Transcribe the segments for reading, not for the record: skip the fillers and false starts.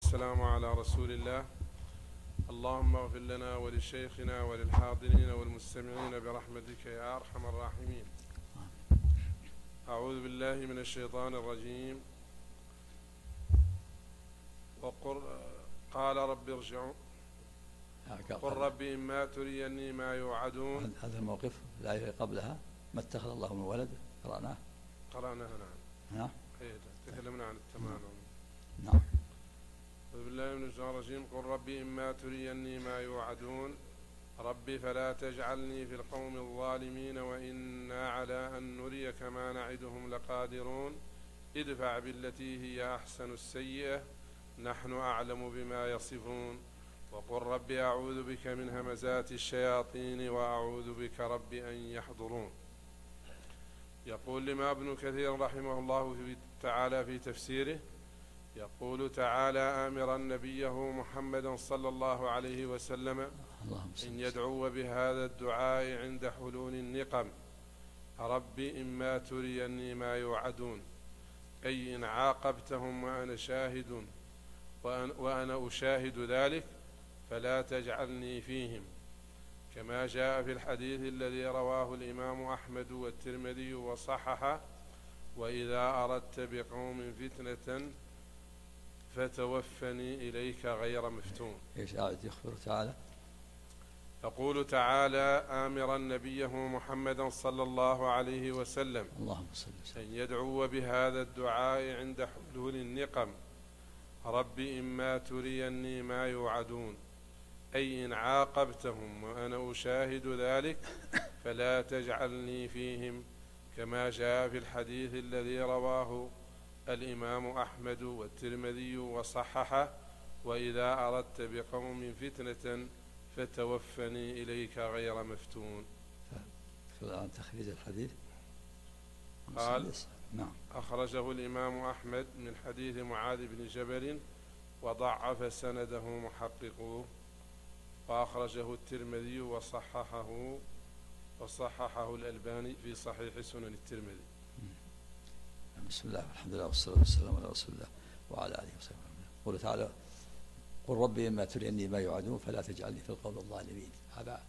والسلام على رسول الله. اللهم اغفر لنا ولشيخنا وللحاضرين والمستمعين برحمتك يا أرحم الراحمين. أعوذ بالله من الشيطان الرجيم. قال رب ارجعون قل رب إما تريني ما يوعدون. هذا الموقف الآية قبلها ما اتخذ الله من ولد قرأناها نعم. تكلمنا عن التمام. نعم. أعوذ بالله من الشيطان الرجيم. قل رب إما تريني ما يوعدون رب فلا تجعلني في القوم الظالمين وإنا على أن نريك ما نعدهم لقادرون ادفع بالتي هي أحسن السيئة نحن أعلم بما يصفون وقل رب أعوذ بك من همزات الشياطين وأعوذ بك رب أن يحضرون. يقول الإمام ابن كثير رحمه الله تعالى في تفسيره، يقول تعالى آمرا نبيه محمدا صلى الله عليه وسلم إن يدعو بهذا الدعاء عند حلول النقم: رب إما تريني ما يوعدون، أي إن عاقبتهم وأنا أشاهد ذلك فلا تجعلني فيهم، كما جاء في الحديث الذي رواه الإمام أحمد والترمذي وصححه: وإذا أردت بقوم فتنة فتوفني إليك غير مفتون. إيش يخبر تعالى؟ يقول تعالى آمرا نبيه محمدا صلى الله عليه وسلم أن يدعو بهذا الدعاء عند حلول النقم: رب إما تريني ما يوعدون، أي إن عاقبتهم وأنا أشاهد ذلك فلا تجعلني فيهم، كما جاء في الحديث الذي رواه الإمام أحمد والترمذي وصححه: وإذا أردت بقوم فتنة فتوفني إليك غير مفتون. عن تخريج الحديث قال: نعم. أخرجه الإمام أحمد من حديث معاذ بن جبل وضعف سنده محققوه، وأخرجه الترمذي وصححه الألباني في صحيح سنن الترمذي. بسم الله والحمد لله والصلاة والسلام على رسول الله وعلى آله وصحبه. قل تعالى: قل ربي إما تريني ما يوعدون فلا تجعلني في القوم الظالمين. هذا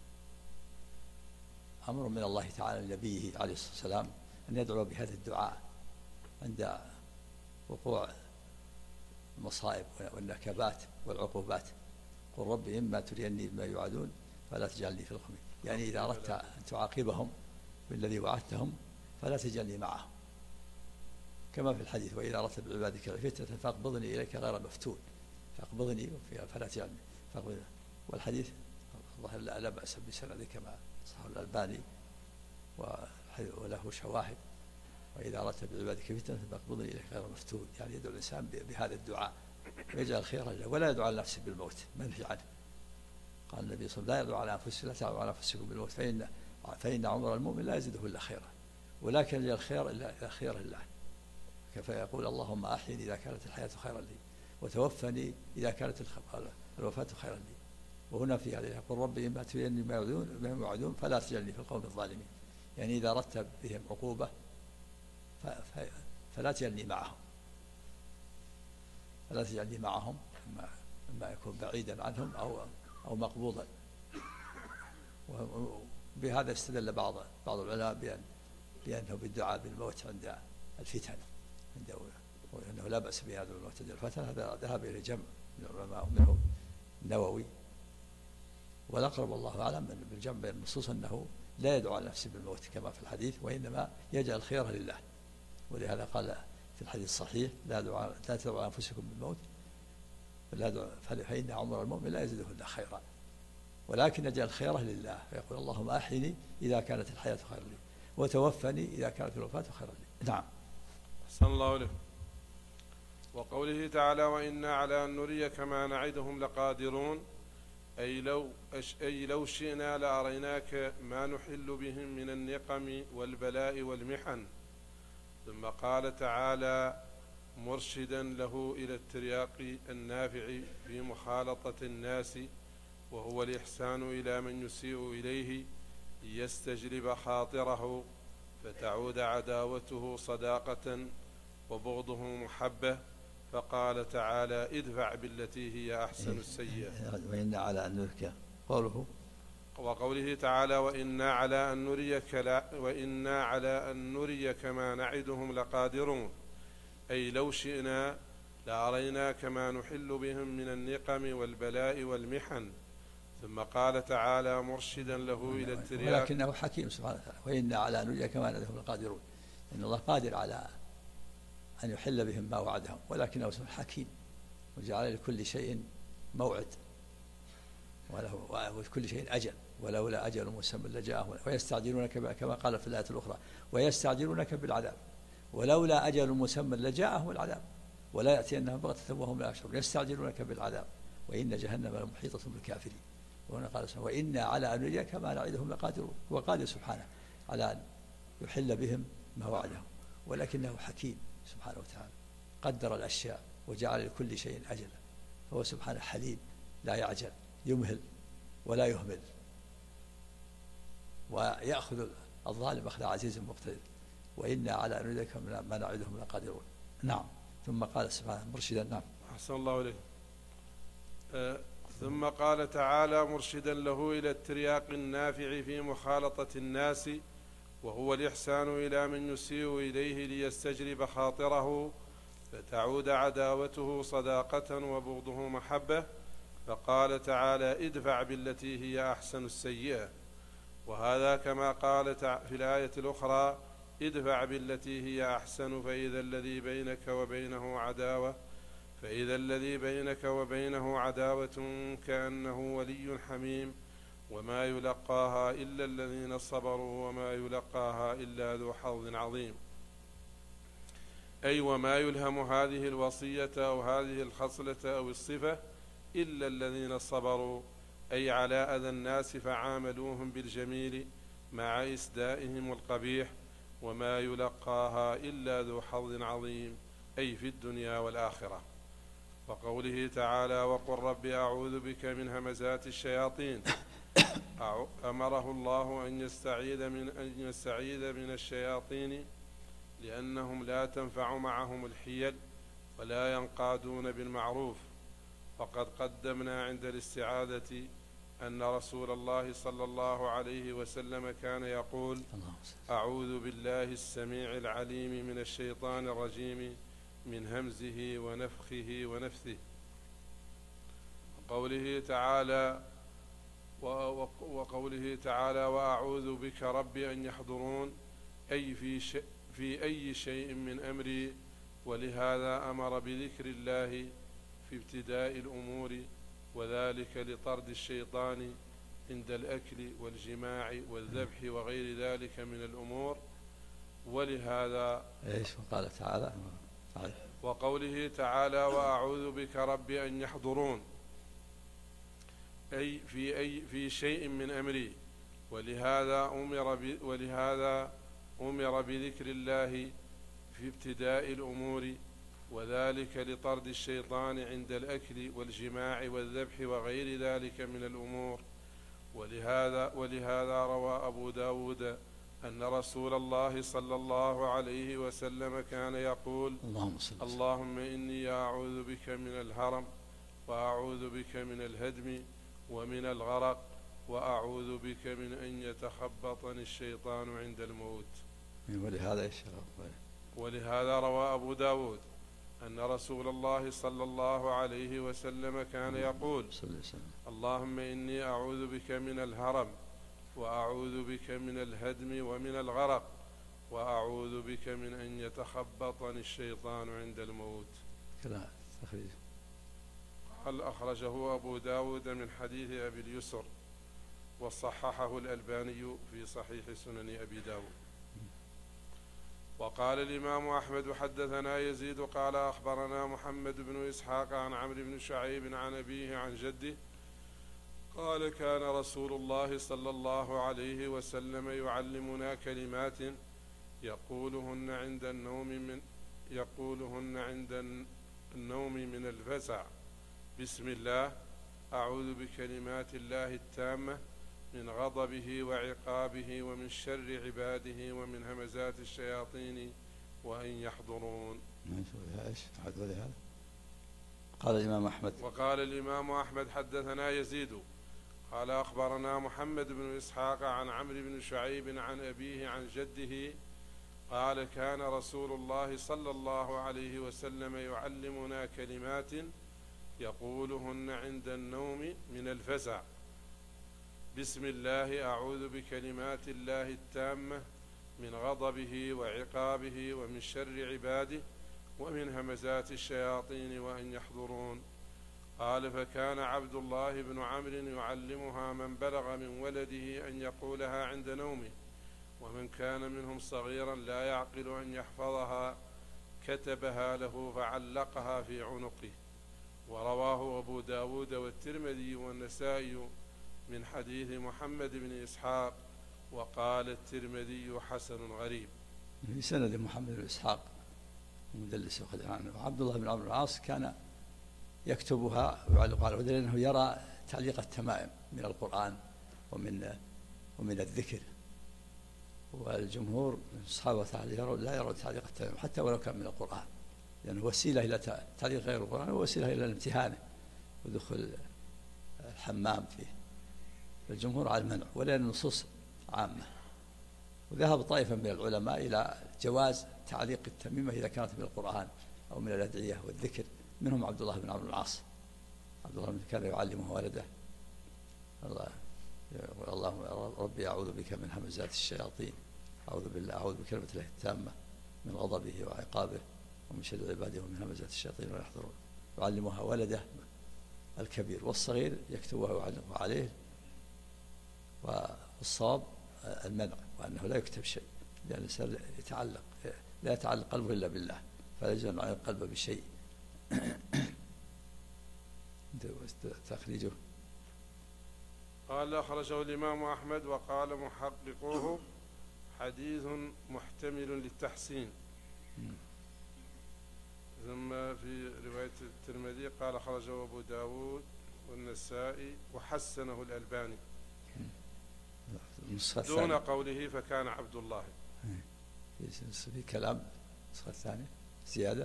أمر من الله تعالى لنبيه عليه الصلاة والسلام أن يدعو بهذا الدعاء عند وقوع المصائب والنكبات والعقوبات. قل ربي إما تريني ما يوعدون فلا تجعلني في القوم، يعني إذا أردت أن تعاقبهم بالذي وعدتهم فلا تجعلني معهم، كما في الحديث: وإذا أردت بعبادك فتنة فاقبضني إليك غير مفتون. فاقبضني فلا تجعلني. والحديث الله لا بأس بسنده كما صححه الألباني وله شواهد: وإذا أردت بعبادك فتنة فاقبضني إليك غير مفتون، يعني يدعو الإنسان بهذا الدعاء ويجعل خيرا له ولا يدعو على نفسه بالموت، منهي عنه. قال النبي صلى الله عليه وسلم: لا يدعو على أنفسكم، لا تدعوا على أنفسكم بالموت فإن عمر المؤمن لا يزيده إلا خيرا، ولكن يجعل الخير إلا خير الله. كيف يقول: اللهم أحيني إذا كانت الحياة خيرا لي وتوفني إذا كانت الوفاة خيرا لي. وهنا في هذا يقول: ربي إما تريني ما يوعدون فلا تجعلني في القوم الظالمين، يعني إذا أردت بهم عقوبة فلا تجعلني معهم، إما يكون بعيدا عنهم أو مقبوضا. وبهذا استدل بعض العلماء بأنه بالدعاء بالموت عند الفتن، وأنه لا بأس بهذا المعتدل الفتن. هذا ذهب إلى جمع من العلماء ومنهم النووي، والأقرب الله أعلم بالجمع بين النصوص أنه لا يدعو على نفسه بالموت كما في الحديث، وإنما يجعل الخير لله. ولهذا قال في الحديث الصحيح: لا تدعوا على أنفسكم بالموت فإن عمر المؤمن لا يزيده إلا خيرا، ولكن يجعل خيره لله. فيقول: اللهم أحيني إذا كانت الحياة خيرا لي وتوفني إذا كانت الوفاة خيرا لي. نعم. أحسن الله عليكم. وقوله تعالى: وإنا على أن نريك ما نعدهم لقادرون، أي لو شئنا لأريناك ما نحل بهم من النقم والبلاء والمحن. ثم قال تعالى مرشدا له إلى الترياق النافع في مخالطة الناس، وهو الإحسان إلى من يسيء إليه ليستجلب خاطره فتعود عداوته صداقة وبغضه محبة، فقال تعالى ادفع بالتي هي أحسن السيئة. وإنا على أن نريك قوله. وقوله تعالى وإنا على أن نريك ما نعدهم لقادرون، أي لو شئنا لأريناك ما نحل بهم من النقم والبلاء والمحن. ثم قال تعالى مرشدا له إلى الترياق، ولكنه حكيم سبحانه وتعالى، وإنا على أن نريك ما نعدهم لقادرون، إن الله قادر على أن يحل بهم ما وعدهم، ولكنه حكيم وجعل لكل شيء موعد ولكل شيء أجل، ولولا أجل مسمى لجاءهم، ويستعجلونك كما قال في الآية الأخرى ويستعجلونك بالعذاب، ولولا أجل مسمى لجاءهم العذاب ولا يأتينهم بغتة وهم لا يشعرون، يستعجلونك بالعذاب وإن جهنم لمحيطة بالكافرين. وهنا قال سبحانه وإنا على أن نريك ما نعدهم لقادرون، هو قادر سبحانه على أن يحل بهم ما وعدهم، ولكنه حكيم سبحانه وتعالى قدر الأشياء وجعل لكل شيء أجلا، فهو سبحانه حليم لا يعجل، يمهل ولا يهمل، ويأخذ الظالم أخذ عزيز مقتدر، وإنا على أن نريك ما نعدهم لقادرون. نعم. ثم قال سبحانه مرشدا. نعم. أحسن الله إليك. ثم قال تعالى مرشدا له إلى الترياق النافع في مخالطة الناس، وهو الإحسان إلى من يسيء إليه ليستجلب خاطره فتعود عداوته صداقة وبغضه محبة. فقال تعالى ادفع بالتي هي أحسن السيئة، وهذا كما قال في الآية الأخرى ادفع بالتي هي أحسن فإذا الذي بينك وبينه عداوة كأنه ولي حميم، وما يلقاها إلا الذين صبروا وما يلقاها إلا ذو حظ عظيم. أي وما يلهم هذه الوصية أو هذه الخصلة أو الصفة إلا الذين صبروا، أي على أذى الناس فعاملوهم بالجميل مع إسدائهم القبيح، وما يلقاها إلا ذو حظ عظيم، أي في الدنيا والآخرة. وقوله تعالى وقل رب أعوذ بك من همزات الشياطين، أمره الله أن يستعيذ من الشياطين لأنهم لا تنفع معهم الحيل ولا ينقادون بالمعروف. فقد قدمنا عند الاستعاذة أن رسول الله صلى الله عليه وسلم كان يقول أعوذ بالله السميع العليم من الشيطان الرجيم من همزه ونفخه ونفثه. وقوله تعالى وأعوذ بك رب أن يحضرون، أي في أي شيء من أمري، ولهذا أمر بذكر الله في ابتداء الأمور، وذلك لطرد الشيطان عند الأكل والجماع والذبح وغير ذلك من الأمور. ولهذا قال تعالى وقوله تعالى وأعوذ بك رب أن يحضرون، أي في شيء من أمري، ولهذا أمر بذكر الله في ابتداء الأمور، وذلك لطرد الشيطان عند الأكل والجماع والذبح وغير ذلك من الأمور. ولهذا روى أبو داود أن رسول الله صلى الله عليه وسلم كان يقول اللهم إني أعوذ بك من الهرم، وأعوذ بك من الهدم ومن الغرق، وأعوذ بك من أن يتخبطني الشيطان عند الموت. ولهذا روى أبو داود أن رسول الله صلى الله عليه وسلم كان يقول اللهم إني أعوذ بك من الهرم، وأعوذ بك من الهدم ومن الغرق، وأعوذ بك من أن يتخبطني الشيطان عند الموت. قال أخرجه أبو داود من حديث أبي اليسر، وصححه الألباني في صحيح سنن أبي داود. وقال الإمام أحمد حدثنا يزيد قال أخبرنا محمد بن إسحاق عن عمرو بن شعيب عن أبيه عن جده قال كان رسول الله صلى الله عليه وسلم يعلمنا كلمات يقولهن عند النوم من الفزع: بسم الله، أعوذ بكلمات الله التامة من غضبه وعقابه ومن شر عباده ومن همزات الشياطين وأن يحضرون. قال الإمام أحمد. وقال الإمام أحمد حدثنا يزيد قال أخبرنا محمد بن إسحاق عن عمرو بن شعيب عن أبيه عن جده قال كان رسول الله صلى الله عليه وسلم يعلمنا كلمات يقولهن عند النوم من الفزع: بسم الله أعوذ بكلمات الله التامة من غضبه وعقابه ومن شر عباده ومن همزات الشياطين وأن يحضرون. قال فكان عبد الله بن عمرو يعلمها من بلغ من ولده أن يقولها عند نومه، ومن كان منهم صغيرا لا يعقل أن يحفظها كتبها له فعلقها في عنقه. ورواه أبو داود والترمذي والنسائي من حديث محمد بن إسحاق، وقال الترمذي حسن غريب. في سند محمد بن إسحاق مدلس وقد عنه. عبد الله بن عمرو بن العاص كان يكتبها ويعلق على الهدى لأنه يرى تعليق التمائم من القرآن ومن الذكر، والجمهور من الصحابة لا يرون تعليق التمائم حتى ولو كان من القرآن، لأنه وسيلة إلى تعليق غير القرآن ووسيلة إلى الامتهان ودخول الحمام فيه. فالجمهور على المنع، ولأن النصوص عامة. وذهب طائفة من العلماء إلى جواز تعليق التميمة إذا كانت من القرآن أو من الأدعية والذكر، منهم عبد الله بن عمرو بن العاص. عبد الله كان يعلمه ولده: اللهم ربي أعوذ بك من همزات الشياطين، أعوذ بكلمة الله التامة من غضبه وعقابه ومن شر عباده ومن همزات الشياطين ويحضرون. يعلمها ولده الكبير، والصغير يكتبها ويعلمها عليه. والصواب المنع، وأنه لا يكتب شيء، لأن الإنسان لا يتعلق قلبه إلا بالله، فلا يجوز أن يعلق قلبه بشيء. تخريجه. قال أخرجه الإمام أحمد وقال محققوه حديث محتمل للتحسين. ثم في رواية الترمذي قال أخرجه أبو داود والنسائي وحسنه الألباني دون قوله فكان عبد الله. في كلام النسخة الثانية زيادة.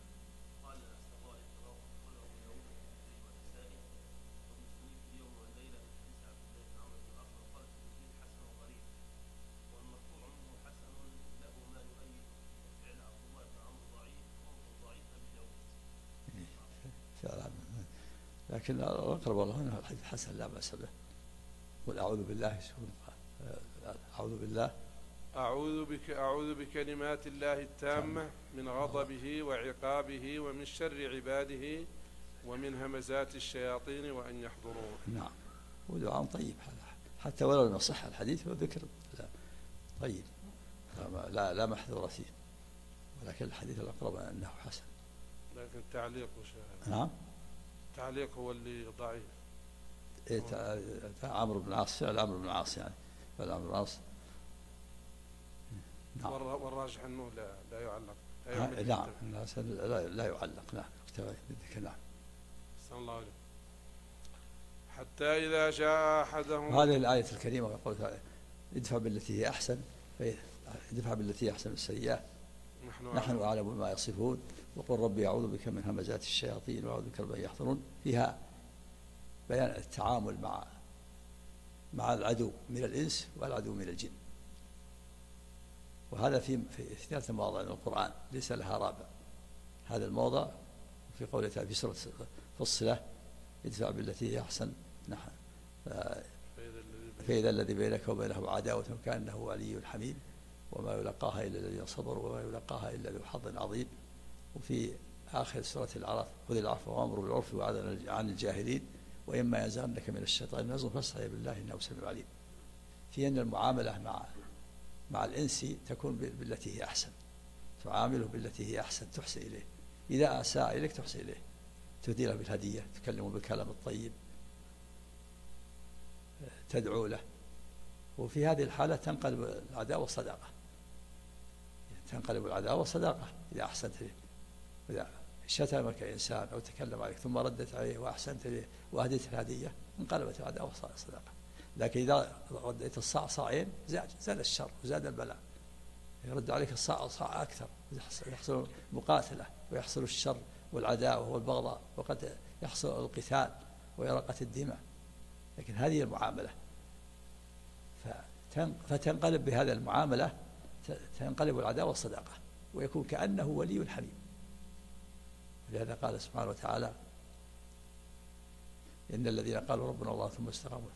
لكن الأقرب والله أنه الحديث حسن لا بأس به. قل أعوذ بالله أعوذ بكلمات الله التامة من غضبه وعقابه ومن شر عباده ومن همزات الشياطين وأن يحضرون. نعم، ودعاء طيب هذا، حتى ولو لم يصح الحديث وذكر طيب لا محذور فيه، ولكن الحديث الأقرب أنه حسن. لكن تعليق نعم، تعليق هو اللي ضعيف. عمرو بن العاص، فعل عمرو بن العاص يعني، فعل عمرو بن العاص. نعم. والراجح أنه لا يعلق. نعم، لا يعلق. نعم، نعم. صلى الله عليه. حتى إذا جاء أحدهم. هذه الآية الكريمة يقول ادفع بالتي هي أحسن، ادفع بالتي هي أحسن السيئة نحن أعلم بما يصفون، وقل ربي أعوذ بك من همزات الشياطين وأعوذ بك من يحضرون. فيها بيان التعامل مع العدو من الإنس والعدو من الجن، وهذا في 3 مواضع من القرآن ليس لها رابع. هذا الموضع في قوله تعالى في سورة فصلة: ادفع بالتي هي أحسن نحن فإذا الذي بينك وبينه عداوة كأنه ولي حميم وما يلقاها إلا الذين صبروا وما يلقاها إلا ذو حظ عظيم. وفي آخر سورة الأعراف: خذ العفو وأمر بالعرف وأعرض عن الجاهلين وإما ينزغنك من الشيطان نزغ فاستعذ بالله إنه سميع عليم. في أن المعاملة مع الإنس تكون بالتي هي أحسن، تعامله بالتي هي أحسن، تحسن إليه. إذا أساء إليك تحسن إليه، تهدي له بالهدية، تكلمه بالكلام الطيب، تدعو له. وفي هذه الحالة تنقلب العداوة صداقة، إذا أحسنت إليه. إذا شتمك إنسان أو تكلم عليك ثم ردت عليه وأحسنت إليه وأهديت الهدية انقلبت العداوة صداقة. لكن إذا رديت الصاع صاعين زاد الشر وزاد البلاء، يرد عليك الصاع صاع أكثر، يحصل مقاتلة ويحصل الشر والعداوة والبغضاء، وقد يحصل القتال وإراقة الدماء، لكن هذه المعاملة فتنقلب بهذه المعاملة، تنقلب العداوة الصداقة، ويكون كأنه ولي حميم. ولهذا قال سبحانه وتعالى: إن الذين قالوا ربنا الله ثم استقاموا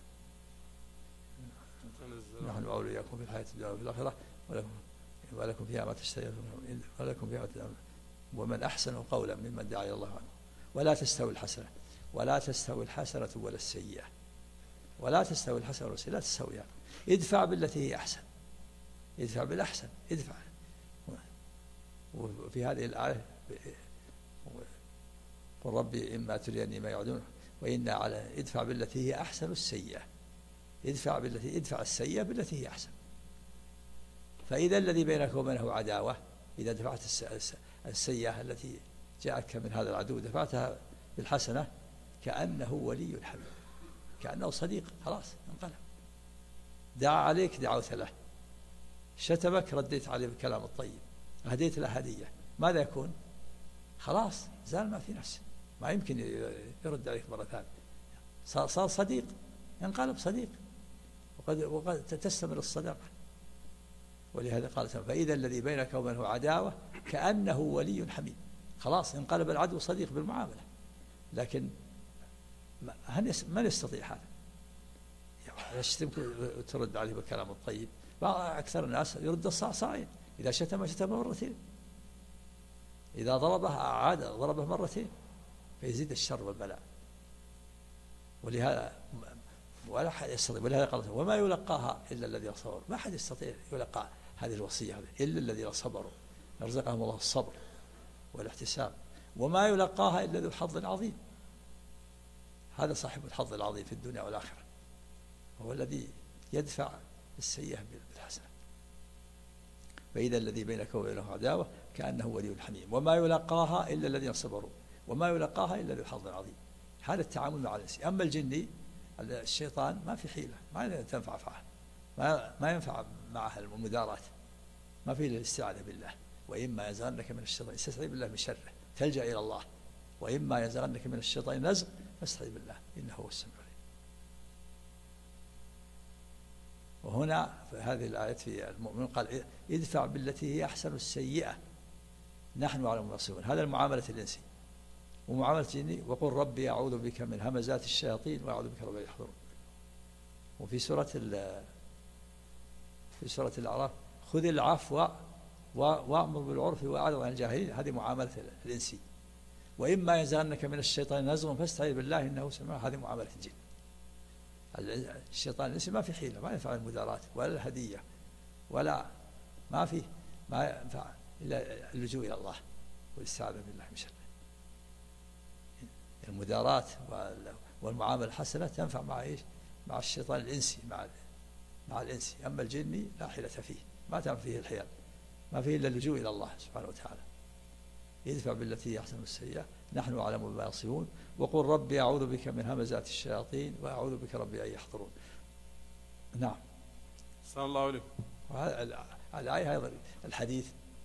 نحن أولياءكم في الحياة الدنيا وفي الآخرة ولكم فيها ما تشتهي ولكم فيها ما تدعون ومن أحسن قولا ممن دعا إلى الله عنه ولا تستوي الحسنة ولا السيئة ولا تستوي الحسنة ولا السيئة، لا تستوي يعني. ادفع بالتي هي أحسن، ادفع بالأحسن، ادفع. وفي هذه الآية: قل ربي إما تريني ما يعدون وإنا على ادفع بالتي هي أحسن السيئة، ادفع السيئة بالتي هي أحسن. فإذا الذي بينك وبينه عداوة، إذا دفعت السيئة التي جاءتك من هذا العدو دفعتها بالحسنة كأنه ولي حميم، كأنه صديق، خلاص انقلب. دعا عليك دعوت له، شتمك رديت عليه بالكلام الطيب، هديت له هدية، ماذا يكون؟ خلاص زال ما في نفسه، ما يمكن يرد عليك مرة ثانية، صار صديق، ينقلب صديق، وقد تستمر الصداقة. ولهذا قال فإذا الذي بينك وبينه عداوة كأنه ولي حميم، خلاص انقلب العدو صديق بالمعاملة. لكن من يستطيع هذا؟ يشتمك وترد عليه بالكلام الطيب. أكثر الناس يرد الصعصعين، إذا شتم مرتين، إذا ضربه أعاد ضربه مرتين، فيزيد الشر والبلاء. ولهذا ولا أحد يستطيع، ولهذا قال وما يلقاها إلا الذين صبروا، ما أحد يستطيع يلقى هذه الوصية إلا الذين صبروا، يرزقهم الله الصبر والاحتساب. وما يلقاها إلا ذو حظ عظيم، هذا صاحب الحظ العظيم في الدنيا والآخرة، هو الذي يدفع السيئة بالحسنة. فإذا الذي بينك وبينه عداوة كأنه ولي حميم وما يلقاها إلا الذين صبروا وما يلقاها إلا ذو حظ عظيم. هذا التعامل مع الإنس. أما الجني الشيطان ما في حيلة، ما تنفع ما ينفع معه المداراة، ما في الاستعاذة بالله. وإما يزغنك من الشيطان، استعذ بالله من شره، تلجأ إلى الله. وإما يزغنك من الشيطان نزغ فاستعذ بالله إنه هو السميع العليم. وهنا في هذه الآية في المؤمن قال ادفع بالتي هي أحسن السيئة نحن أعلم بما يصفون، هذا المعاملة الإنسي. ومعاملة الجني وقل ربي أعوذ بك من همزات الشياطين وأعوذ بك رب يحضرون. وفي سورة الأعراف خذ العفو وأمر بالعرف وأعرض عن الجاهلين، هذه معاملة الإنسي. وإما يزغنك من الشيطان نزغ فاستعذ بالله إنه سميع، هذه معاملة الجن. الشيطان الإنسي ما في حيلة، ما ينفع المداراة ولا الهدية ولا ما ينفع إلا اللجوء إلى الله والاستعاذة بالله من شره. المداراة والمعاملة الحسنة تنفع مع الشيطان الإنسي، مع الإنسي. أما الجني لا حيلة فيه، ما تنفع فيه الحيل، ما فيه إلا اللجوء إلى الله سبحانه وتعالى. يدفع بالتي هي أحسن السيئة نحن أعلم بما يصفون وقل ربي أعوذ بك من همزات الشياطين وأعوذ بك ربي أن يحضرون. نعم. صلى الله عليه. الآية أيضا الحديث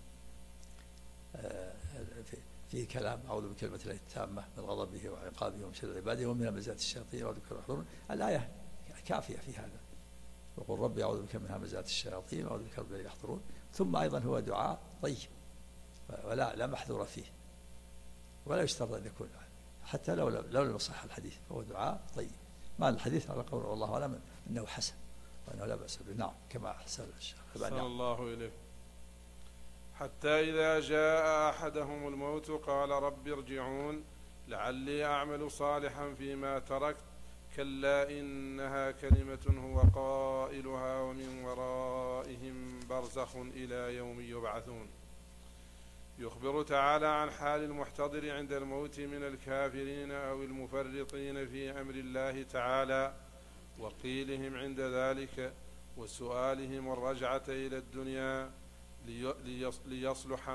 في كلام أعوذ بكلمة الله التامة من غضبه وعقابه ومن شر عباده ومن همزات الشياطين وأعوذ بك ربي يحضرون. الآية كافية في هذا. وقل ربي أعوذ بك من همزات الشياطين وأعوذ بك ربي أن يحضرون. ثم أيضا هو دعاء طيب لا محذور فيه ولا يشترط أن يكون، حتى لو لم يصح الحديث فهو دعاء طيب. ما الحديث على قول الله أعلم أنه حسن وأنه لا بأس به. نعم كما أحسن الشيخ. صلى الله إليه. حتى إذا جاء أحدهم الموت قال رب ارجعون لعلي أعمل صالحا فيما تركت كلا إنها كلمة هو قائلها ومن ورائهم برزخ إلى يوم يبعثون. يخبر تعالى عن حال المحتضر عند الموت من الكافرين أو المفرطين في أمر الله تعالى وقيلهم عند ذلك وسؤالهم الرجعة إلى الدنيا ليصلح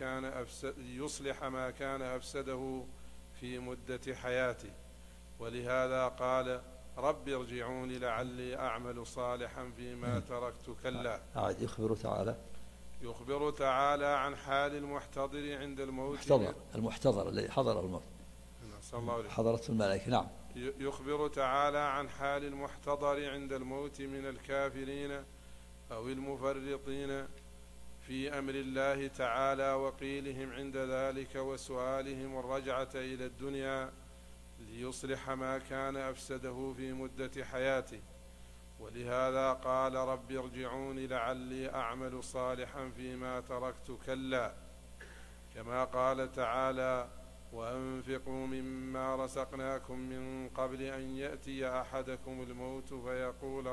ما كان أفسده في مدة حياته. ولهذا قال رب ارجعون لعلي أعمل صالحا فيما تركت كلا. يخبر تعالى يخبر تعالى عن حال المحتضر عند الموت. المحتضر الذي حضر الموت. حضرته الملائكة. نعم. يخبر تعالى عن حال المحتضر عند الموت من الكافرين أو المفرطين في أمر الله تعالى وقيلهم عند ذلك وسؤالهم الرجعة إلى الدنيا ليصلح ما كان أفسده في مدة حياته. ولهذا قال رب ارجعون لعلي أعمل صالحا فيما تركت كلا، كما قال تعالى وأنفقوا مما رزقناكم من قبل أن يأتي أحدكم الموت فيقول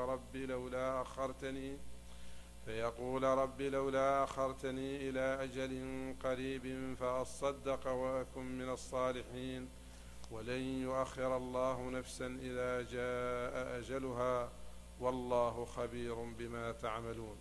رب لولا أخرتني إلى أجل قريب فأصدق وأكن من الصالحين ولن يؤخر الله نفسا إذا جاء أجلها والله خبير بما تعملون.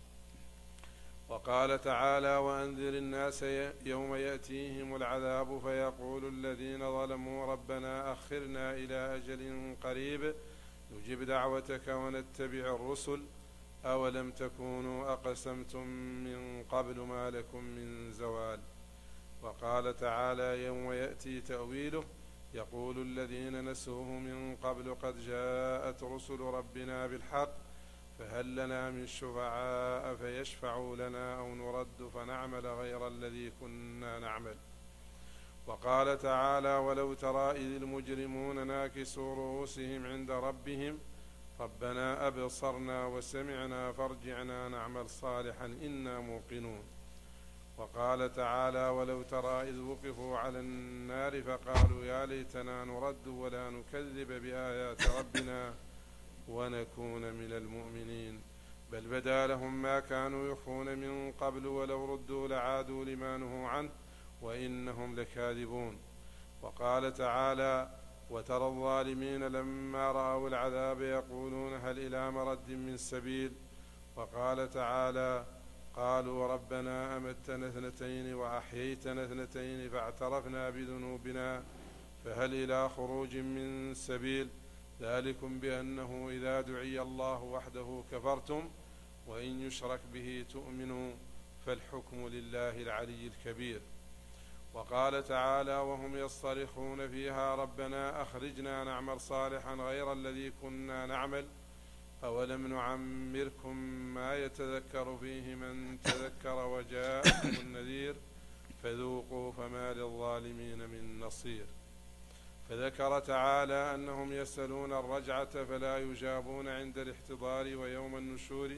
وقال تعالى وأنذر الناس يوم يأتيهم العذاب فيقول الذين ظلموا ربنا أخرنا إلى أجل قريب نجب دعوتك ونتبع الرسل أولم تكونوا أقسمتم من قبل ما لكم من زوال. وقال تعالى يوم يأتي تأويله يقول الذين نسوه من قبل قد جاءت رسل ربنا بالحق فهل لنا من شفعاء فيشفعوا لنا أو نرد فنعمل غير الذي كنا نعمل. وقال تعالى ولو ترى إذ المجرمون ناكسوا رؤوسهم عند ربهم ربنا أبصرنا وسمعنا فارجعنا نعمل صالحا إنا موقنون. وقال تعالى ولو ترى إذ وقفوا على النار فقالوا يا ليتنا نرد ولا نكذب بآيات ربنا ونكون من المؤمنين بل بدا لهم ما كانوا يخفون من قبل ولو ردوا لعادوا لما نهوا عنه وإنهم لكاذبون. وقال تعالى وترى الظالمين لما رأوا العذاب يقولون هل إلى مرد من سبيل. وقال تعالى قالوا ربنا أمتنا اثنتين وأحييتنا اثنتين فاعترفنا بذنوبنا فهل إلى خروج من سبيل ذلكم بأنه إذا دعي الله وحده كفرتم وإن يشرك به تؤمنوا فالحكم لله العلي الكبير. وقال تعالى وهم يصطرخون فيها ربنا أخرجنا نعمل صالحا غير الذي كنا نعمل أولم نعمركم ما يتذكر فيه من تذكر وجاءكم النذير فذوقوا فما للظالمين من نصير. فذكر تعالى أنهم يسألون الرجعة فلا يجابون عند الاحتضار ويوم النشور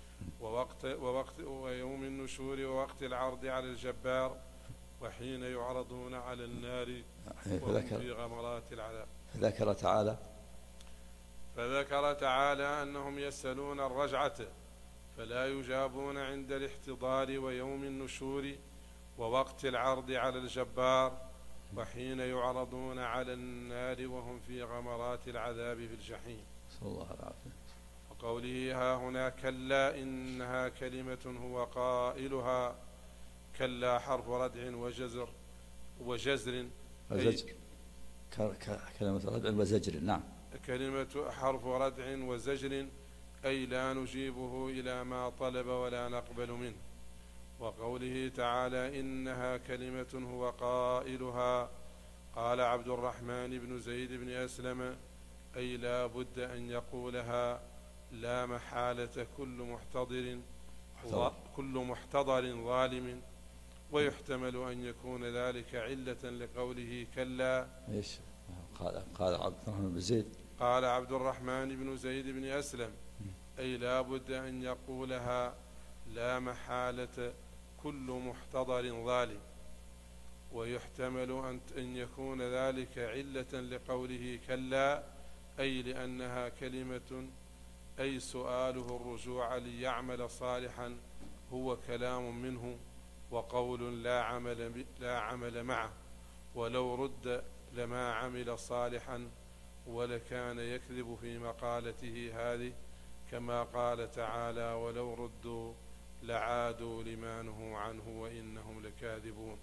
ووقت العرض على الجبار وحين يعرضون على النار وهم في غمرات العذاب. فذكر تعالى أنهم يسألون الرجعة فلا يجابون عند الاحتضار ويوم النشور ووقت العرض على الجبار وحين يعرضون على النار وهم في غمرات العذاب في الجحيم. صلى الله عليه وسلم. وقوله ها هنا كلا إنها كلمة هو قائلها كلا حرف ردع وجزر كلمة ردع وزجر. نعم. كلمة حرف ردع وزجر أي لا نجيبه إلى ما طلب ولا نقبل منه. وقوله تعالى إنها كلمة هو قائلها قال عبد الرحمن بن زيد بن أسلم أي لا بد أن يقولها لا محالة كل محتضر ظالم. ويحتمل أن يكون ذلك علة لقوله كلا. إيش قال عبد الرحمن بن زيد؟ قال عبد الرحمن بن زيد بن أسلم أي لا بد أن يقولها لا محالة كل محتضر ظالم. ويحتمل أن يكون ذلك علة لقوله كلا أي لأنها كلمة أي سؤاله الرجوع ليعمل صالحا هو كلام منه وقول لا عمل معه ولو رد لما عمل صالحا ولكان يكذب في مقالته هذه كما قال تعالى ولو ردوا لعادوا لما نهوا عنه وإنهم لكاذبون.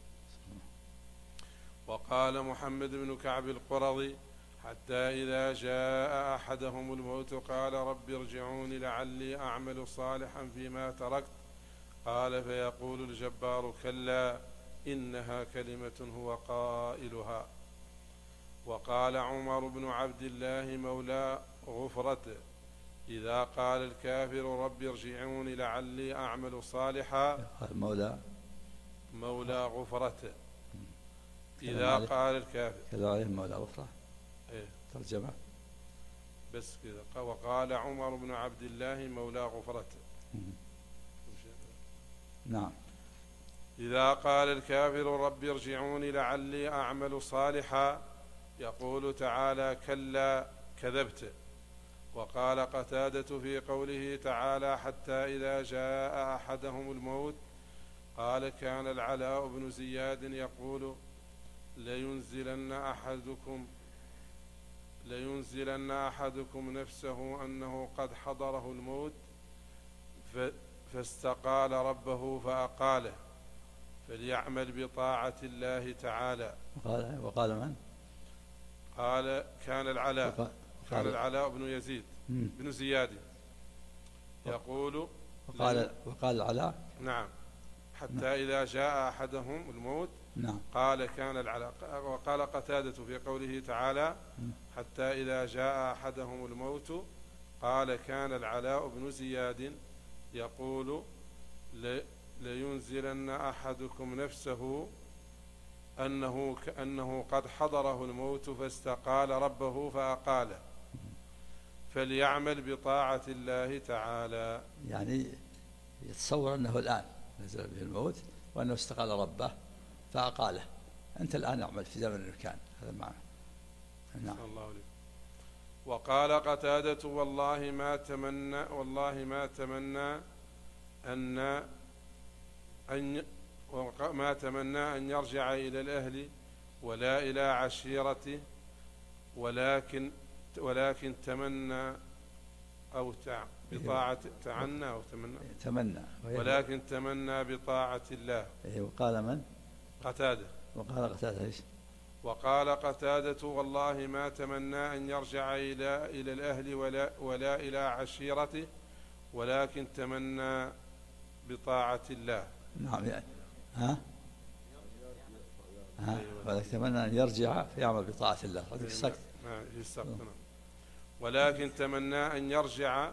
وقال محمد بن كعب القرظي حتى إذا جاء أحدهم الموت قال رب ارجعون لعلي أعمل صالحا فيما تركت قال فيقول الجبار كلا إنها كلمة هو قائلها. وقال عمر بن عبد الله مولى غفرة إذا قال الكافر رب ارجعوني لعلي أعمل صالحا. مولى غفرة إذا قال الكافر كذا عليه مولى غفرة. إيه ترجمة بس كذا. وقال عمر بن عبد الله مولى غفرة. نعم. إذا قال الكافر رب ارجعوني لعلي أعمل صالحا يقول تعالى كلا كذبت. وقال قتادة في قوله تعالى حتى إذا جاء أحدهم الموت قال كان العلاء بن زياد يقول لينزلن أحدكم نفسه أنه قد حضره الموت فاستقال ربه فأقاله فليعمل بطاعة الله تعالى. وقال من؟ قال كان العلاء بن يزيد بن زياد يقول. وقال العلاء نعم حتى إذا جاء أحدهم الموت. نعم. قال كان العلاء. وقال قتادة في قوله تعالى حتى إذا جاء أحدهم الموت قال كان العلاء بن زياد يقول لينزلن أحدكم نفسه أنه قد حضره الموت فاستقال ربه فأقاله فليعمل بطاعة الله تعالى. يعني يتصور أنه الآن نزل به الموت وأنه استقال ربه فأقاله. أنت الآن اعمل في زمن الإمكان. هذا معنى. نعم. الله عليك. وقال قتادة والله ما تمنى أن يرجع إلى الأهل ولا إلى عشيرته ولكن تمنى أو بطاعة تعنى أو تمنى ولكن تمنى بطاعة الله. وقال من؟ قتادة. وقال قتادة إيش؟ وقال قتادة والله ما تمنى أن يرجع إلى الأهل ولا إلى عشيرته ولكن تمنى بطاعة الله. نعم. يعني ولكن تمنى أن يرجع فيعمل بطاعة الله. هذا السكت. ولكن تمنى أن يرجع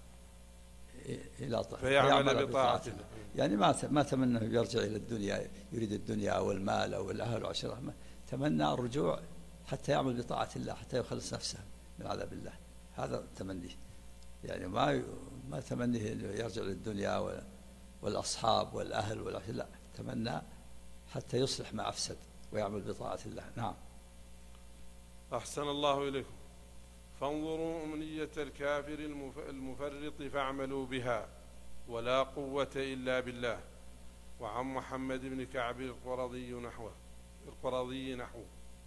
إلى فيعمل بطاعة الله. يعني ما تمنى أن يرجع إلى الدنيا يريد الدنيا أو المال أو الأهل والعشرة. تمنى الرجوع حتى يعمل بطاعة الله حتى يخلص نفسه من عذاب الله. هذا تمنيه. يعني ما تمنيه أنه يرجع للدنيا والأصحاب والأهل والعشرة. لا، تمنى حتى يصلح ما أفسد ويعمل بطاعة الله. نعم. أحسن الله إليكم. فانظروا أمنية الكافر المفرط فاعملوا بها ولا قوة إلا بالله. وعن محمد بن كعب القرظي نحوه.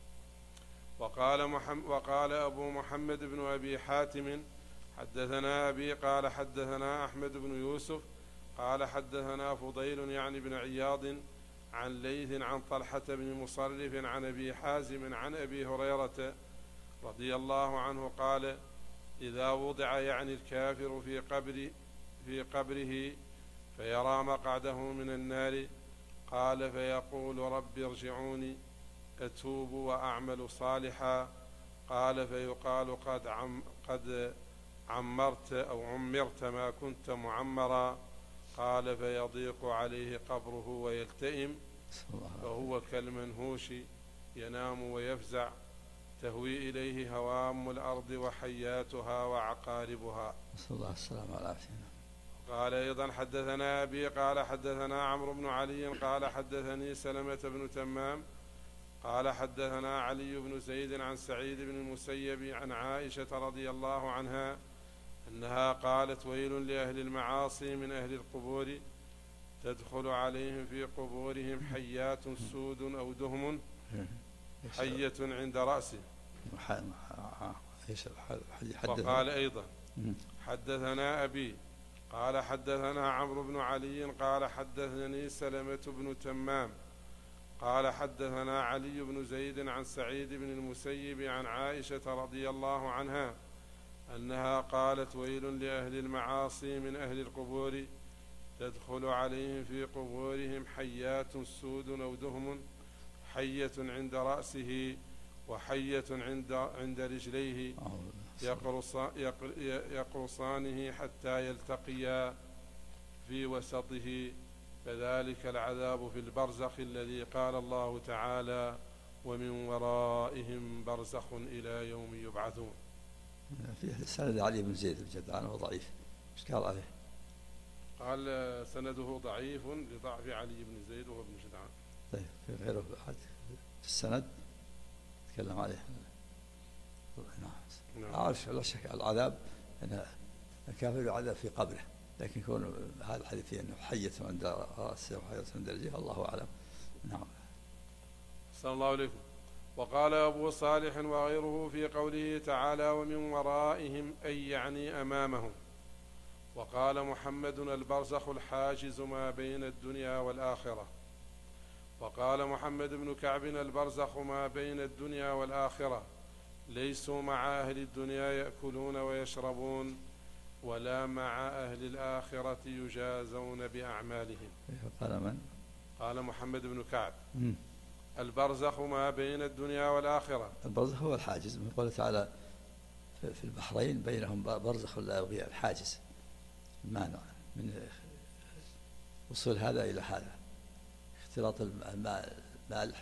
وقال أبو محمد بن أبي حاتم حدثنا أبي قال حدثنا أحمد بن يوسف قال حدثنا فضيل يعني بن عياض عن ليث عن طلحة بن مصرف عن أبي حازم عن أبي هريرة رضي الله عنه قال إذا وضع يعني الكافر في قبره فيرى مقعده من النار قال فيقول رب ارجعوني أتوب وأعمل صالحا قال فيقال قد عمرت أو عمرت ما كنت معمرا قال فيضيق عليه قبره ويلتئم فهو كالمنهوش ينام ويفزع تهوي إليه هوام الأرض وحياتها وعقاربها. نسأل الله السلامة والعافية. قال أيضا حدثنا أبي قال حدثنا عمرو بن علي قال حدثني سلمة بن تمام قال حدثنا علي بن زيد عن سعيد بن المسيب عن عائشة رضي الله عنها أنها قالت ويل لأهل المعاصي من أهل القبور تدخل عليهم في قبورهم حيات سود أو دهم حية عند رأسه. وقال أيضا حدثنا أبي قال حدثنا عمرو بن علي قال حدثني سلمة بن تمام قال حدثنا علي بن زيد عن سعيد بن المسيب عن عائشة رضي الله عنها أنها قالت ويل لأهل المعاصي من أهل القبور تدخل عليهم في قبورهم حيات سود أو دهم، حية عند رأسه وحية عند رجليه، يقرصانه حتى يلتقيا في وسطه، فذلك العذاب في البرزخ الذي قال الله تعالى: ومن ورائهم برزخ إلى يوم يبعثون. فيه سند علي بن زيد الجدعان وضعيف، ايش قال عليه؟ قال سنده ضعيف لضعف علي بن زيد وهو ابن جدعان. طيب في غيره في السند تكلم عليه. نعم. عارف لا شك العذاب أن الكافر يعذب في قبره، لكن يكون هذا الحديث فيه أنه حية عند رأسه وحية عند رجله، الله أعلم. نعم. صلى الله عليكم. وقال أبو صالح وغيره في قوله تعالى: ومن ورائهم أي يعني أمامهم. وقال محمد: البرزخ الحاجز ما بين الدنيا والآخرة. وقال محمد بن كعب: البرزخ ما بين الدنيا والآخرة، ليسوا مع أهل الدنيا يأكلون ويشربون، ولا مع أهل الآخرة يجازون بأعمالهم. قال من؟ قال محمد بن كعب: البرزخ ما بين الدنيا والآخرة. البرزخ هو الحاجز، من قوله تعالى في البحرين بينهم برزخ لا يبغيان، الحاجز المانع من وصول هذا إلى هذا، اختلاط الماء المالح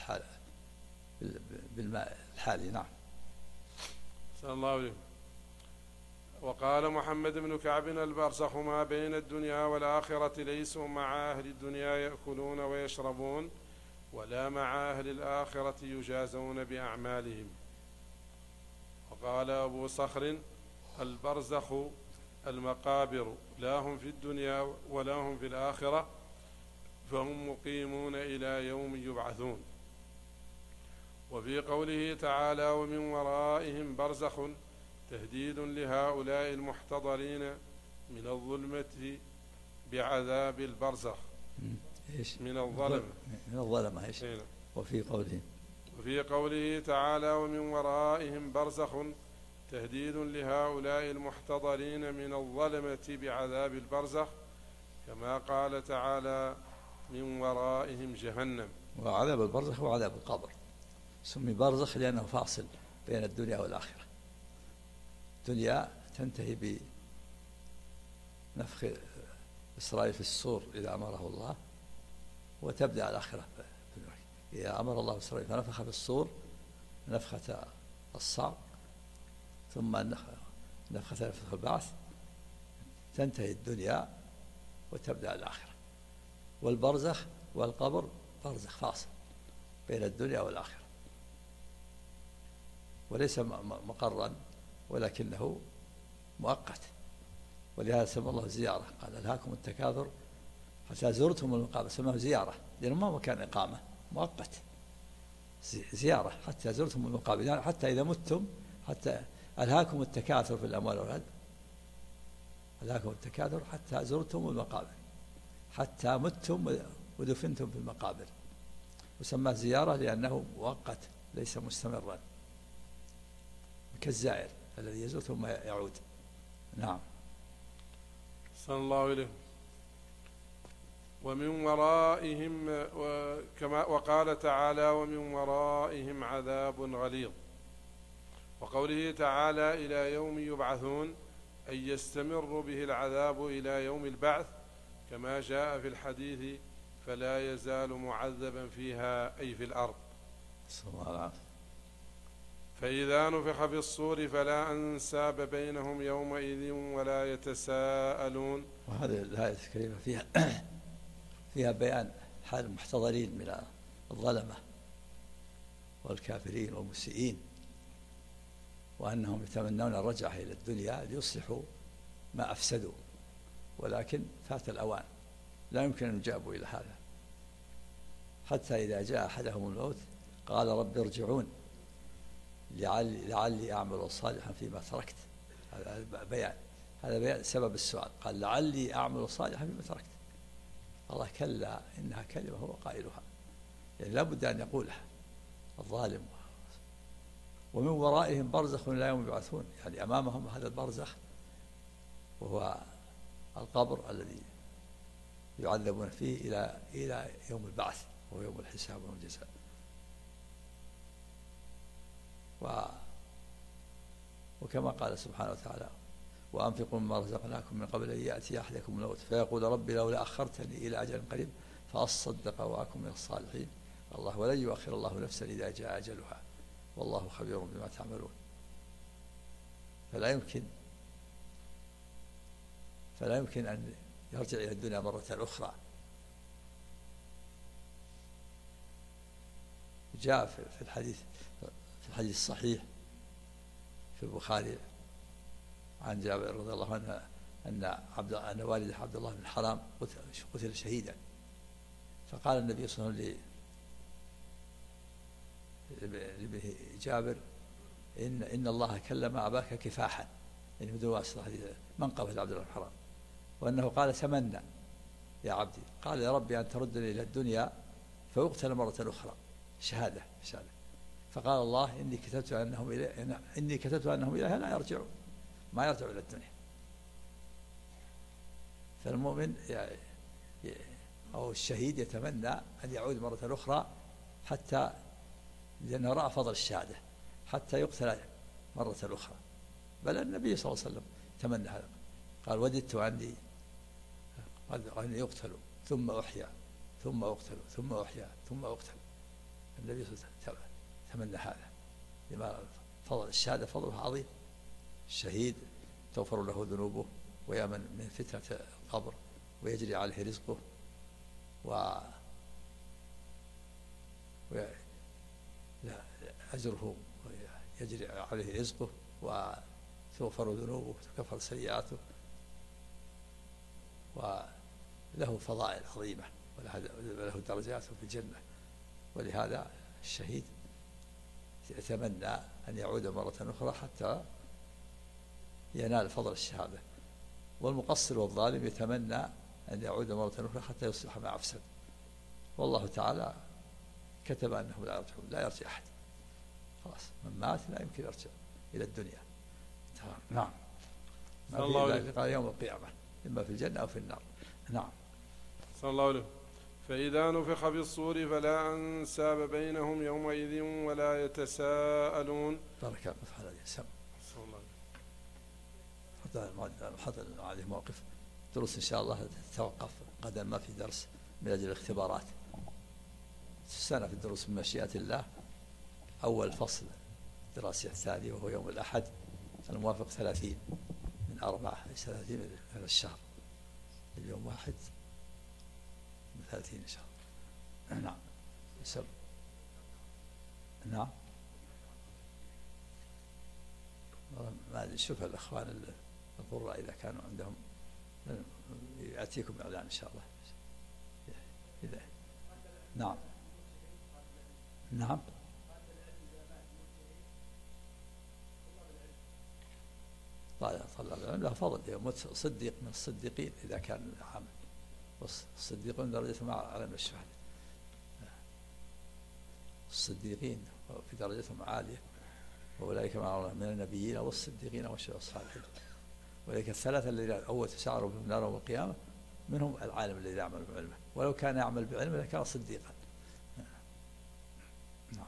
بالماء الحالي. نعم. صلى الله عليه. وقال محمد بن كعب: البرزخ ما بين الدنيا والآخرة، ليسوا مع أهل الدنيا يأكلون ويشربون، ولا مع أهل الآخرة يجازون بأعمالهم. وقال أبو صخر: البرزخ المقابر، لا هم في الدنيا ولا هم في الآخرة، فهم مقيمون إلى يوم يبعثون. وفي قوله تعالى: ومن ورائهم برزخ، تهديد لهؤلاء المحتضرين من الظلمة بعذاب البرزخ. من الظلمة إيش؟ وفي قوله تعالى: ومن ورائهم برزخ، تهديد لهؤلاء المحتضرين من الظلمة بعذاب البرزخ، كما قال تعالى: من ورائهم جهنم. وعذاب البرزخ هو عذاب القبر، سمي برزخ لأنه فاصل بين الدنيا والآخرة. الدنيا تنتهي بنفخ إسرائيل في الصور إذا أمره الله، وتبدأ الآخرة إذا أمر الله إسرائيل فنفخ في الصور نفخة الصعق، ثم نفخة البعث، تنتهي الدنيا وتبدأ الآخرة. والبرزخ والقبر برزخ فاصل بين الدنيا والآخرة، وليس مقرا ولكنه مؤقت، ولهذا سمى الله زيارة، قال: ألهاكم التكاثر حتى زرتم المقابر، سماه زيارة لأنه ما مكان إقامة، مؤقت، زيارة حتى زرتم المقابر، يعني حتى إذا متم، حتى ألهاكم التكاثر في الأموال والأولاد، ألهاكم التكاثر حتى زرتم المقابر، حتى متم ودفنتم في المقابر، وسماه زيارة لأنه مؤقت ليس مستمرا، كالزائر الذي يزور ثم يعود. نعم. صلى الله عليه. ومن ورائهم، وقال تعالى: ومن ورائهم عذاب غليظ. وقوله تعالى: إلى يوم يبعثون، أي يستمر به العذاب إلى يوم البعث، كما جاء في الحديث: فلا يزال معذبا فيها، أي في الأرض. صلى الله عليه وسلم. فإذا نفخ في الصور فلا أنساب بينهم يومئذ ولا يتساءلون. وهذه الآية الكريمة فيها بيان حال المحتضرين من الظلمة والكافرين والمسيئين، وأنهم يتمنون الرجعة إلى الدنيا ليصلحوا ما أفسدوا، ولكن فات الأوان، لا يمكن أن يجابوا إلى هذا، حتى إذا جاء أحدهم الموت قال: رب ارجعون لعلي أعمل صالحا فيما تركت. هذا بيان سبب السؤال، قال: لعلي أعمل صالحا فيما تركت. الله: كلا إنها كلمة هو قائلها، يعني لا بد أن يقولها الظالم. ومن ورائهم برزخ لا يوم يبعثون، يعني أمامهم هذا البرزخ وهو القبر الذي يعذبون فيه إلى يوم البعث وهو يوم الحساب والجزاء. وكما قال سبحانه وتعالى: وأنفقوا مما رزقناكم من قبل أن يأتي أحدكم الموت فيقول ربي لولا أخرتني إلى أجل قريب فأصدق وأكن من الصالحين. الله ولن يؤخر الله نفسا إذا جاء أجلها والله خبير بما تعملون. فلا يمكن أن يرجع إلى الدنيا مرة أخرى. جاء في الحديث الصحيح في البخاري عن جابر رضي الله عنه أن والده عبد الله بن حرام قتل شهيدا، فقال النبي صلى الله عليه وسلم لابنه جابر: إن الله كلم أباك كفاحا، يعني بدون واسطة، منقبة عبد الله بن حرام، وأنه قال: تمنى يا عبدي، قال: يا ربي أن تردني إلى الدنيا فيقتل مرة أخرى، شهادة. فقال الله: إني كتبت أنهم إليها لا يرجعون، ما يرجعوا إلى الدنيا. فالمؤمن أو الشهيد يتمنى أن يعود مرة أخرى، حتى لأنه رأى فضل الشهادة، حتى يقتل مرة أخرى. بل النبي صلى الله عليه وسلم تمنى هذا، قال: وددت أني يقتل ثم أحيا ثم أقتل ثم أحيا ثم أقتل. النبي صلى الله عليه وسلم تمنى هذا، لما فضل الشهادة فضلها عظيم. الشهيد تغفر له ذنوبه ويأمن من فتنة القبر ويجري عليه رزقه أجره يجري عليه رزقه وتغفر ذنوبه وتكفر سيئاته، وله فضائل عظيمة وله درجات في الجنة. ولهذا الشهيد يتمنى أن يعود مرة أخرى حتى ينال فضل الشهادة، والمقصر والظالم يتمنى أن يعود مرة أخرى حتى يصلح ما أفسد. والله تعالى كتب أنه لا يرجع أحد، خلاص من مات لا يمكن يرجع إلى الدنيا. نعم، ما في لقاء يوم القيامة، إما في الجنة أو في النار. نعم. صلى الله عليه. فإذا نفخ في الصور فلا أنساب بينهم يومئذ ولا يتساءلون. بارك الله في هذا الجسم. صلى الله عليه. حط عليه موقف دروس إن شاء الله تتوقف غدا، ما في درس من أجل الاختبارات. السنة في الدروس من مشيئة الله. أول فصل دراسي الثاني وهو يوم الأحد الموافق 30 من 30 من الشهر، اليوم 1 من 30 إن شاء الله. نعم. نعم. ما نشوف الأخوان القراء إذا كانوا عندهم يأتيكم إعلان إن شاء الله. إذا نعم. نعم. طلب العلم له فضل، صديق من الصديقين إذا كان عامل، والصديقون درجة أعلى من الشهداء. الصديقين في درجتهم عالية، وأولئك مع من النبيين والصديقين والشهداء والصالحين. ولكن الثلاثة الذين أول تسعروا بهم نار يوم القيامة منهم العالم الذي يعمل بعلمه، ولو كان يعمل بعلمه لكان صديقا. نعم.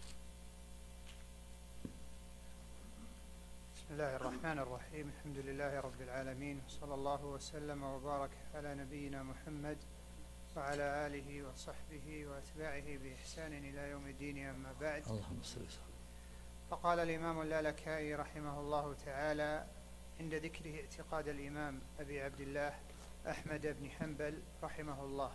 بسم الله الرحمن الرحيم. الحمد لله رب العالمين، وصلى الله وسلم وبارك على نبينا محمد وعلى آله وصحبه وأتباعه بإحسان إلى يوم الدين. أما بعد، اللهم صل وسلم. فقال الإمام اللالكائي رحمه الله تعالى عند ذكره اعتقاد الإمام أبي عبد الله أحمد بن حنبل رحمه الله،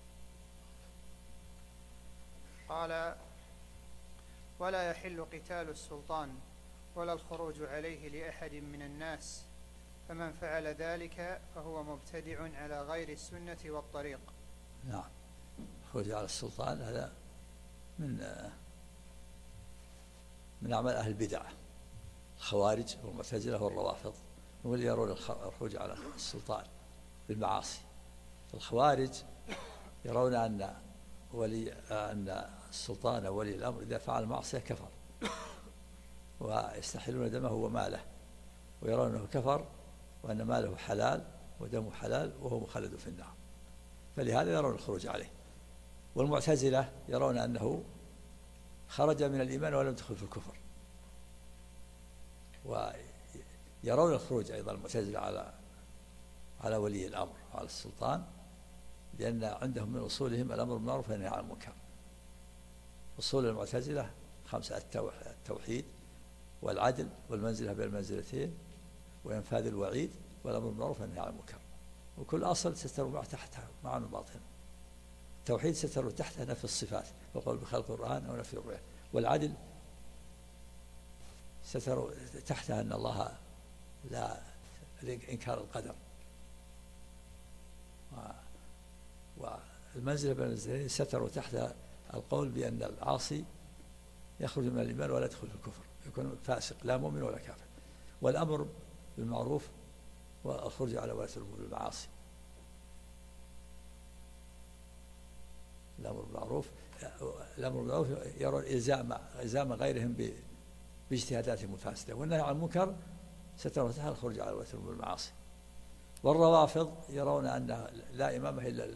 قال: ولا يحل قتال السلطان ولا الخروج عليه لأحد من الناس، فمن فعل ذلك فهو مبتدع على غير السنة والطريق. نعم. الخروج على السلطان هذا من أعمال أهل البدع، الخوارج والمعتزلة والروافض، هم اللي يرون الخروج على السلطان بالمعاصي. الخوارج يرون أن السلطان ولي الأمر إذا فعل معصية كفر، ويستحلون دمه وماله، ويرون أنه كفر وأن ماله حلال ودمه حلال وهو مخلد في النار. فلهذا يرون الخروج عليه. والمعتزلة يرون أنه خرج من الإيمان ولم يدخل في الكفر، ويرون الخروج أيضا المعتزلة على ولي الأمر وعلى السلطان، لأن عندهم من أصولهم الأمر بالمعروف والنهي عن المنكر. أصول المعتزلة 5: التوحيد والعدل والمنزلة بين المنزلتين وإنفاذ الوعيد والأمر بالمعروف والنهي عن المنكر. وكل أصل ستر تحتها معاني باطنة. التوحيد ستر تحتها نفي الصفات وقول بخلق القرآن أو نفي الرؤية، والعدل ستر تحتها أن الله لا إنكار القدر، والمنزلة بين المنزلتين ستر تحتها القول بأن العاصي يخرج من الإيمان ولا يدخل في الكفر، يكون فاسق لا مؤمن ولا كافر. والأمر بالمعروف والخروج على ولاة الأمور بالمعاصي. الأمر بالمعروف يرون إلزام غيرهم باجتهاداتهم الفاسدة، والنهي عن المنكر ستر تحت الخروج على ولاة الأمور بالمعاصي. والروافض يرون أن لا إمامة إلا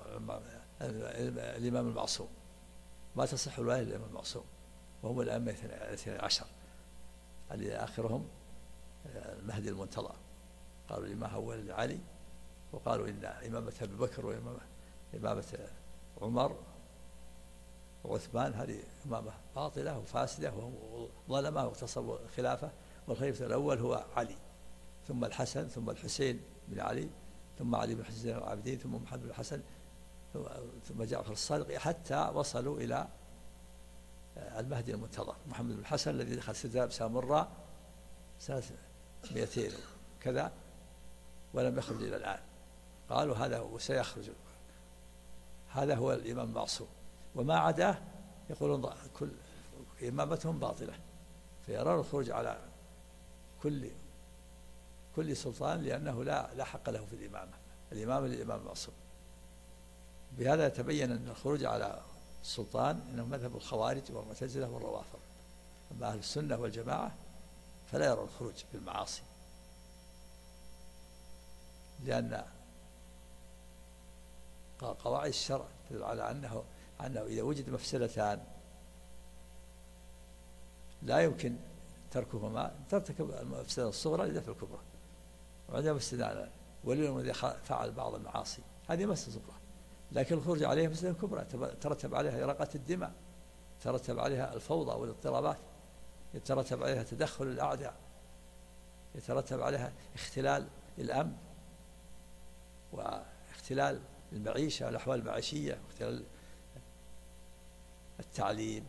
الإمام المعصوم، ما تصح الولاية للإمام المعصوم، وهم الأئمة 12 الذي آخرهم المهدي المنتظر. قالوا الإمام أول علي، وقالوا إن إمامة أبي بكر وإمامة عمر وعثمان هذه إمامة باطلة وفاسدة وظلمة واغتصبوا الخلافة، والخليفة الأول هو علي، ثم الحسن، ثم الحسين بن علي، ثم علي بن حسين العابدين، ثم محمد بن الحسن، ثم جعفر الصادق، حتى وصلوا إلى المهدي المنتظر محمد بن الحسن الذي دخل سداب سامراء سنة 200 كذا ولم يخرج إلى الآن. قالوا هذا وسيخرج، هذا هو الإمام المعصوم، وما عداه يقولون كل إمامتهم باطلة، فيرون الخروج على كل سلطان لأنه لا حق له في الإمامة للإمام المعصوم. بهذا يتبين أن الخروج على السلطان إنه مذهب الخوارج والمعتزلة والروافض. أما أهل السنة والجماعة فلا يرون الخروج بالمعاصي، لأن قواعد الشرع تدل على أنه إذا وجد مفسدتان لا يمكن تركهما، ترتكب المفسدة الصغرى لدفع الكبرى. وعندما مفسدان ولي الذي فعل بعض المعاصي هذه مفسدة صغرى، لكن الخروج عليها مفسدة كبرى ترتب عليها إراقة الدماء، ترتب عليها الفوضى والاضطرابات، يترتب عليها تدخل الأعداء، يترتب عليها اختلال الأمن واختلال المعيشة والأحوال المعيشية واختلال التعليم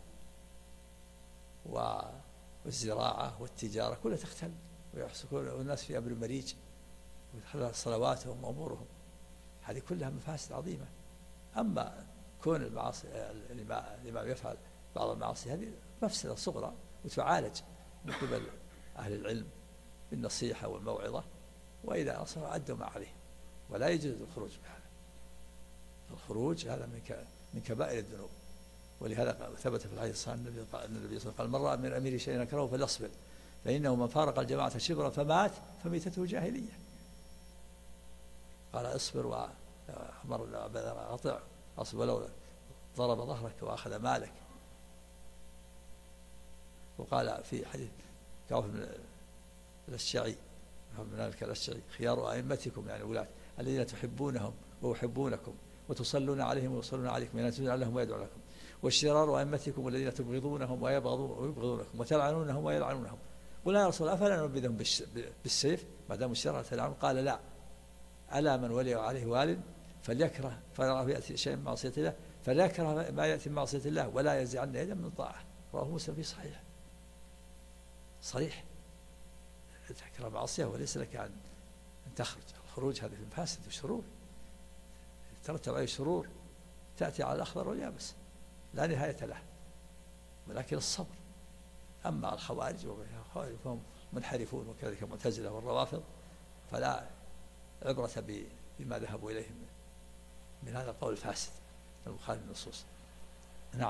والزراعة والتجارة كلها تختل، ويحسكون الناس في أمر مريج وتحل صلواتهم وأمورهم، هذه كلها مفاسد عظيمة. أما كون المعاصي الإمام يفعل بعض المعاصي هذه مفسدة صغرى وتعالج من قبل أهل العلم بالنصيحة والموعظة، وإذا أصروا أدوا ما عليه، ولا يجوز الخروج بهذا. الخروج هذا من كبائر الذنوب، ولهذا ثبت في الحديث الصحيح النبي صلى الله عليه وسلم قال: من رأى من أمير شيئا يكرهه فليصبر، فإنه من فارق الجماعة شبرا فمات فميتته جاهلية. قال: اصبر، وأمر أطع، أصبر ولو ضرب ظهرك وأخذ مالك. وقال في حديث كعب بن الأشجعي خيار أئمتكم يعني ولاة الذين تحبونهم ويحبونكم وتصلون عليهم ويصلون عليكم ينادون لهم ويدعون لكم، والشرار أئمتكم الذين تبغضونهم ويبغضونكم وتلعنونهم ويلعنونهم. قلنا يا رسول الله أفلا ننبذهم بالسيف ما داموا الشرار تلعنون؟ قال: لا، ألا من ولي عليه وال فليكره يأتي شيء من معصية الله فليكره ما يأتي من معصية الله ولا ينزعن يدا من طاعة. رواه مسلم في صحيح تكره معصية وليس لك أن تخرج. الخروج هذا في مفاسد وشرور ترتب عليه شرور تأتي على الأخضر واليابس لا نهاية له، ولكن الصبر. أما الخوارج فهم منحرفون، وكذلك المعتزلة والروافض، فلا عبرة بما ذهبوا إليه من هذا القول الفاسد المخالف للنصوص. نعم.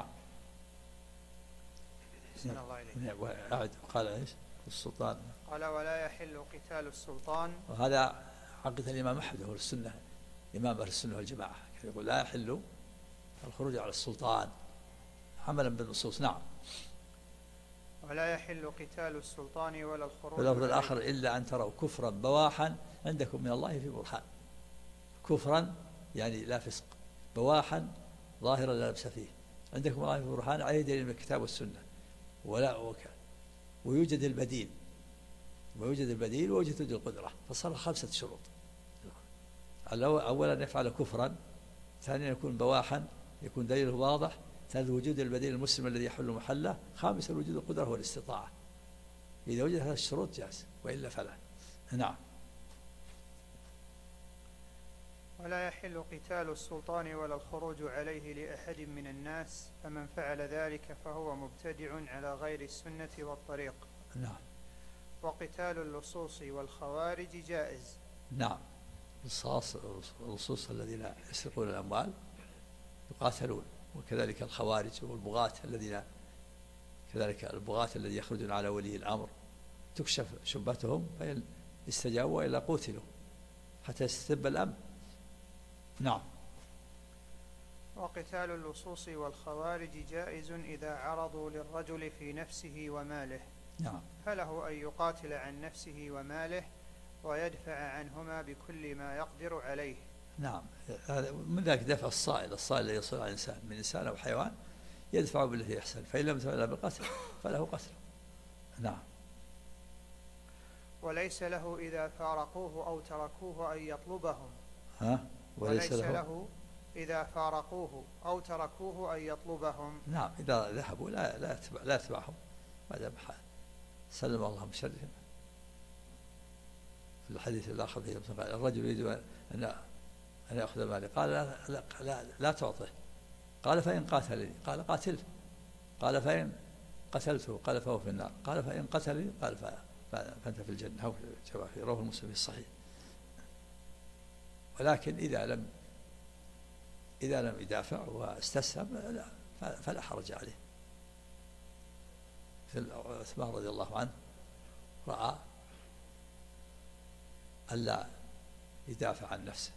أحسن الله إليك. أعد. قال إيش السلطان؟ قال: ولا يحل قتال السلطان. وهذا عقيدة الإمام أحمد وهو السنة إمام أهل السنة والجماعة، يقول لا يحل الخروج على السلطان عملا بالنصوص. نعم. ولا يحل قتال السلطان ولا الخروج واللفظ الآخر إلا أن تروا كفرا بواحا عندكم من الله في برهان. كفرا يعني لا فسق، بواحا ظاهرا لا لبس فيه، عندكم الله في برهان عليه دليل من الكتاب والسنة. ويوجد البديل، ووجد القدرة، فصار 5 شروط. أولا يفعل كفرا، ثانيا يكون بواحا يكون دليله واضح، ثالث وجود البديل المسلم الذي يحل محله، خامسا وجود القدرة والاستطاعة. إذا وجد هذه الشروط جاز، وإلا فلا. نعم. ولا يحل قتال السلطان ولا الخروج عليه لأحد من الناس، فمن فعل ذلك فهو مبتدع على غير السنة والطريق. نعم. وقتال اللصوص والخوارج جائز. نعم. اللصوص الذين يسرقون الأموال يقاتلون، وكذلك الخوارج والبغاة الذين الذي يخرجون على ولي الأمر تكشف شبهتهم فإن استجابوا وإلا قتلوا حتى يستتب الأمن. نعم. وقتال اللصوص والخوارج جائز إذا عرضوا للرجل في نفسه وماله. نعم. فله أن يقاتل عن نفسه وماله ويدفع عنهما بكل ما يقدر عليه. نعم. من ذلك دفع الصائل الذي يصل على الإنسان من إنسان أو حيوان يدفع بالتي يحسن، فإن لم يدفع إلا بالقتل فله قتل. نعم. وليس له إذا فارقوه أو تركوه أن يطلبهم. وليس له إذا فارقوه أو تركوه أن يطلبهم. نعم. إذا ذهبوا لا يتبعهم ما دام سلم الله من شرهم. في الحديث الآخر قال الرجل يريد أن يأخذ مالي، قال لا تعطه، قال فإن قاتلني، قال قاتله، قال فإن قتلته، قال فهو في النار، قال فإن قتلني، قال فأنت في الجنة. أو في رواه مسلم في الصحيح. ولكن إذا لم يدافع واستسلم فلا حرج عليه. مثل عثمان رضي الله عنه رأى ألا يدافع عن نفسه.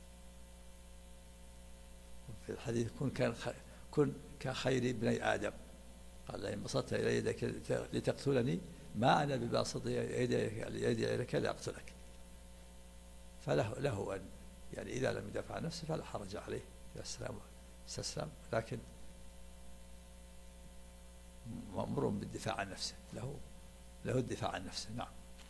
في الحديث كن كخير بني آدم، قال لئن بسطت إلي يدك لتقتلني ما أنا بباسط يدي إليك لأقتلك. فله أن يعني إذا لم يدافع عن نفسه فلا حرج عليه إذا استسلم، لكن مأمور بالدفاع عن نفسه، له الدفاع عن نفسه. نعم.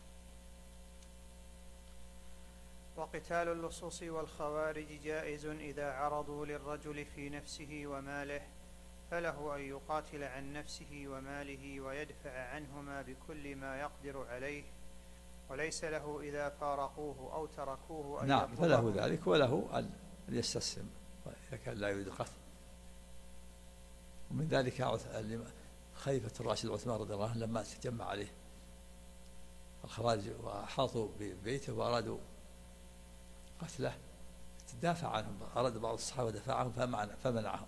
وقتال اللصوص والخوارج جائز إذا عرضوا للرجل في نفسه وماله، فله أن يقاتل عن نفسه وماله ويدفع عنهما بكل ما يقدر عليه، وليس له إذا فارقوه أو تركوه أن نعم. فله ذلك، وله أن يستسلم إذا كان لا يريد قتل. ومن ذلك خليفة الراشد عثمان رضي الله عنه لما تجمع عليه الخوارج وأحاطوا ببيته وأرادوا قتله تدافع عنهم، أراد بعض الصحابة دفاعهم فمنعهم،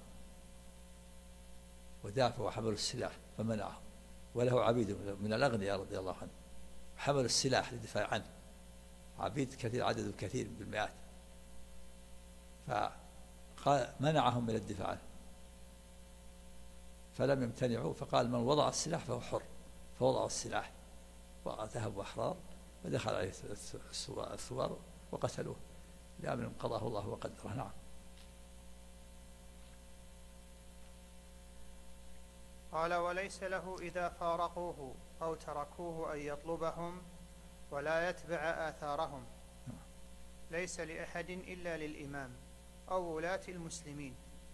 ودافعوا وحملوا السلاح فمنعهم، وله عبيد من الأغنياء رضي الله عنه حملوا السلاح للدفاع عنه، عبيد كثير عدد كثير بالمئات، فمنعهم من الدفاع عنه فلم يمتنعوا، فقال من وضع السلاح فهو حر، فوضعوا السلاح وذهبوا أحرار ودخل عليه الثوار وقتلوه لأمر قضاه الله وقدره. نعم. قال وليس له إذا فارقوه أو تركوه أن يطلبهم ولا يتبع آثارهم. ليس لأحد إلا للإمام أو ولاة المسلمين.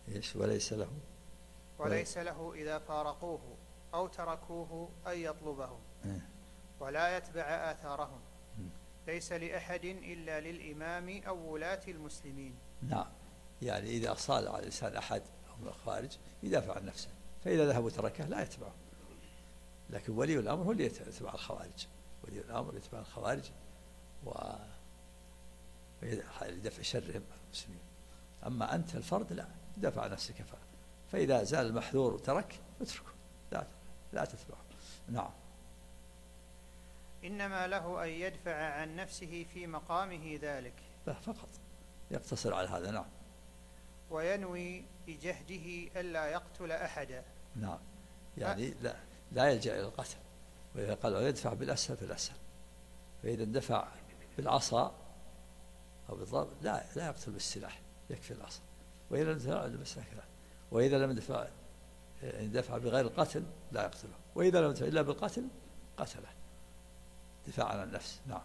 وليس له إذا فارقوه أو تركوه أن يطلبهم ولا يتبع آثارهم. ليس لأحد إلا للإمام أو ولاة المسلمين. نعم. يعني إذا صال على الإنسان أحد من الخارج يدافع عن نفسه، فإذا ذهب وتركه لا يتبعه، لكن ولي الأمر هو اللي يتبع الخوارج، ولي الأمر يتبع الخوارج ولدفع شرهم المسلمين. أما أنت الفرد لا، دافع عن نفسك فإذا زال المحذور وترك اتركه، لا تتبعه. نعم. إنما له أن يدفع عن نفسه في مقامه ذلك فقط، يقتصر على هذا. نعم. وينوي بجهده ألا يقتل أحدا. نعم، يعني لا يلجأ إلى القتل، وإذا قال يدفع بالأسهل فالأسهل، فإذا اندفع بالعصا أو بالضرب لا يقتل بالسلاح، يكفي العصا. وإذا لم يدفع بغير القتل لا يقتله، وإذا لم يدفع إلا بالقتل قتله دفاعا عن النفس. نعم.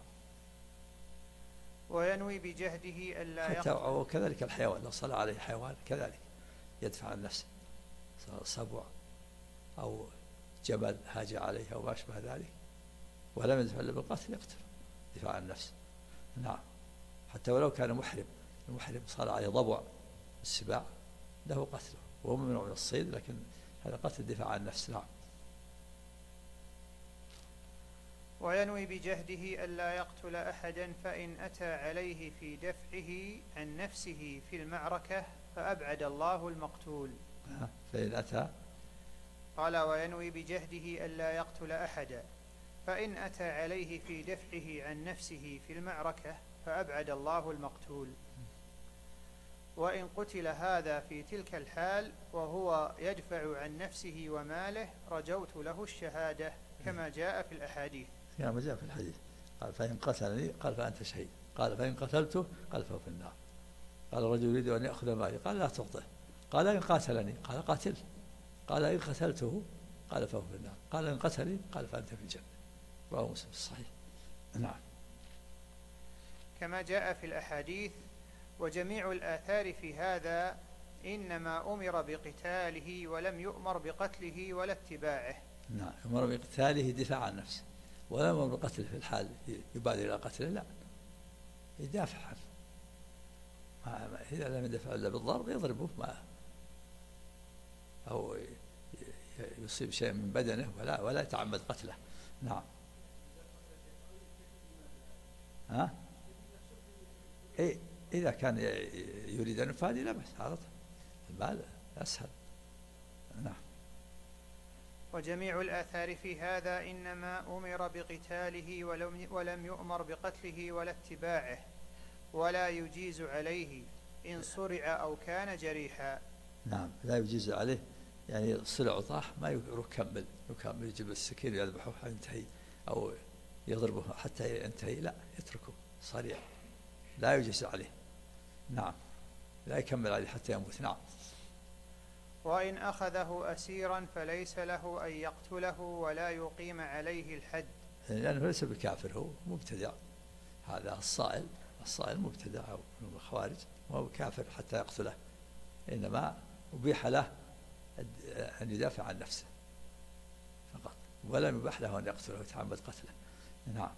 وينوي بجهده ألا يقتل. وكذلك الحيوان لو صلى عليه حيوان كذلك يدفع عن نفسه، سبع أو جبل هاج عليه أو ما أشبه ذلك ولم يدفع إلا بالقتل يقتل دفاع عن النفس. نعم. حتى ولو كان المحرم صار عليه ضبع السباع له قتله، وهو ممنوع من الصيد، لكن هذا قتل دفاع عن النفس. نعم. وينوي بجهده ألا يقتل أحدا فإن أتى عليه في دفعه عن نفسه في المعركة فأبعد الله المقتول. فإن أتى، قال وينوي بجهده ألا يقتل أحدا فإن أتى عليه في دفعه عن نفسه في المعركة فأبعد الله المقتول. وإن قتل هذا في تلك الحال وهو يدفع عن نفسه وماله رجوت له الشهادة كما جاء في الأحاديث. كما جاء في الحديث قال فإن قتلني قال فأنت شهيد، قال فإن قتلته قال فهو في النار. قال الرجل يريد أن يأخذ مالي قال لا تعطه، قال إن قاتلني قال قاتل، قال إن قتلته قال فهو في النار، قال إن قتلني قال فأنت في الجنة. رواه مسلم في الصحيح. نعم. كما جاء في الأحاديث. وجميع الآثار في هذا إنما أمر بقتاله ولم يؤمر بقتله ولا اتباعه. نعم، أمر بقتاله دفاع عن نفسه، ولا أمر بقتله في الحال يبادر إلى قتله، لا، يدافع عنه. إذا لم يدفع إلا بالضرب يضربه أو يصيب شيء من بدنه ولا يتعمد قتله. نعم. إذا كان يريد أن يفادي لا بأس، هذا المال أسهل. نعم. وجميع الآثار في هذا إنما أمر بقتاله ولم يؤمر بقتله ولا اتباعه، ولا يجيز عليه إن صرع أو كان جريحا. نعم، لا يجيز عليه، يعني صرع وطاح ما يكمل يجيب السكين ويذبحه حتى ينتهي أو يضربه حتى ينتهي، لا، يتركه صريع لا يجيز عليه. نعم، لا يكمل عليه حتى يموت. نعم. وإن أخذه أسيرا فليس له أن يقتله ولا يقيم عليه الحد، لأنه ليس بكافر، هو مبتدع. هذا الصائل مبتدع من الخوارج، وهو كافر حتى يقتله، إنما أبيح له أن يدافع عن نفسه فقط، ولم يباح له أن يقتله ويتعمد قتله. نعم.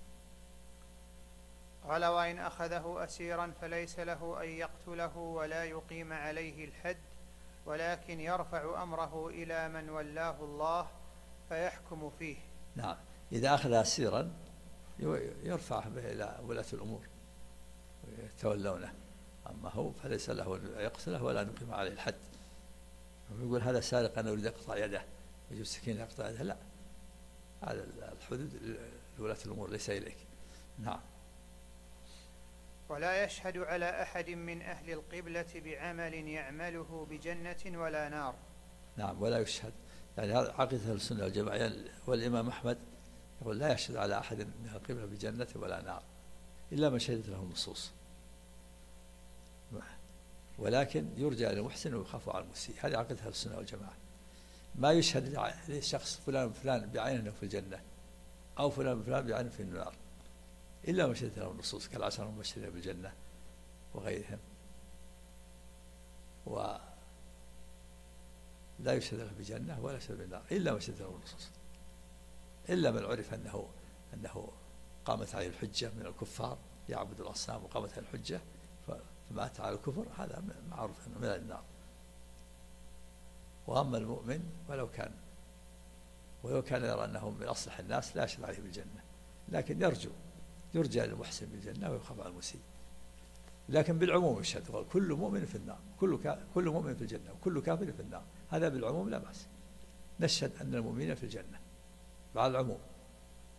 قال وإن أخذه أسيرا فليس له أن يقتله ولا يقيم عليه الحد، ولكن يرفع أمره إلى من ولاه الله فيحكم فيه. نعم، إذا أخذ أسيرا يرفعه به إلى ولاة الأمور ويتولونه، أما هو فليس له أن يقتله ولا أن يقيم عليه الحد. يقول هذا سارق أنا أريد أقطع يده، يجيب سكين يقطع يده، لا، هذا الحدود لولاة الأمور ليس إليك. نعم. ولا يشهد على أحد من أهل القبلة بعمل يعمله بجنة ولا نار. نعم، ولا يشهد، يعني هذا عقيدة السنة والجماعة. والإمام أحمد يقول لا يشهد على أحد من أهل القبلة بجنة ولا نار إلا من شهدت له النصوص، ولكن يرجى للمحسن ويخاف على المسيء. هذه عقيدة السنة والجماعة. ما يشهد لشخص فلان بعينه في الجنة أو فلان بعينه في النار إلا ما شهدت له النصوص كالعشرة المبشرين بالجنة وغيرهم. ولا يشهد له بجنة ولا يشهد بالنار إلا ما شهدت له النصوص، إلا من عرف أنه قامت عليه الحجة من الكفار يعبد الأصنام وقامت عليه الحجة فمات على الكفر، هذا معروف أنه من النار. وأما المؤمن ولو كان يرى أنه من أصلح الناس لا يشهد عليه بالجنة، لكن يرجى للمحسن بالجنة ويخاف على المسيء. لكن بالعموم يشهد كل مؤمن في النار، كل مؤمن في الجنة وكل كافر في النار، هذا بالعموم لا بأس. نشهد أن المؤمنين في الجنة على العموم،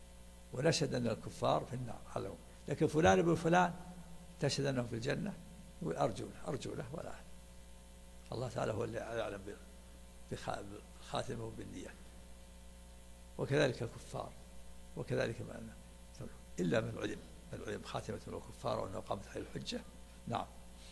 ونشهد أن الكفار في النار على العموم. لكن فلان ابن فلان تشهد أنه في الجنة يقول أرجو له ولا الله تعالى هو اللي يعلم بخاتمه بالنية. وكذلك الكفار، وكذلك من إلا من علم خاتمة الكفار وأنه قامت عليه الحجة. نعم.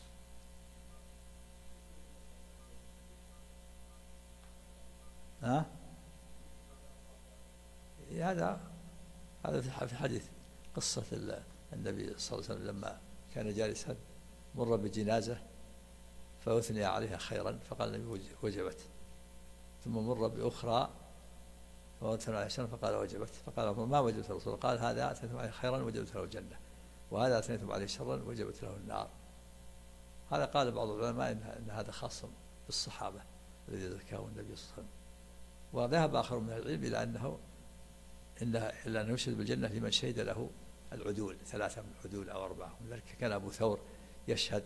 هذا في حديث قصة النبي صلى الله عليه وسلم لما كان جالسا مر بجنازة فأثني عليها خيرا فقال النبي وجبت، ثم مر بأخرى فأثنى عليها شرا فقال وجبت، فقال ما وجبت الرسول؟ قال هذا أثنيتم عليه خيرا وجبت له الجنة، وهذا أثنيتم عليه شرا وجبت له النار. هذا قال بعض العلماء إن هذا خاص بالصحابة الذي ذكره النبي صلى الله عليه وسلم. وذهب آخر من العلم إلى أنه يشهد بالجنة لمن شهد له العدول، 3 من العدول أو 4، ولذلك كان أبو ثور يشهد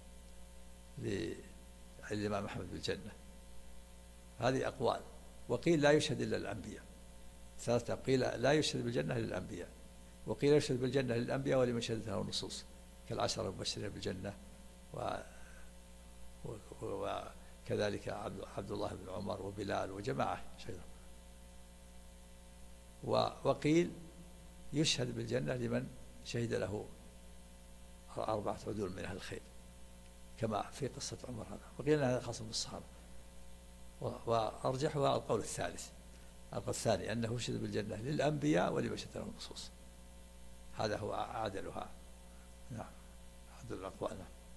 للإمام أحمد بالجنة. هذه أقوال. وقيل لا يشهد إلا الأنبياء، 3 قيل لا يشهد بالجنة للأنبياء، وقيل يشهد بالجنة للأنبياء ولمن شهدت له النصوص كالعشرة المبشرين بالجنة، وكذلك عبد الله بن عمر وبلال وجماعة شهدوا. وقيل يشهد بالجنة لمن شهد له 4 عدول من أهل الخير كما في قصة عمر هذا. وقيل أن هذا خاص بالصحابة، وأرجحها القول الثالث، القول الثاني أنه يشهد بالجنة للأنبياء ولمن شهد له النصوص. هذا هو عادلها. نعم، عدل الأقوال.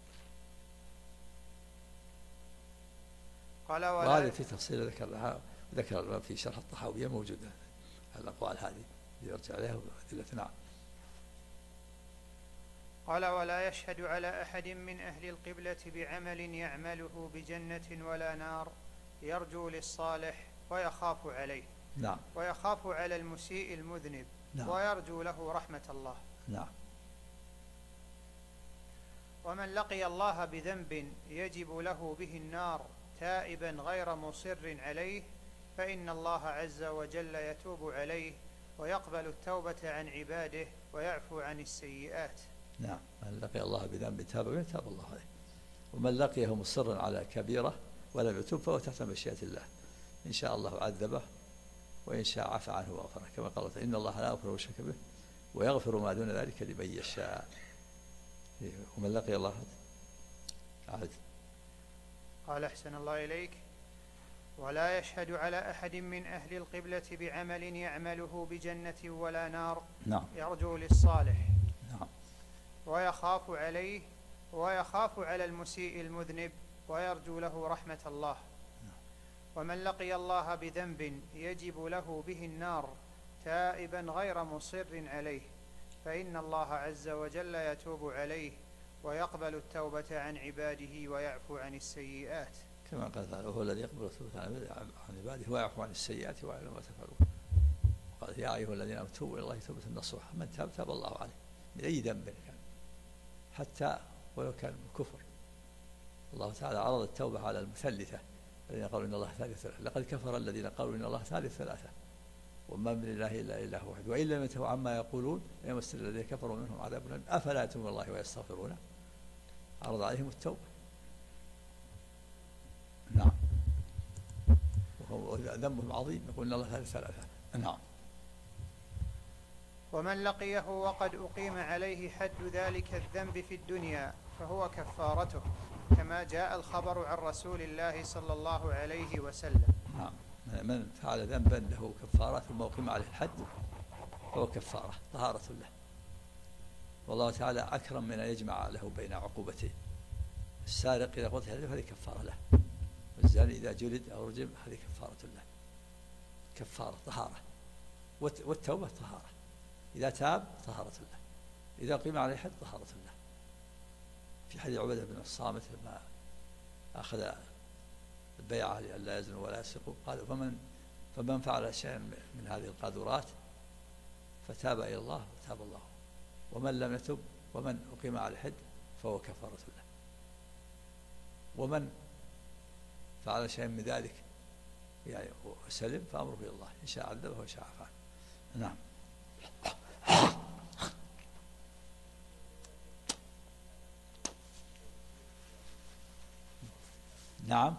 قال وهذه في تفصيل ذكر في شرح الطحاوية موجودة الأقوال هذه يرجع عليها وأدلة. نعم. قال ولا يشهد على أحد من أهل القبلة بعمل يعمله بجنة ولا نار يرجو للصالح ويخاف عليه. نعم. ويخاف على المسيء المذنب. نعم. ويرجو له رحمة الله. نعم. ومن لقي الله بذنب يجب له به النار تائبا غير مصر عليه فإن الله عز وجل يتوب عليه ويقبل التوبة عن عباده ويعفو عن السيئات. نعم. من لقي الله بذنب تاب الله عليه، ومن لقيه مصرا على كبيرة ولم يتوب فهو تحت مشيئة الله، إن شاء الله عذبه وإن شاء عفى عنه وغفره، كما قال إن الله لا يغفر الشرك به ويغفر ما دون ذلك لمن يشاء. ومن لقي الله عاد. قال أحسن الله إليك ولا يشهد على أحد من أهل القبلة بعمل يعمله بجنة ولا نار. نعم. يرجو للصالح. نعم. ويخاف عليه ويخاف على المسيء المذنب ويرجو له رحمة الله. نعم. ومن لقي الله بذنب يجب له به النار تائبا غير مصر عليه فإن الله عز وجل يتوب عليه ويقبل التوبة عن عباده ويعفو عن السيئات، كما قال تعالى وهو الذي يقبل التوبة عن عباده ويعفو عن السيئات ويعلم ما تفعلون. قال يا أيها الذين آمنوا توبوا إلى الله توبة نصوحا، من تاب الله عليه من أي ذنب كان حتى ولو كان كفر. الله تعالى عرض التوبة على المثلثة الذين قالوا إن الله ثالث ثلاثة، لقد كفر الذين قالوا إن الله ثالث ثلاثة وما من الله إلا إله واحد وإن لم ينتهوا عما يقولون يمس الذين كفروا منهم عذاب أليم أفلا يتوبون الله ويستغفرون. عرض عليهم التوبة. نعم. وهو ذنبهم عظيم، يقول إن الله ثالث ثلاثة. نعم. ومن لقيه وقد أقيم عليه حد ذلك الذنب في الدنيا فهو كفارته كما جاء الخبر عن رسول الله صلى الله عليه وسلم. نعم. من فعل ذنبا له كفارة ثم أقيم عليه الحد فهو كفارة طهارة له. والله تعالى أكرم من أن يجمع له بين عقوبتين. السارق إذا قتل هذه كفارة له، والزاني إذا جلد أو رجم هذه كفارة له. كفارة طهارة، والتوبة طهارة، إذا تاب طهارة له، إذا قيم عليه حد طهارة له. في حديث عبادة بن الصامت لما أخذ البيعة لئلا يزنوا ولا يسرقوا قال فمن فعل شيئا من هذه القاذورات فتاب إلى الله فتاب الله، ومن لم يتب ومن أقيم على الحد فهو كفارة له، ومن فعل شيئا من ذلك يعني وسلم فأمره إلى الله إن شاء عذبه وإن شاء عفا. نعم. نعم.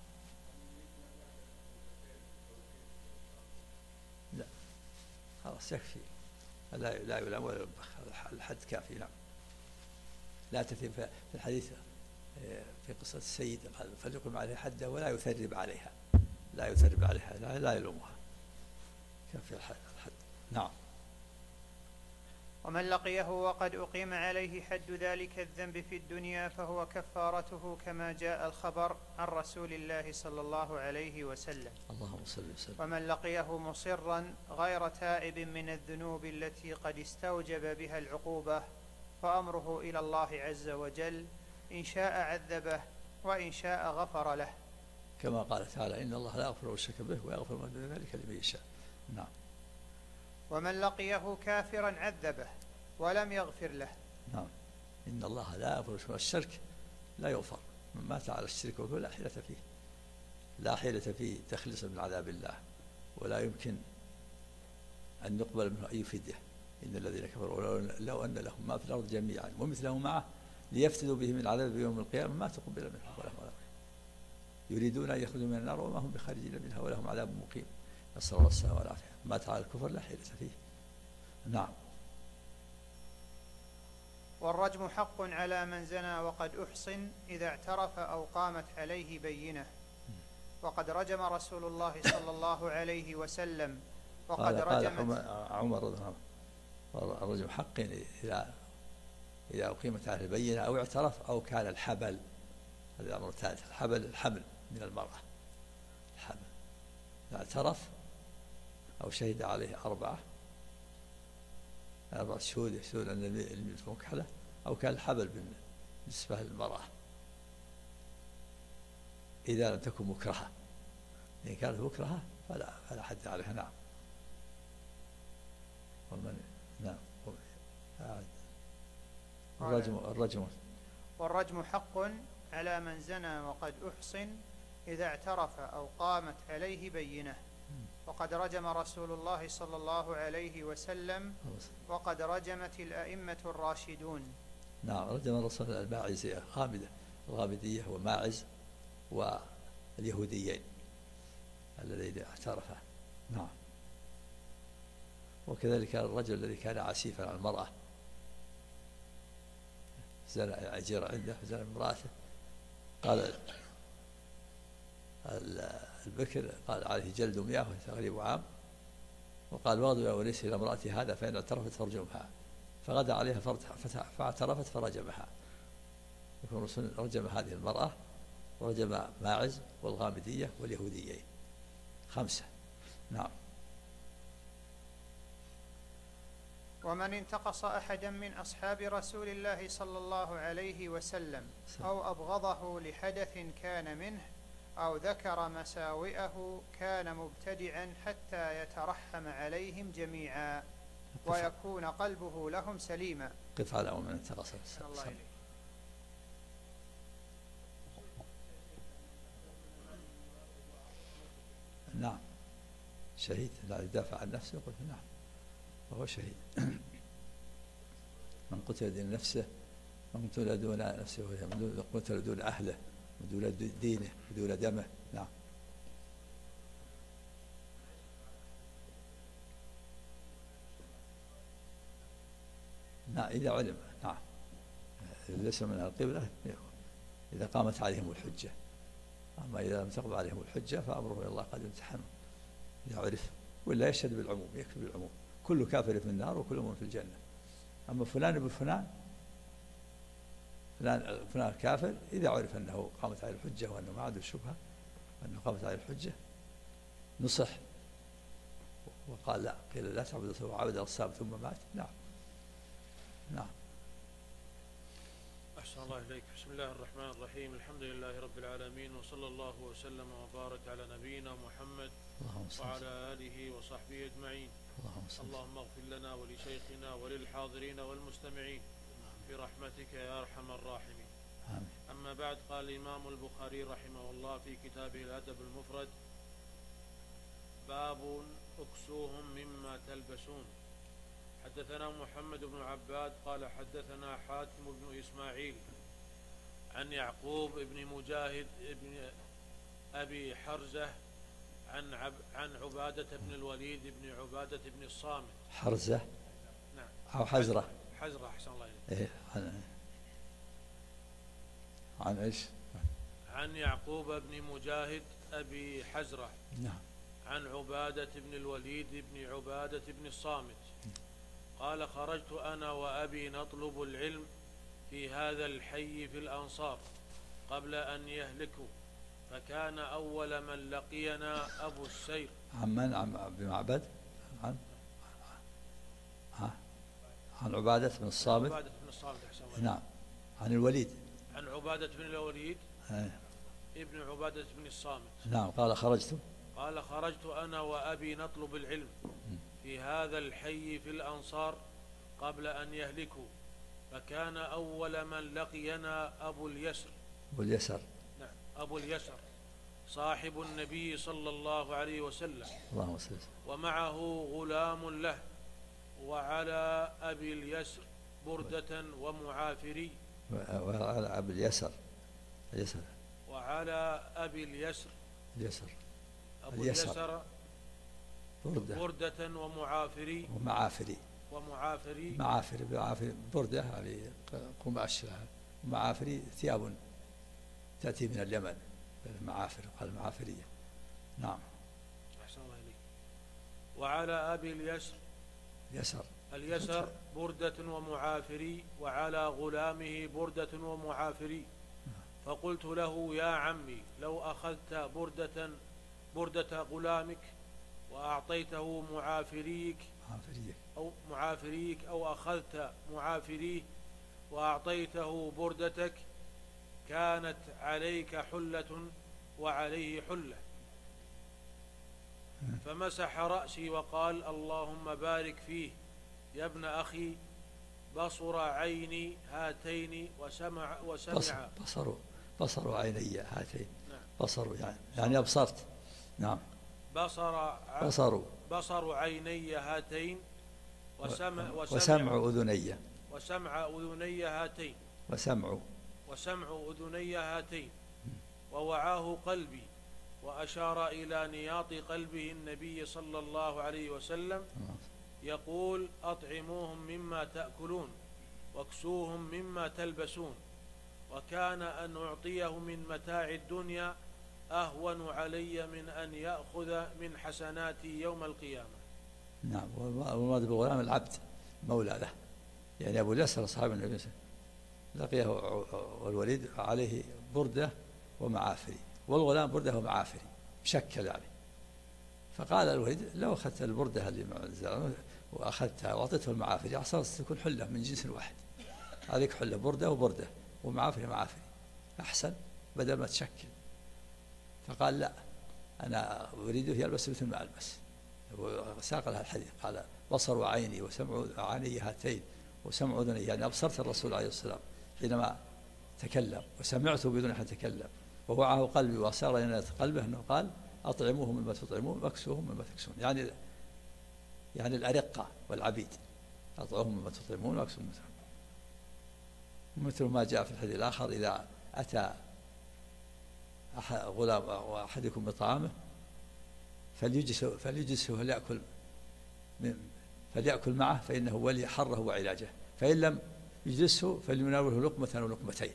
لا خلاص يكفي، لا يلام ولا يلبخ، الحد كافي. نعم. لا تثريب في الحديث في قصة السيد قال فليقم عليها حده ولا يثرب عليها، لا يثرب عليها، لا يلومها، كافي الحد. نعم. ومن لقيه وقد أقيم عليه حد ذلك الذنب في الدنيا فهو كفارته كما جاء الخبر عن رسول الله صلى الله عليه وسلم. اللهم صل وسلم. ومن لقيه مصرا غير تائب من الذنوب التي قد استوجب بها العقوبة فأمره إلى الله عز وجل، إن شاء عذبه وإن شاء غفر له، كما قال تعالى إن الله لا يغفر الشرك به ويغفر ما دون ذلك لمن يشاء. نعم. ومن لقيه كافرا عذبه ولم يغفر له. نعم. إن الله لا يغفر الشرك، لا يغفر، من مات على الشرك وهو لا حيلة فيه، لا حيلة فيه تخلصا من عذاب الله، ولا يمكن أن يقبل منه أي فدية. إن الذين كفروا لو أن لهم ما في الأرض جميعا ومثله معه ليفتدوا به من عذاب يوم القيامة ما تقبل منهم ولهم عذاب، يريدون أن يخرجوا من النار وما هم بخارجين منها ولهم عذاب مقيم، نسأل الله السلامة والعافية. مات على الكفر لا حيلة فيه. نعم. والرجم حق على من زنى وقد أحصن إذا اعترف أو قامت عليه بينة، وقد رجم رسول الله صلى الله عليه وسلم وقد رجمت عمر رضي الله عنه الرجم حق إذا أقيمت عليه البينة أو اعترف أو كان الحبل، هذا الأمر الثالث، الحمل من المرأة، الحمل إذا اعترف أو شهد عليه أربعة شهود يشهدون أن الميت مكحلة، أو كان الحبل بالنسبة للمرأة إذا لم تكن مكرهة، إن كانت مكرهة فلا حد عليها. نعم. نعم. والرجم حق على من زنى وقد أحصن إذا اعترف أو قامت عليه بينة، وقد رجم رسول الله صلى الله عليه وسلم وقد رجمت الأئمة الراشدون. نعم. رجم الرسول الماعزية الغامدية وماعز واليهوديين الذين اعترفا. نعم. وكذلك الرجل الذي كان عسيفا على المرأة زنى أجير عنده زنى امرأته، قال البكر قال عليه جلد 100 وتغريب عام، وقال واغضب وليس إلى امرأتي هذا فإن اعترفت فارجمها، فغدا عليها فاعترفت فرجمها. يكون الرسول رجم هذه المرأة ورجم ماعز والغامدية واليهوديين 5. نعم. ومن انتقص أحدا من أصحاب رسول الله صلى الله عليه وسلم أو أبغضه لحدث كان منه أو ذكر مساوئه كان مبتدعا حتى يترحم عليهم جميعا ويكون قلبه لهم سليما. قف على ومن انتقص. الله إليك. نعم. شهيد لا يدافع عن نفسه يقول نعم وهو شهيد. من قتل دون نفسه، من قتل دون نفسه، من قتل دون أهله، من دون دينه، دون دمه. نعم. نعم إذا علم. نعم. ليس من القبلة إذا قامت عليهم الحجة، أما إذا لم تقم عليهم الحجة فأمره إلى الله قد امتحنوا إذا عرف، ولا يشهد بالعموم، يكفي بالعموم، كل كافر في النار وكل مؤمن في الجنة. أما فلان ابن فلان كافر إذا عرف أنه قامت عليه الحجة وأنه ما عنده شبهة وأنه قامت عليه الحجة نصح وقال لا، قيل لا تعبد سوى عبد الصام ثم مات. نعم. نعم. أحسن الله إليك. بسم الله الرحمن الرحيم. الحمد لله رب العالمين، وصلى الله وسلم وبارك على نبينا محمد وعلى آله وصحبه أجمعين. اللهم اغفر لنا ولشيخنا وللحاضرين والمستمعين برحمتك يا أرحم الراحمين. آمين. أما بعد، قال الإمام البخاري رحمه الله في كتابه الأدب المفرد: باب اكسوهم مما تلبسون. حدثنا محمد بن عباد قال حدثنا حاتم بن إسماعيل عن يعقوب بن مجاهد بن أبي حرزة عن عبادة بن الوليد بن عبادة بن الصامت. حرزة نعم أو حزرة؟ حزرة أحسن الله إليك. إيه عن إيش؟ عن يعقوب بن مجاهد أبي حزرة. نعم. عن عبادة بن الوليد بن عبادة بن الصامت قال خرجت أنا وأبي نطلب العلم في هذا الحي في الأنصار قبل أن يهلكوا، فكان أول من لقينا أبو السير. عن من؟ عن ابن معبد؟ عن عبادة بن الصامت. عبادة بن الصامت أحسن الله. نعم. عن الوليد. عن عبادة بن الوليد ابن عبادة بن الصامت. نعم. قال خرجت أنا وأبي نطلب العلم في هذا الحي في الأنصار قبل أن يهلكوا، فكان أول من لقينا أبو اليسر. نعم أبو اليسر صاحب النبي صلى الله عليه وسلم، اللهم صل. ومعه غلام له، وعلى أبي اليسر بردة ومعافري. وعلى أبي اليسر وعلى أبي اليسر أبو اليسر بردة ومعافري. معافري بردة يعني قماش، معافري ثياب تأتي من اليمن، المعافر قال المعافرية. نعم. أحسن الله إليك. وعلى أبي اليسر بردة ومعافري، وعلى غلامه بردة ومعافري. فقلت له يا عمي لو أخذت بردة غلامك وأعطيته معافريك أو أخذت معافريه وأعطيته بردتك كانت عليك حلة وعليه حلة. فمسح رأسي وقال اللهم بارك فيه يا ابن أخي، بصر عيني هاتين وسمع بصر عيني هاتين. نعم. بصر يعني أبصرت. نعم. بصر عيني هاتين وسمع أذني هاتين. وسمع أذني هاتين. ووعاه قلبي. وأشار إلى نياط قلبه النبي صلى الله عليه وسلم يقول أطعموهم مما تأكلون واكسوهم مما تلبسون، وكان أن أعطيه من متاع الدنيا أهون علي من أن يأخذ من حسناتي يوم القيامة. نعم. والمراد بالغلام العبد مولى له، يعني أبو اليسر أصحاب النبي لقيه والوليد عليه بردة ومعافري، والغلام بردة ومعافري مشكل يعني. فقال الوليد لو أخذت البردة اللي وأخذتها وأعطيته المعافري صارت تكون حلة من جنس واحد، هذيك حلة بردة ومعافري أحسن بدل ما تشكل. فقال لا، أنا أريده يلبس مثل ما ألبس. وساق لها الحديث قال بصر عيني وسمع عيني هاتين وسمع أذني، يعني أبصرت الرسول عليه السلام حينما تكلم وسمعته بدون أن يتكلم. ووعاه قلبي وصار إلى قلبه أنه قال أطعموهم مما تطعمون واكسوهم مما تكسون، يعني الأرقة والعبيد أطعموهم مما تطعمون واكسوهم مما تطعمون. مثل ما جاء في الحديث الآخر إذا أتى غلام أحدكم بطعامه فليجلسه فليأكل معه فإنه ولي حره وعلاجه، فإن لم يجلسه فليناوله لقمة أو لقمتين.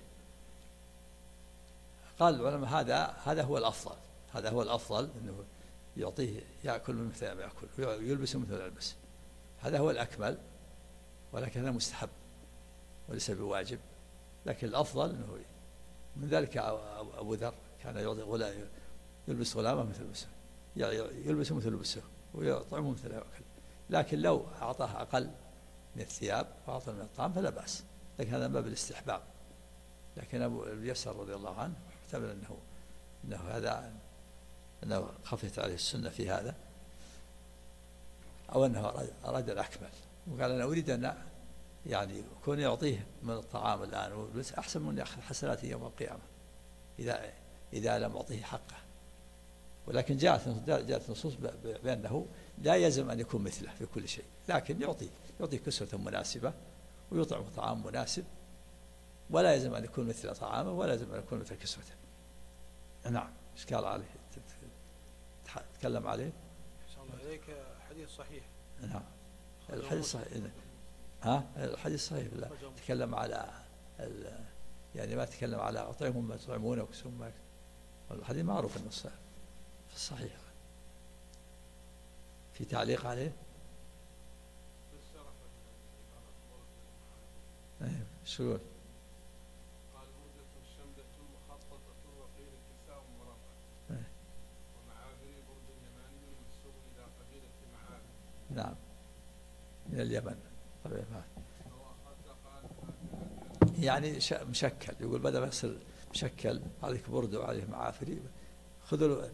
قال العلماء هذا هو الأفضل أنه يعطيه يأكل مثل ما يأكل ويلبس مثل ما يلبس، هذا هو الأكمل، ولكن هذا مستحب وليس بواجب. لكن الأفضل أنه من ذلك أبو ذر كان يعطي يلبس غلامه مثل لبسه، يلبسه مثل لبسه ويطعمه مثل ما يأكل. لكن لو أعطاه أقل من الثياب وأعطاه من الطعام فلا بأس، لكن هذا باب الاستحباب. لكن أبو اليسر رضي الله عنه احتمل أنه خفيت عليه السنة في هذا، أو أنه أراد الأكمل، وقال أنا أريد أن يعني كون يعطيه من الطعام الآن بس أحسن من يأخذ حسناته يوم القيامة إذا لم أعطيه حقه. ولكن جاءت نصوص بأنه لا يلزم أن يكون مثله في كل شيء، لكن يعطي كسوة مناسبة ويطعم طعام مناسب ولا يلزم أن يكون مثل طعامه ولا يلزم أن يكون مثل كسوته. نعم. إيش قال عليه؟ تتكلم عليه؟ أحسن الله إليك. حديث صحيح. نعم. الحديث صحيح. الحديث صحيح. لا تكلم على يعني ما تكلم على أطعمهم ما تطعمون وكسوهم ما. الحديث معروف أنه في الصحيح. في تعليق عليه؟ شو يقول؟ قال بردة شمدة مخططة وقيل كساء مربع ومعابر برد يماني منسوب إلى قبيلة معابر. نعم من اليمن. يعني مشكل، يقول بدل ما يصير مشكل عليك برد وعليه معافري خذوا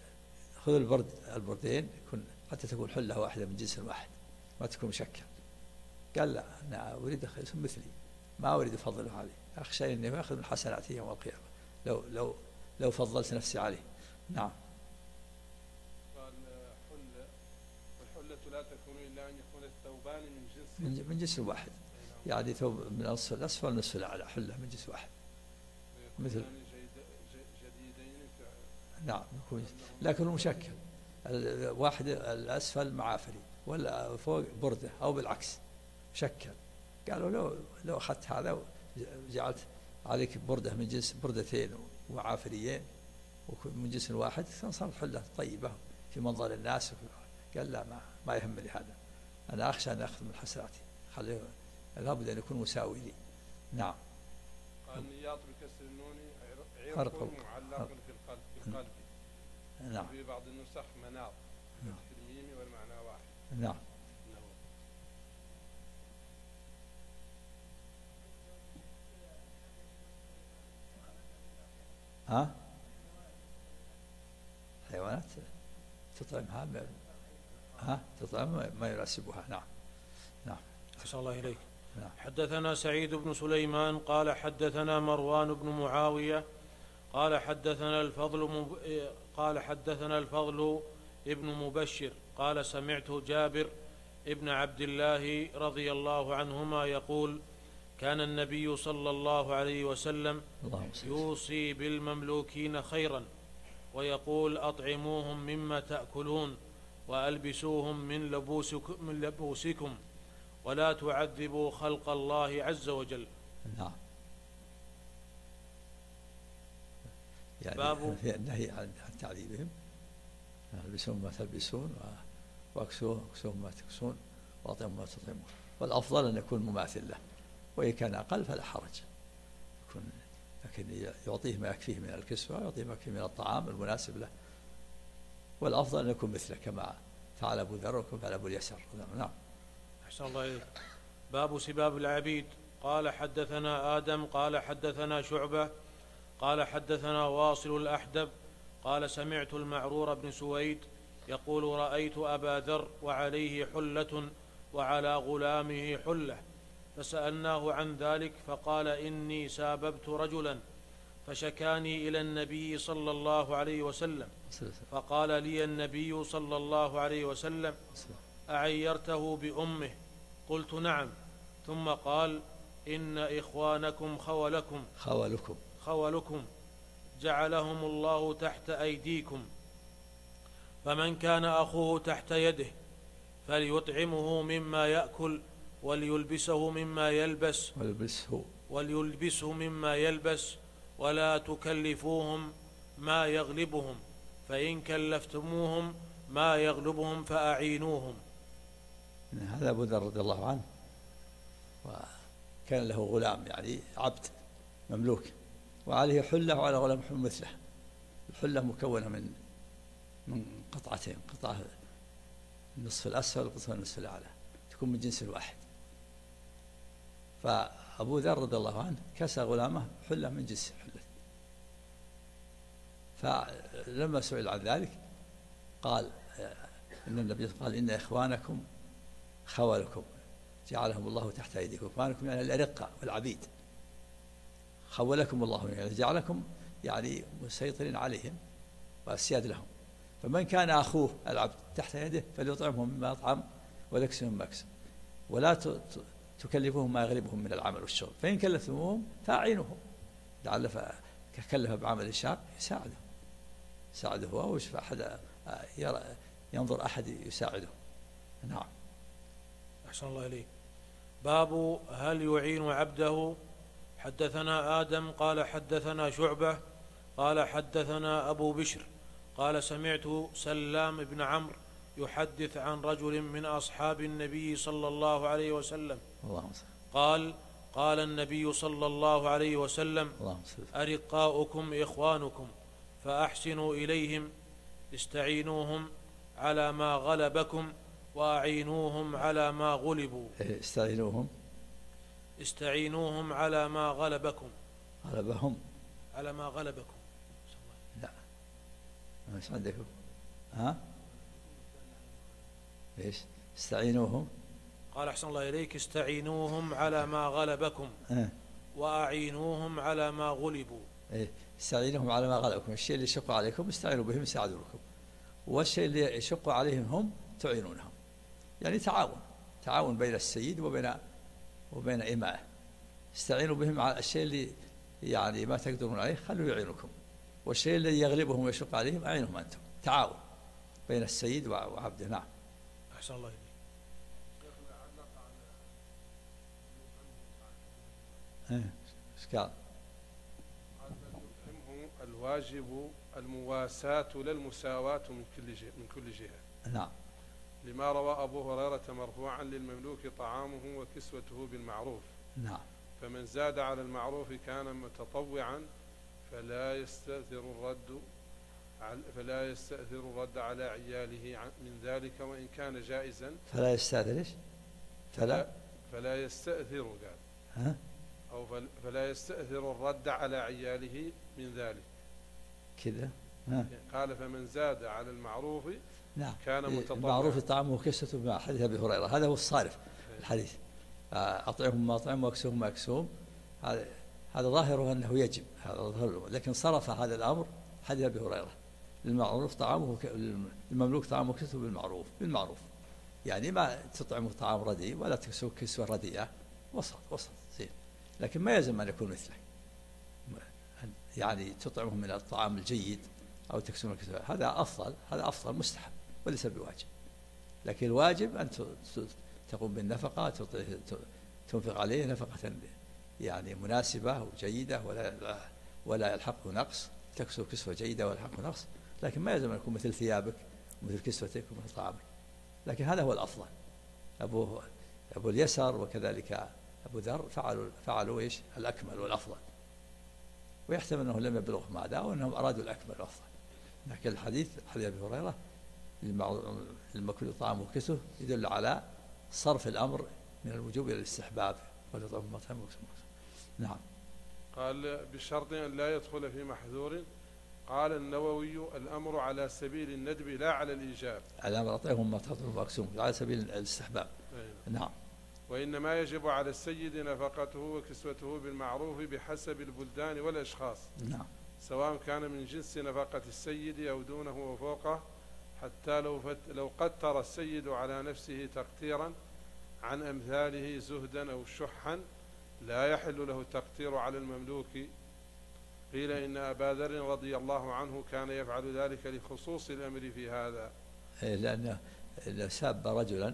البردين يكون حتى تكون حلة واحدة من جنس واحد ما تكون مشكل. قال لا أنا أريد أخلصهم مثلي ما أريد أفضله عليه، أخشى أني ما أخذ من حسناته يوم القيامة لو فضلت نفسي عليه. نعم. قال حلة والحلة لا تكون إلا أن يكون الثوبان من جنس واحد، يعني ثوب من النصف الأسفل والنصف الأعلى حلة من جنس واحد مثل جديدين. نعم يكون لكنه مشكل، الواحد الأسفل معافري ولا فوق بردة أو بالعكس مشكل. قالوا لو أخذت هذا وجعلت عليك بردة من جنس بردتين ومعافريين ومن جنس واحد صارت حلة طيبة في منظر الناس. قال لا ما يهمني هذا، أنا أخشى أن أخذ من حسناتي، خليه لابد أن يكون مساوي لي. نعم. قال نياط بكسر النون عرق معلق في القلب. نعم. في بعض النسخ مناط بفتح الميم والمعنى واحد. نعم. حيوانات تطعمها تطعم ما يناسبها. نعم. نعم. أحسن الله إليك. نعم. حدثنا سعيد بن سليمان قال حدثنا مروان بن معاوية قال حدثنا الفضل ابن مبشر قال سمعت جابر ابن عبد الله رضي الله عنهما يقول كان النبي صلى الله عليه وسلم يوصي بالمملوكين خيرا ويقول أطعموهم مما تأكلون وألبسوهم من لبوسكم ولا تعذبوا خلق الله عز وجل. نعم. يعني باب في النهي عن تعذيبهم، البسوهم ما تلبسون واكسوهم ما تكسون واطعموا ما تطعمون، والأفضل أن يكون مماثل له، وإن كان أقل فلا حرج، لكن يعطيه ما يكفيه من الكسوة ويعطيه ما يكفيه من الطعام المناسب له، والأفضل أن يكون مثله كما فعل أبو ذر وكما فعل أبو اليسر. نعم. أحسن الله إليك. باب سباب العبيد. قال حدثنا آدم قال حدثنا شعبة قال حدثنا واصل الأحدب قال سمعت المعرور بن سويد يقول رأيت أبا ذر وعليه حلة وعلى غلامه حلة، فسألناه عن ذلك فقال إني ساببت رجلا فشكاني إلى النبي صلى الله عليه وسلم، فقال لي النبي صلى الله عليه وسلم أعيرته بأمه؟ قلت نعم. ثم قال إن إخوانكم خولكم جعلهم الله تحت أيديكم، فمن كان أخوه تحت يده فليطعمه مما يأكل وليلبسه مما يلبس ولا تكلفوهم ما يغلبهم، فإن كلفتموهم ما يغلبهم فأعينوهم. هذا أبو ذر رضي الله عنه، وكان له غلام يعني عبد مملوك وعليه حلة وعلى غلام مثله. الحلة مكونة من قطعتين، قطعة النصف الأسفل وقطعة النصف الأعلى، تكون من جنس واحد. فأبو ذر رضي الله عنه كسى غلامه حلة من جنس حلة، فلما سئل عن ذلك قال إن النبي قال إن إخوانكم خولكم جعلهم الله تحت أيديكم. إخوانكم يعني الأرقة والعبيد، خولكم الله يعني جعلكم يعني مسيطرين عليهم وأسياد لهم، فمن كان أخوه العبد تحت يده فليطعمهم مما يطعم وليكسهم مما يكسب، ولا تكلفهم ما يغلبهم من العمل والشغل، فإن كلفتموهم فأعينهم، لعل كلف بعمل شاق يساعده هو، ويشوف أحد ينظر أحد يساعده. نعم. أحسن الله إليك. باب هل يعين عبده. حدثنا آدم قال حدثنا شعبة قال حدثنا أبو بشر قال سمعت سلام بن عمرو يحدث عن رجل من أصحاب النبي صلى الله عليه وسلم قال قال النبي صلى الله عليه وسلم أرقاؤكم إخوانكم فأحسنوا إليهم، استعينوهم على ما غلبكم وأعينوهم على ما غلبوا. استعينوهم على ما غلبكم. على ما غلبكم. لا مش عندكم. ها ايش؟ استعينوهم. قال أحسن الله إليك استعينوهم على ما غلبكم وأعينوهم على ما غلبوا. استعينوهم على ما غلبكم، الشيء اللي يشق عليكم استعينوا بهم يساعدوا لكم، والشيء اللي يشق عليهم هم تعينونهم، يعني تعاون بين السيد وبين إمائه. استعينوا بهم على الشيء اللي يعني ما تقدرون عليه خلوا يعينكم، والشيء الذي يغلبهم ويشق عليهم أعينهم أنتم. تعاون بين السيد وعبده. نعم. أحسن الله إليك. ايش قال؟ الواجب المواساة لا المساواة من كل جهة. نعم. لما روى أبو هريرة مرفوعا للمملوك طعامه وكسوته بالمعروف. نعم. فمن زاد على المعروف كان متطوعا فلا يستأثر الرد على عياله من ذلك وإن كان جائزا. فلا يستأثر ايش؟ فلا يستأثر قال أو فلا يستأثر الرد على عياله من ذلك كذا. قال فمن زاد على المعروف نعم كان متطوعا. المعروف طعامه وكسوته مع حديث أبي هريرة، هذا هو الصارف الحديث. أطعمهم ما أطعم واكسوهم ما أكسوهم، هذا ظاهره أنه يجب، هذا ظاهره، لكن صرف هذا الأمر حديث أبي هريرة. المعروف طعامه المملوك طعامه وكسوته بالمعروف، يعني ما تطعمه طعام رديء ولا تكسوه كسوة رديئة، وسط زين، لكن ما يلزم أن يكون مثله، يعني تطعمه من الطعام الجيد أو تكسوه كسوة، هذا أفضل مستحب وليس بواجب. لكن الواجب أن تقوم بالنفقة، تنفق عليه نفقة يعني مناسبة وجيدة ولا يلحقه نقص، تكسو كسوة جيدة ولا يلحقه نقص، لكن ما يلزم أن يكون مثل ثيابك ومثل كسوتك ومثل طعامك، لكن هذا هو الأفضل. أبو اليسر وكذلك أبو ذر فعلوا إيش؟ الأكمل والأفضل، ويحتمل أنه لم يبلغهم هذا وأنهم أرادوا الأكمل والأفضل. لكن حديث أبي هريرة المأكول طعامه وكسوه يدل على صرف الأمر من الوجوب إلى الاستحباب ولطعم مطعم. نعم. قال بشرط أن لا يدخل في محذور. قال النووي الأمر على سبيل الندب لا على الإيجاب. الأمر أطعمهم ما تطعم مقسوم على سبيل الاستحباب. نعم. وإنما يجب على السيد نفقته وكسوته بالمعروف بحسب البلدان والأشخاص. نعم. سواء كان من جنس نفقة السيد أو دونه وفوقه، حتى لو قتر السيد على نفسه تقتيرا عن أمثاله زهدا أو شحا لا يحل له التقتير على المملوك. قيل إن أبا ذر رضي الله عنه كان يفعل ذلك لخصوص الأمر في هذا، لأنه ساب رجلا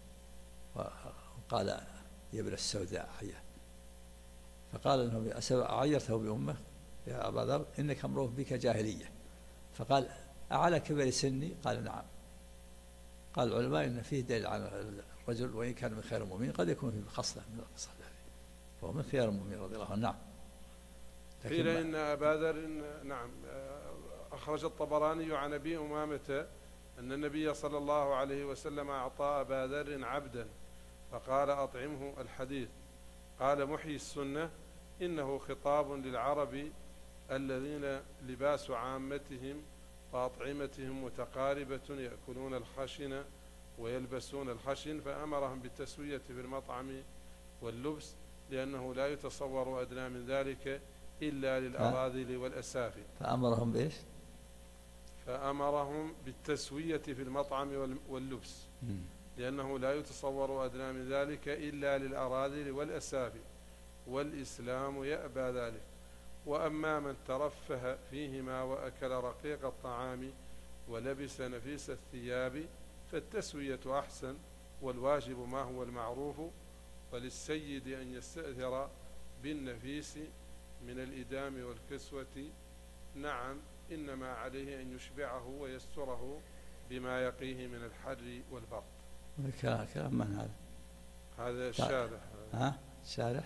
وقال يا ابن السوداء حيا، فقال انه عيرته بأمه يا أبا ذر إنك امرؤ بك جاهلية، فقال أعلى كبر سني؟ قال نعم. قال العلماء إن فيه دليل على الرجل وإن كان من خير المؤمنين قد يكون في خصلة من الخصال، فهو من خير المؤمنين رضي الله عنه. نعم. قيل إن أبا ذر نعم أخرج الطبراني عن أبي أمامة أن النبي صلى الله عليه وسلم أعطى أبا ذر عبدا فقال أطعمه الحديث. قال محيي السنة إنه خطاب للعرب الذين لباس عامتهم وأطعمتهم متقاربة يأكلون الخشن ويلبسون الخشن، فأمرهم بالتسوية في المطعم واللبس لأنه لا يتصور أدنى من ذلك إلا للأراذل والأسافل. فأمرهم بإيش؟ فأمرهم بالتسوية في المطعم واللبس لأنه لا يتصور أدنى من ذلك إلا للأراذل والأسافل، والإسلام يأبى ذلك. وأما من ترفه فيهما وأكل رقيق الطعام ولبس نفيس الثياب فالتسوية أحسن، والواجب ما هو المعروف، وللسيد أن يستأثر بالنفيس من الإدام والكسوة. نعم، إنما عليه أن يشبعه ويستره بما يقيه من الحر والبرد. كلام من هذا؟ هذا الشارح. الشارح.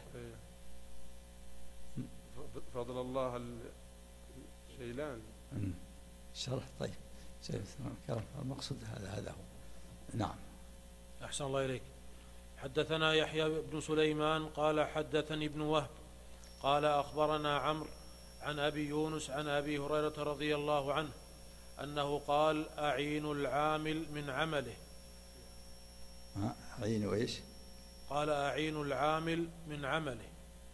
فضل الله الشيلاني. شرح. طيب، المقصود هذا هو. نعم. أحسن الله إليك. حدثنا يحيى بن سليمان قال حدثني ابن وهب قال أخبرنا عمرو عن أبي يونس عن أبي هريرة رضي الله عنه أنه قال: أعين العامل من عمله. أعين إيش؟ قال: أعين العامل من عمله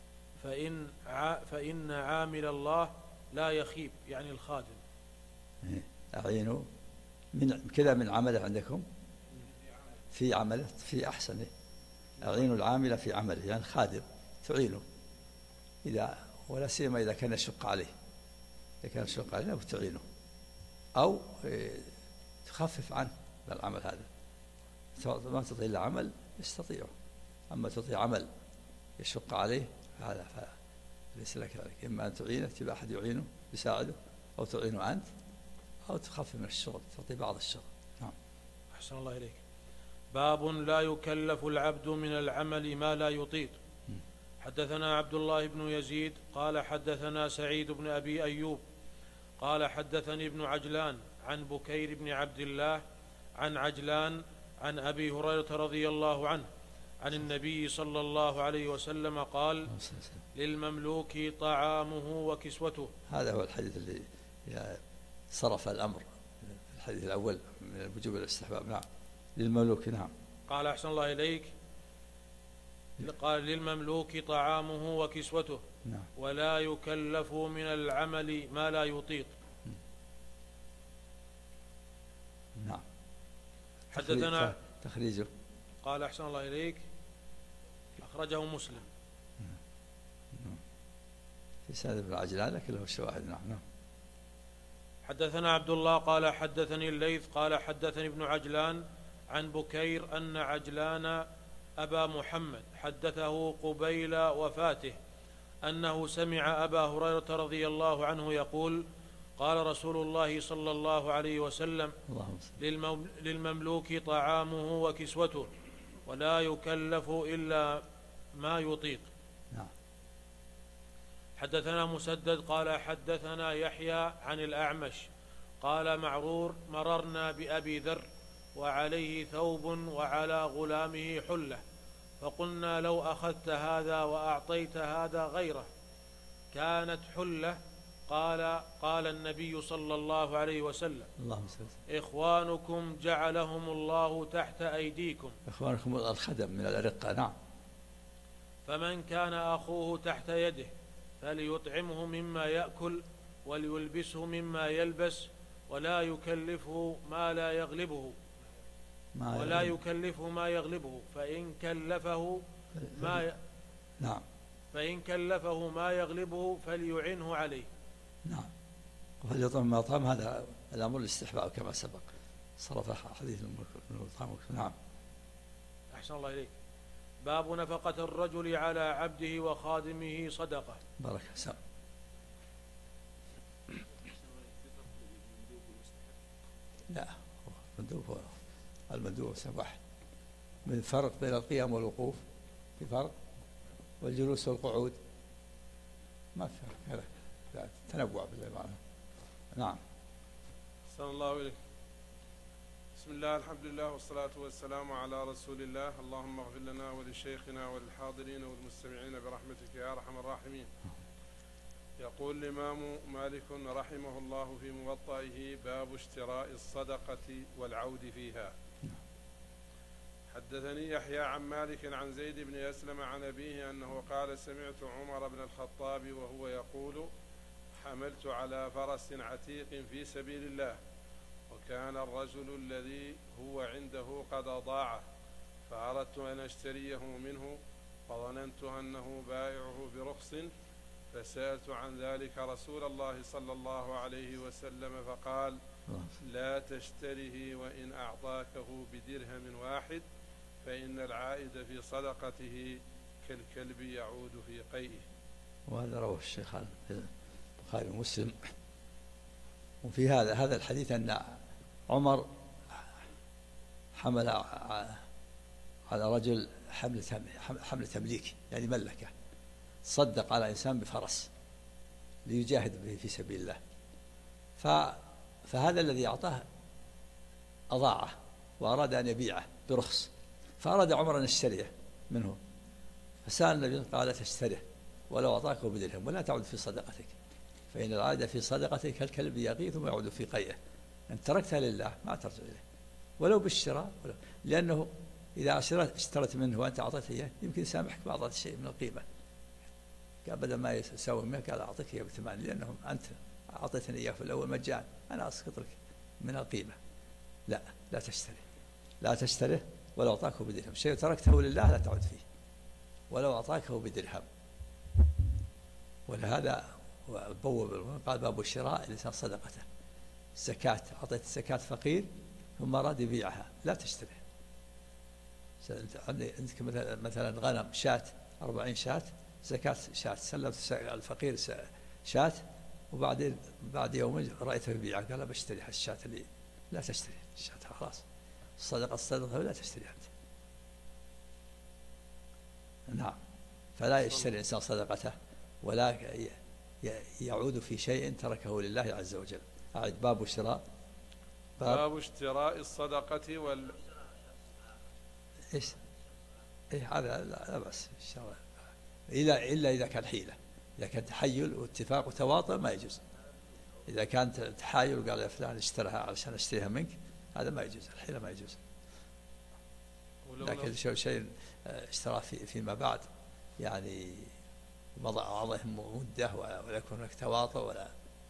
فإن عامل الله لا يخيب، يعني الخادم. أعين كذا من عمله عندكم في عمله، في أحسن. أعين العامل في عمله يعني خادم تعينه، ولا سيما إذا كان يشق عليه. إذا كان يشق عليه تعينه أو تخفف عنه العمل هذا. ما تطيع إلا عمل يستطيعه، أما تطيع عمل يشق عليه هذا فليس لك ذلك. إما أن تعينه، تبقى أحد يعينه يساعده، أو تعينه أنت، أو تخفف من الشغل، تعطي بعض الشغل. نعم. أحسن الله إليك. باب لا يكلف العبد من العمل ما لا يطيق. حدثنا عبد الله بن يزيد قال حدثنا سعيد بن أبي أيوب قال حدثني ابن عجلان عن بكير بن عبد الله عن عجلان عن أبي هريرة رضي الله عنه عن النبي صلى الله عليه وسلم قال: للمملوك طعامه وكسوته. هذا هو الحديث الذي صرف الأمر، الحديث الأول من الوجوب والاستحباب. نعم. للمملوك. نعم. قال: أحسن الله إليك. قال: للمملوك طعامه وكسوته. نعم. ولا يكلف من العمل ما لا يطيق. نعم. حدثنا تخريجه. قال: أحسن الله إليك. أخرجه مسلم. في سند ابن عجلان لكن له الشواهد. نعم. حدثنا عبد الله قال حدثني الليث قال حدثني ابن عجلان عن بكير أن عجلان أبا محمد حدثه قبيل وفاته أنه سمع أبا هريرة رضي الله عنه يقول: قال رسول الله صلى الله عليه وسلم: للمملوك طعامه وكسوته ولا يكلف إلا ما يطيق. نعم. حدثنا مسدد قال حدثنا يحيى عن الأعمش قال معرور: مررنا بأبي ذر وعليه ثوب وعلى غلامه حلة، فقلنا: لو أخذت هذا وأعطيت هذا غيره كانت حلة. قال النبي صلى الله عليه وسلم: إخوانكم جعلهم الله تحت أيديكم. إخوانكم الخدم من الأرقة. نعم. فمن كان أخوه تحت يده فليطعمه مما يأكل وليلبسه مما يلبس ولا يكلفه ما لا يغلبه فإن كلفه ما يغلبه فليعنه عليه. نعم. فليطعم ما طعم، هذا الأمر الاستحباب كما سبق صرف حديث المطعم. نعم. أحسن الله إليك. باب نفقة الرجل على عبده وخادمه صدقة. بارك الله. لا، المندوب واحد. من فرق بين القيام والوقوف، في فرق، والجلوس والقعود ما في فرق. هذا تنوع بالعبارة. نعم. أحسن الله إليك. بسم الله، الحمد لله، والصلاة والسلام على رسول الله. اللهم اغفر لنا ولشيخنا وللحاضرين والمستمعين برحمتك يا أرحم الراحمين. يقول الإمام مالك رحمه الله في موطئه: باب اشتراء الصدقة والعود فيها. حدثني يحيى عن مالك عن زيد بن أسلم عن أبيه أنه قال: سمعت عمر بن الخطاب وهو يقول: حملت على فرس عتيق في سبيل الله، وكان الرجل الذي هو عنده قد أضاعه، فأردت أن أشتريه منه، فظننت أنه بائعه برخص، فسألت عن ذلك رسول الله صلى الله عليه وسلم فقال: لا تشتره وإن أعطاكه بدرهم واحد، فإن العائد في صدقته كالكلب يعود في قيئه. وهذا رواه الشيخان في البخاري ومسلم. وفي هذا الحديث أن عمر حمل على رجل حمل تمليك، يعني ملكه، صدق على إنسان بفرس ليجاهد به في سبيل الله، فهذا الذي أعطاه أضاعه وأراد أن يبيعه برخص، فأراد عمر أن يشتريه منه، فسأل النبي قال: لا تشتره ولو أعطاكه بدرهم ولا تعود في صدقتك، فإن العائد في صدقتك كالكلب يغيث ويعود في قيئه، أن تركتها لله ما ترجع إليه ولو بالشراء، لأنه إذا اشترت منه وأنت أعطيته إياه يمكن يسامحك بعض الشيء من القيمة، قال بدل ما يساوي 100 قال أعطيك إياه ب8، لأنهم أنت أعطيتني إياه في الأول مجان، أنا أسقط لك من القيمة. لا تشتريه ولو أعطاكه بدرهم، شيء تركته لله لا تعود فيه ولو أعطاكه بدرهم. ولهذا قال باب الشراء الإنسان صدقته، الزكاة، أعطيت الزكاة فقير ثم أراد يبيعها لا تشتريه. عندك مثلا غنم شاة 40 شاة زكاة شاة، سلمت الفقير شاة، وبعدين بعد يومين رأيته يبيعها قال بشتري الشاة اللي، لا تشتري الشاة خلاص، الصدقة لا تشتري أنت. نعم، فلا يشتري الإنسان صدقته ولا يعود في شيء تركه لله عز وجل. أعد باب الشراء، باب اشتراء الصدقة إيش؟ هذا لا بأس الشراء إلا إذا كان حيلة، إذا كان تحيل واتفاق وتواطؤ ما يجوز. إذا كان تحايل وقال يا فلان اشترها علشان اشتريها منك، هذا ما يجوز، الحيلة ما يجوز. لكن شيء اشترى فيما بعد، يعني مضى عليهم مدة ولا يكون هناك تواطؤ ولا.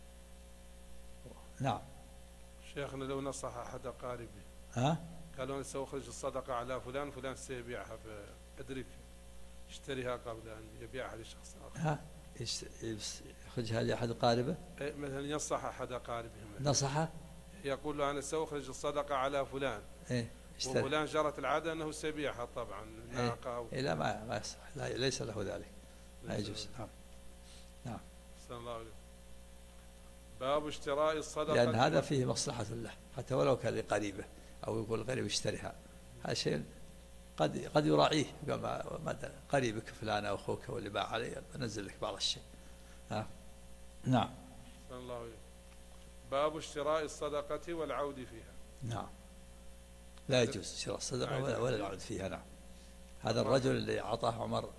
نعم. شيخنا لو نصح أحد أقاربه قالوا أنا سأخرج الصدقة على فلان، فلان سيبيعها، فأدرك اشتريها قبل أن يبيعها لشخص آخر، يخرجها لأحد أقاربه، مثلا ينصح أحد أقاربه، نصحه يقول له أنا سأخرج الصدقة على فلان، وفلان جرت العادة أنه سيبيعها طبعا ناقة لا ما يصح، ليس له ذلك، لا يجوز. نعم. صلى الله عليه. باب اشتراء الصدقة، لأن هذا فيه مصلحة له حتى ولو كان لقريبه، أو يقول القريب اشتريها، هذا شيء قد يراعيه، قال قريبك فلان أو أخوك واللي باع عليه بنزل لك بعض الشيء. نعم. صلى الله عليه. باب اشتراء الصدقة والعود فيها. نعم، لا يجوز شراء الصدقة ولا العود فيها. نعم. هذا الرجل اللي أعطاه عمر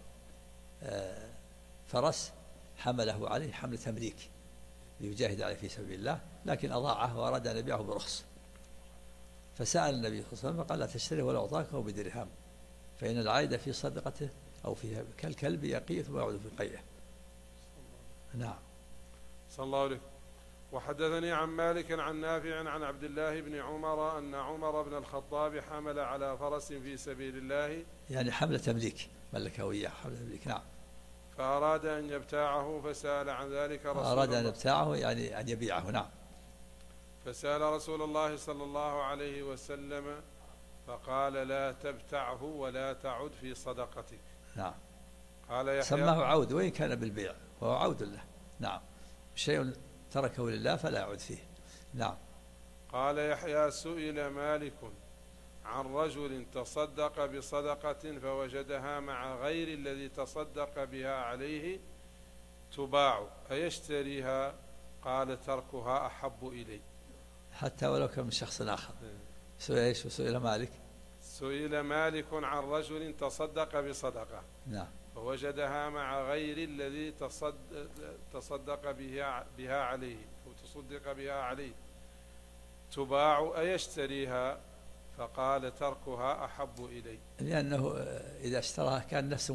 فرس حمله عليه حمل تمليك ليجاهد عليه في سبيل الله، لكن أضاعه وأراد أن يبيعه برخص، فسأل النبي صلى الله عليه وسلم فقال لا تشتري ولا أعطاكه بدرهم، فإن العائد في صدقته أو فيها كالكلب يقيث ويعود في قيئه. نعم. صلى الله عليه. وحدثني عن مالك عن نافع عن عبد الله بن عمر أن عمر بن الخطاب حمل على فرس في سبيل الله، يعني حمل تمليك، ملكه إياه حمل تمليك. نعم. فأراد أن يبتاعه فسأل عن ذلك رسول الله، أراد أن يبتاعه يعني أن يبيعه. نعم. فسأل رسول الله صلى الله عليه وسلم فقال لا تبتعه ولا تعد في صدقتك. نعم. قال يحيى سماه عود وإن كان بالبيع وهو عود له. نعم، شيء تركه لله فلا يعود فيه. نعم. قال يحيى سئل مالك عن رجل تصدق بصدقة فوجدها مع غير الذي تصدق بها عليه تباع أيشتريها؟ قال تركها أحب إلي. حتى ولو كان من شخص آخر. سئل مالك، سئل مالك عن رجل تصدق بصدقة نعم فوجدها مع غير الذي تصدق بها عليه وتصدق بها عليه تباع أيشتريها؟ فقال تركها أحب إلي، لأنه إذا اشتراها كان نفسه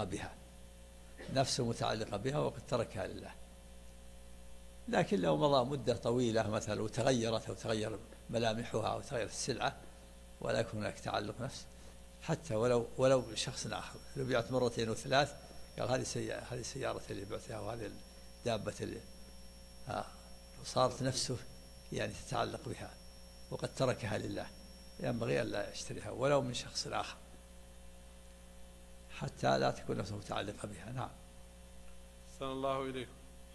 متعلقة بها وقد تركها لله. لكن لو مضى مدة طويلة مثلا وتغيرت أو تغير ملامحها أو تغير السلعة ولا يكون هناك تعلق نفس، حتى ولو شخص آخر لو بعت مرتين وثلاث قال هذه سيارتي اللي بعتها وهذه الدابة اللي صارت نفسه يعني تتعلق بها وقد تركها لله، ينبغي أن لا يشتريها ولو من شخص آخر حتى لا تكون نفسه متعلقة بها. نعم. أحسن الله إليكم.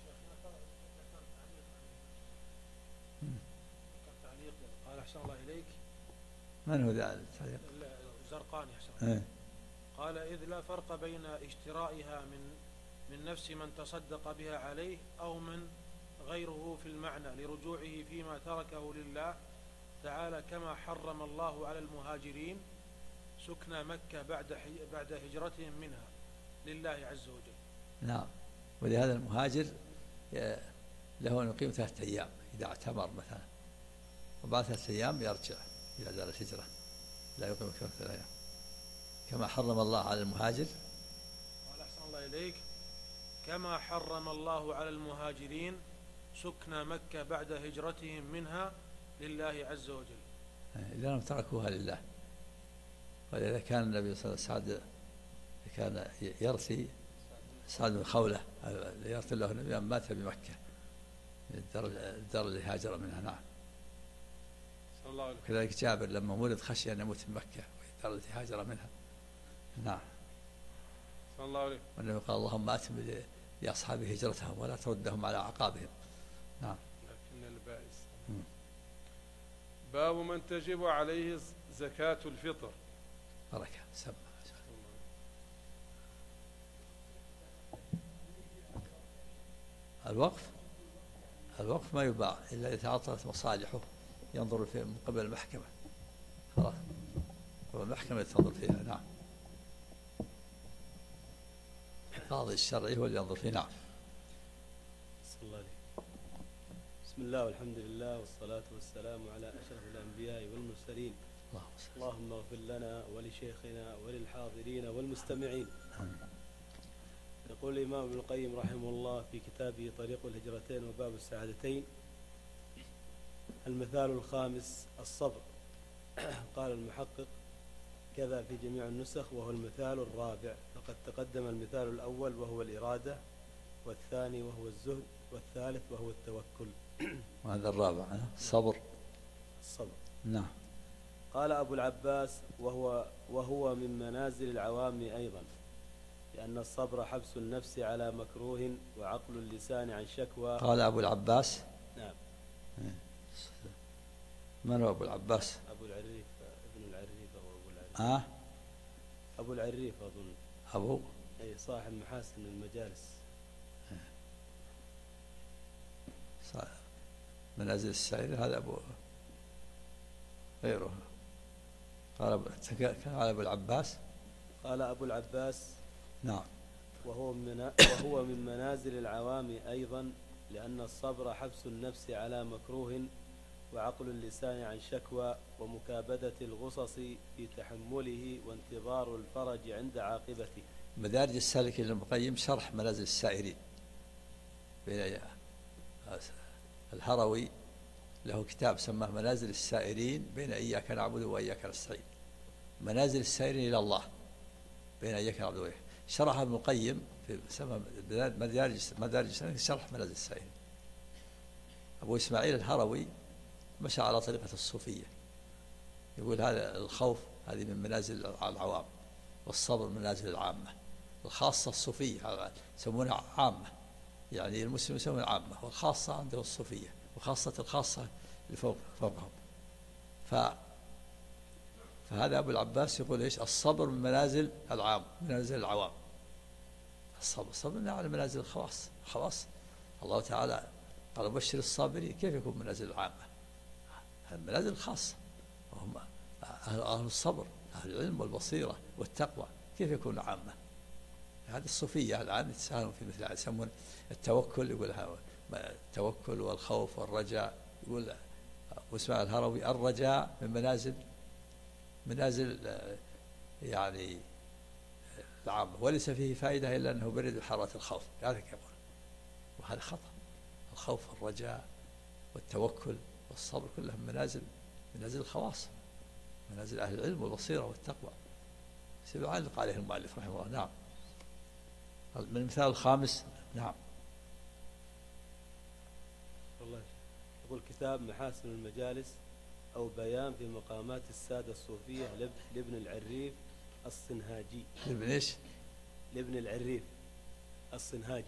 قال أحسن الله إليك. من هو ذا التعليق؟ الزرقاني أحسن. قال إذ لا فرق بين اشترائها من نفس من تصدق بها عليه أو من غيره في المعنى لرجوعه فيما تركه لله تعالى، كما حرم الله على المهاجرين سكن مكة بعد هجرتهم منها لله عز وجل. نعم. ولهذا المهاجر له أن يقيم 3 أيام إذا اعتمر مثلا، وبعد 3 أيام يرجع إلى دار الهجرة، لا يقيم أكثر من 3 أيام كما حرم الله على المهاجر. قال أحسن الله إليك كما حرم الله على المهاجرين سكن مكة بعد هجرتهم منها لله عز وجل، إذا لم تركوها لله. ولذا كان النبي صلى الله عليه وسلم كان يرثي سعد بن خولة يرثي له النبي أن مات بمكة الدار اللي هاجر منها. نعم. كذلك جابر لما ولد خشي أن يموت بمكة والدار التي هاجر منها. نعم. صلى الله عليه. والنبي قال اللهم أتم لأصحاب هجرتهم ولا تردهم على أعقابهم. نعم. لكن البائس. باب من تجب عليه زكاة الفطر. بركة سمع. الوقف ما يباع إلا إذا تعطلت مصالحه ينظر فيه من قبل المحكمة، خلاص والمحكمة تنظر فيها. نعم. القاضي الشرعي هو اللي ينظر فيه. نعم. بسم الله والحمد لله والصلاة والسلام على أشرف الأنبياء والمرسلين. اللهم اغفر لنا ولشيخنا وللحاضرين والمستمعين. يقول الإمام ابن القيم رحمه الله في كتابه طريق الهجرتين وباب السعادتين: المثال الخامس الصبر. قال المحقق كذا في جميع النسخ، وهو المثال الرابع، فقد تقدم المثال الأول وهو الإرادة، والثاني وهو الزهد، والثالث وهو التوكل. وهذا الرابع الصبر. نعم. قال أبو العباس وهو من منازل العوام أيضا، لأن الصبر حبس النفس على مكروه وعقل اللسان عن شكوى. قال أبو العباس. نعم. من هو أبو العباس؟ أبو العريف، ابن العريف، أو أبو العريف. أبو العريف أظن. أبو أي صاحب محاسن المجالس. منازل السائر هذا أبو غيره. قال أبو العباس. قال أبو العباس. نعم. وهو من منازل العوام أيضا، لأن الصبر حبس النفس على مكروه وعقل اللسان عن شكوى ومكابدة الغصص في تحمله وانتظار الفرج عند عاقبته. مدارج السالكين لابن القيم شرح منازل السائرين. الهروي له كتاب سماه منازل السائرين بين إياك نعبد وإياك نستعين. منازل السائرين إلى الله بين إياك نعبد وإياك. شرح ابن القيم في سمى مدارج السالكين شرح منازل السائرين. أبو إسماعيل الهروي مشى على طريقة الصوفية، يقول هذا الخوف هذه من منازل العوام، والصبر من منازل العامة، الخاصة الصوفية يسمونها عامة، يعني المسلم يسمون عامة، والخاصة عنده الصوفية، وخاصة الخاصة اللي فوقهم. فهذا أبو العباس يقول إيش؟ الصبر من منازل العام، منازل العوام. الصبر على منازل الخواص. الله تعالى قال بشر الصابرين. كيف يكون منازل العامة؟ المنازل الخاصة وهم أهل الصبر، أهل العلم والبصيرة والتقوى، كيف يكون عامة؟ هذه الصوفية الآن يتساهلون في مثل هذا، يسمون التوكل، يقول التوكل والخوف والرجاء. يقول واسمع الهروي الرجاء من منازل يعني العامة، وليس فيه فائدة إلا أنه برد حرارة الخوف، هذا يقول، وهذا خطأ. الخوف والرجاء والتوكل والصبر كلهم منازل منازل الخواص، منازل أهل العلم والبصيرة والتقوى، سيعلق عليه المؤلف رحمه الله. نعم. من المثال الخامس. نعم. والله يقول كتاب محاسن المجالس أو بيان في مقامات السادة الصوفية لابن العريف الصنهاجي. لابن إيش؟ لابن العريف الصنهاجي.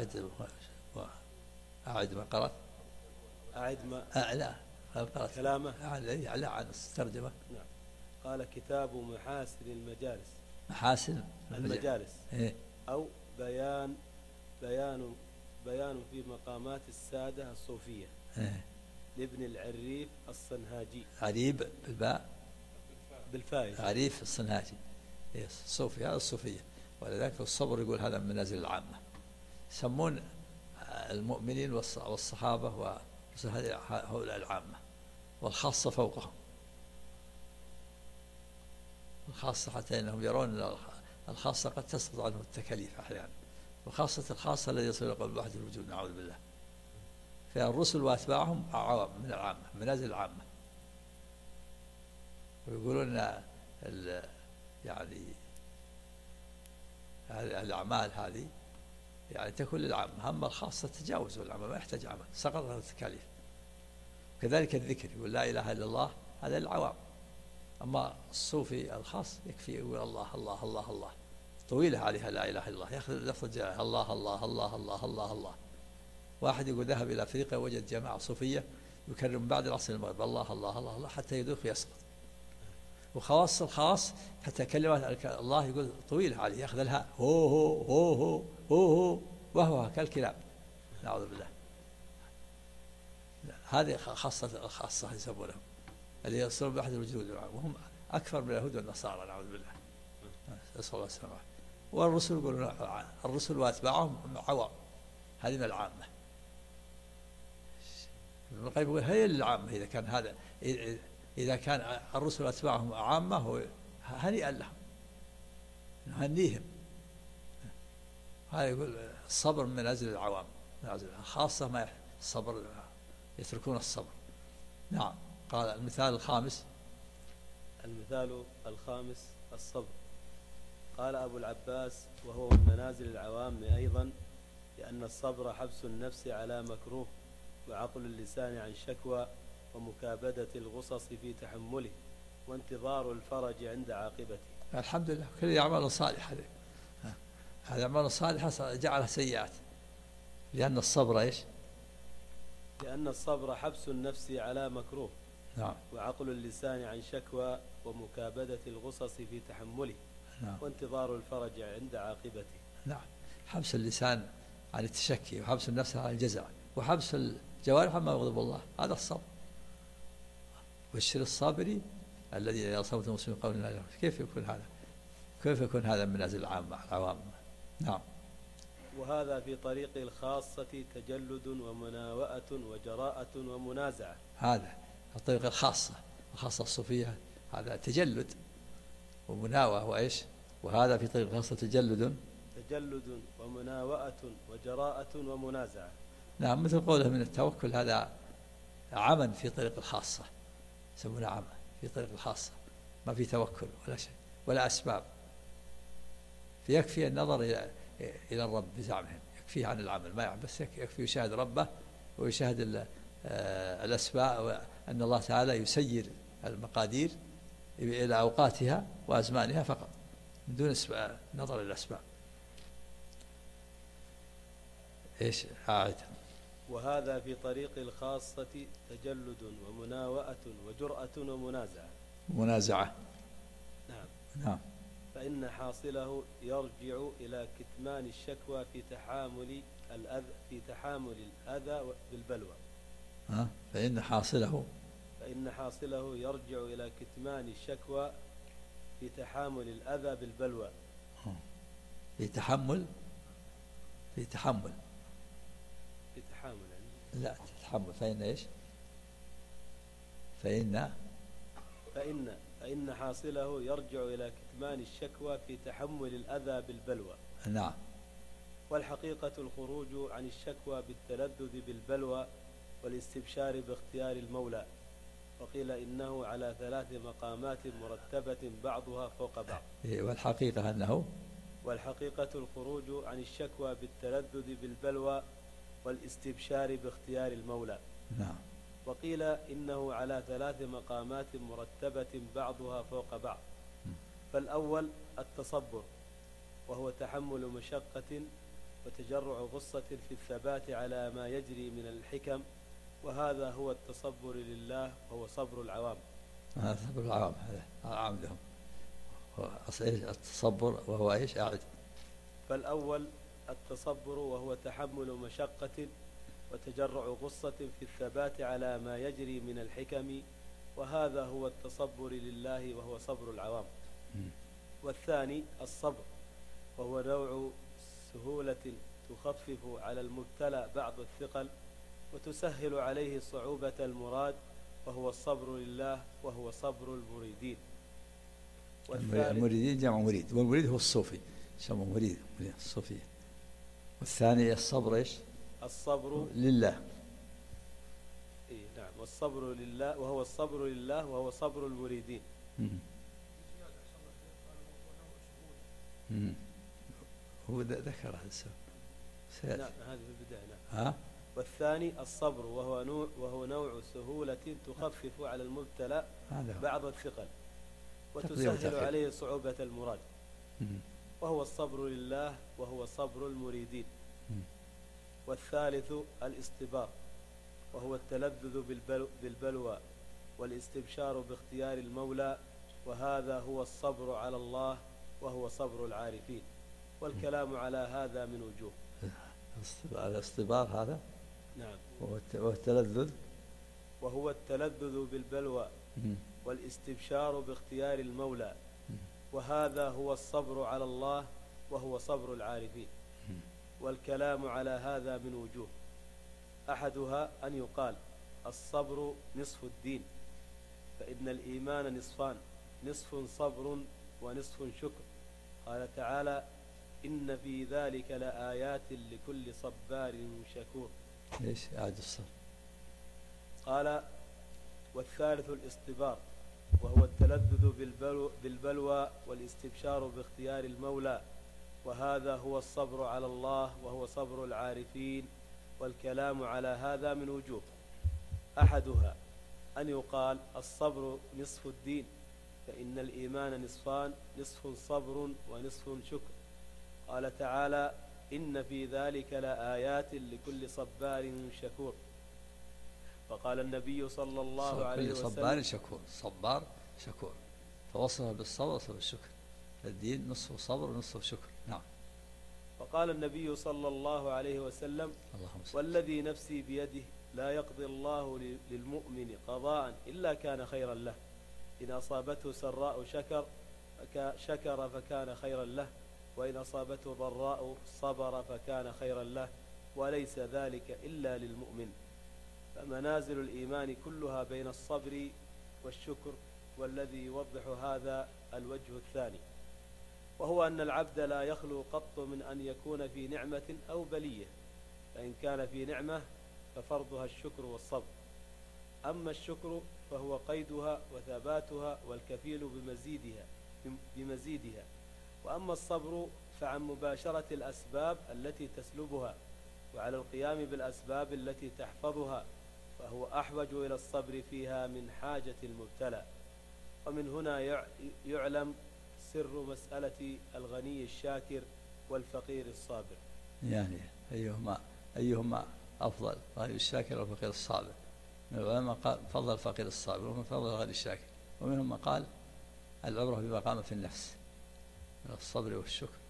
أعد ما قرأت. أعد ما لا قرأت كلامه. لا عن الترجمة. نعم. قال كتاب محاسن المجالس. محاسن المجالس. إيه؟ أو بيان في مقامات السادة الصوفية. إيه؟ لابن العريف الصنهاجي. عريب بالباء بالفاء. عريف الصنهاجي. الصوفي هذا الصوفية، ولذلك الصبر يقول هذا من منازل العامة. يسمون المؤمنين والصحابة هؤلاء العامة، والخاصة فوقهم. الخاصة حتى إنهم يرون الخاصة قد تسقط عنه التكاليف أحيانا، وخاصة الخاصة الذي يصل إلى قلب وحده الوجود، نعوذ بالله. فالرسل وأتباعهم عوام من العامة، منازل العامة. ويقولون يعني الأعمال هذه يعني تكون للعامة، أما الخاصة تجاوزوا العامة، ما يحتاج عمل، سقط عنه التكاليف. كذلك الذكر، يقول لا إله إلا الله، هذا للعوام. أما الصوفي الخاص يكفي يقول الله الله الله الله، طويلة عليها لا إله إلا الله، يأخذ لفظ الله الله الله الله الله الله. واحد يقول ذهب إلى أفريقيا وجد جماعة صوفية يكرر من بعد العصر المغرب الله الله الله الله حتى يدوخ ويسقط. وخواص الخاص حتى كلمات الله يقول طويلة عليه، يأخذ الهاء هو هو هو هو هو هو وهو كالكلاب، نعوذ بالله. هذه خاصة يسمونهم اللي يصلون بأحد الوجود، وهم أكثر من اليهود والنصارى، نعوذ بالله، نسأل الله السلامة. والرسل يقولون الرسل وأتباعهم عوام، هذه من العامة. ابن القيم يقول هي العامة. إذا كان هذا، إذا كان الرسل وأتباعهم عامة هنيئا لهم، نهنيهم. هذا يقول الصبر من منازل العوام، خاصة ما الصبر يتركون الصبر. نعم. قال المثال الخامس. المثال الخامس الصبر. قال أبو العباس وهو من منازل العوام أيضا، لأن الصبر حبس النفس على مكروه، وعقل اللسان عن شكوى، ومكابدة الغصص في تحمله، وانتظار الفرج عند عاقبته. الحمد لله، كل أعمال صالحة. هذه أعمال صالحة جعلها سيئات، لأن الصبر إيش؟ لأن الصبر حبس النفس على مكروه. نعم. وعقل اللسان عن شكوى، ومكابدة الغصص في تحمله. نعم. وانتظار الفرج عند عاقبته. نعم. حبس اللسان عن التشكي، وحبس النفس عن الجزع، وحبس الجوارح عما يغضب الله، هذا الصبر. والشر الصابري الذي إذا أصابته المسلم قول لا. كيف يكون هذا؟ كيف يكون هذا من منازل العوام؟ نعم. وهذا في طريق الخاصة تجلد ومناوئة وجراءة ومنازعة. هذا الطريق الخاصة، الخاصة الصوفية، هذا تجلد ومناوئة وإيش؟ وهذا في طريق الخاصة تجلد ومناوئة وجراءة ومنازعة. نعم. مثل قوله من التوكل، هذا عمل في طريق الخاصة، يسمونه عمل في طريق الخاصة، ما في توكل ولا شيء ولا أسباب. فيكفي النظر إلى الرب بزعمهم، يكفيه عن العمل، ما بس يكفي يشاهد ربه ويشاهد الأسباب، أن الله تعالى يسير المقادير إلى أوقاتها وأزمانها فقط، من دون نظر إلى الأسباب. إيش أعد؟ وهذا في طريق الخاصة تجلد ومناوئة وجرأة ومنازعة. نعم. فإن حاصله يرجع إلى كتمان الشكوى في تحامل الأذى بالبلوى. فإن حاصله يرجع إلى كتمان الشكوى في تحامل الأذى بالبلوى. في تحمل يعني. لا تتحمل. فإن إيش؟ فإن حاصله يرجع إلى كتمان الشكوى في تحمل الأذى بالبلوى. نعم. والحقيقة الخروج عن الشكوى بالتلذذ بالبلوى والاستبشار باختيار المولى. وقيل إنه على 3 مقامات مرتبة بعضها فوق بعض. والحقيقة أنه والحقيقة الخروج عن الشكوى بالتلذذ بالبلوى والاستبشار باختيار المولى. نعم. وقيل إنه على 3 مقامات مرتبة بعضها فوق بعض. فالأول التصبر، وهو تحمل مشقة وتجرع غصة في الثبات على ما يجري من الحكم، وهذا هو التصبر لله وهو صبر العوام. هذا صبر العوام، هذا العام لهم. التصبر وهو ايش؟ أعد. فالأول التصبر، وهو تحمل مشقة وتجرع غصة في الثبات على ما يجري من الحكم، وهذا هو التصبر لله وهو صبر العوام. والثاني الصبر، وهو نوع سهولة تخفف على المبتلى بعض الثقل وتسهل عليه صعوبة المراد، وهو الصبر لله وهو صبر المريدين. المريدين جمع مريد، والمريد هو الصوفي، يسمى مريد الصوفي. والثاني الصبر ايش؟ الصبر لله. نعم، والصبر لله وهو الصبر لله وهو صبر المريدين. هو ذكر هذا السبب. نعم، هذه في البداية. نعم. والثاني الصبر، وهو نوع سهولة تخفف على المبتلى بعض الثقل وتسهل عليه صعوبة المراد، وهو الصبر لله وهو صبر المريدين. والثالث الاصطبار، وهو التلذذ بالبلوى والاستبشار باختيار المولى، وهذا هو الصبر على الله وهو صبر العارفين. والكلام على هذا من وجوه. الاصطبار هذا، نعم، وهو التلذذ بالبلوى والاستبشار باختيار المولى، وهذا هو الصبر على الله وهو صبر العارفين. والكلام على هذا من وجوه. أحدها أن يقال الصبر نصف الدين، فإن الإيمان نصفان، نصف صبر ونصف شكر. قال تعالى: إن في ذلك لآيات لكل صبار شكور. ليش أعد الصبر؟ قال: والثالث الاصطبار، وهو التلذذ بالبلوى والاستبشار باختيار المولى، وهذا هو الصبر على الله وهو صبر العارفين. والكلام على هذا من وجوه. أحدها أن يقال الصبر نصف الدين، فإن الإيمان نصفان، نصف صبر ونصف شكر. قال تعالى: إن في ذلك لآيات لكل صبار شكور. فقال النبي صلى الله عليه وسلم: صبار شكور، صبار شكور، فوصف بالصبر وصف بالشكر. الدين نصف صبر ونصف شكر. نعم. فقال النبي صلى الله عليه وسلم: والذي نفسي بيده لا يقضي الله للمؤمن قضاء إلا كان خيرا له، إن أصابته سراء شكر فكان خيرا له، وإن أصابته ضراء صبر فكان خيرا له، وليس ذلك إلا للمؤمن. فمنازل الإيمان كلها بين الصبر والشكر، والذي يوضح هذا الوجه الثاني، وهو أن العبد لا يخلو قط من أن يكون في نعمة أو بلية، فإن كان في نعمة ففرضها الشكر والصبر، أما الشكر فهو قيدها وثباتها والكفيل بمزيدها، وأما الصبر فعن مباشرة الأسباب التي تسلبها وعلى القيام بالأسباب التي تحفظها، فهو أحوج إلى الصبر فيها من حاجة المبتلى. ومن هنا يعلم سر مسألة الغني الشاكر والفقير الصابر. يعني أيهما أفضل، الغني الشاكر والفقير الصابر؟ من العلماء قال فضل الفقير الصابر، ومن فضل الغني الشاكر، ومنهم من قال العبرة بما قام في النفس من الصبر والشكر.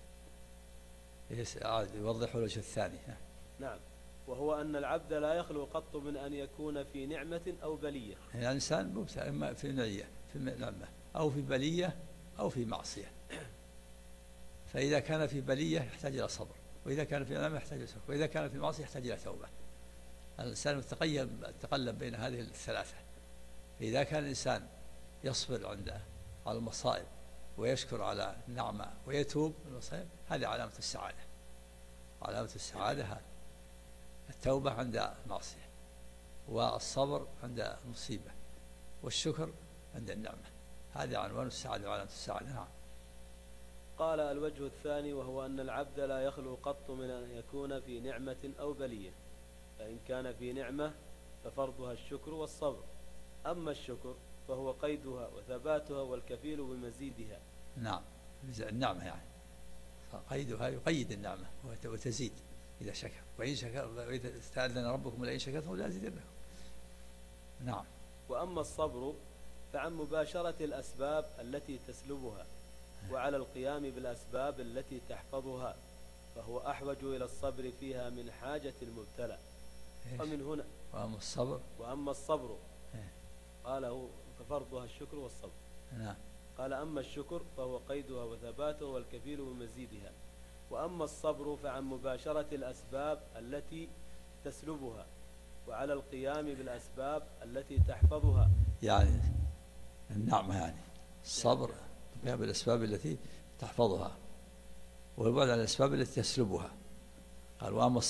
يوضح الوجه الثاني. نعم، وهو أن العبد لا يخلو قط من أن يكون في نعمة أو بلية. يعني الإنسان مبتلى إما في نعمة أو في بلية أو في معصية، فإذا كان في بلية يحتاج إلى صبر، وإذا كان في نعمة يحتاج إلى شكر، وإذا كان في معصية يحتاج إلى توبة. الإنسان يتقلب بين هذه الثلاثة. فإذا كان الإنسان يصبر على المصائب ويشكر على النعمة ويتوب من المصائب، هذه علامة السعادة. علامة السعادة هذا التوبة عند المعصية، والصبر عند المصيبة، والشكر عند النعمة. هذه عنوان السعادة وعلامة السعادة. نعم. قال: الوجه الثاني وهو أن العبد لا يخلو قط من أن يكون في نعمة أو بلية، فإن كان في نعمة ففرضها الشكر والصبر، أما الشكر فهو قيدها وثباتها والكفيل بمزيدها. نعم، النعمة يعني قيدها يقيد النعمة وتزيد إذا شكر، وإن شكر وإذا استأذن ربكم لئن شكرتم لأزيدنكم. نعم. وأما الصبر فعن مباشرة الأسباب التي تسلبها وعلى القيام بالأسباب التي تحفظها، فهو أحوج إلى الصبر فيها من حاجة المبتلى. ومن هنا وأما الصبر قاله ففرضها الشكر والصبر. نعم. قال: أما الشكر فهو قيدها وثباتها والكفيل بمزيدها، وأما الصبر فعن مباشرة الأسباب التي تسلبها وعلى القيام بالأسباب التي تحفظها. يعني النعمة يعني الصبر القيام بالأسباب التي تحفظها والبعد عن الأسباب التي تسلبها. قال: وأما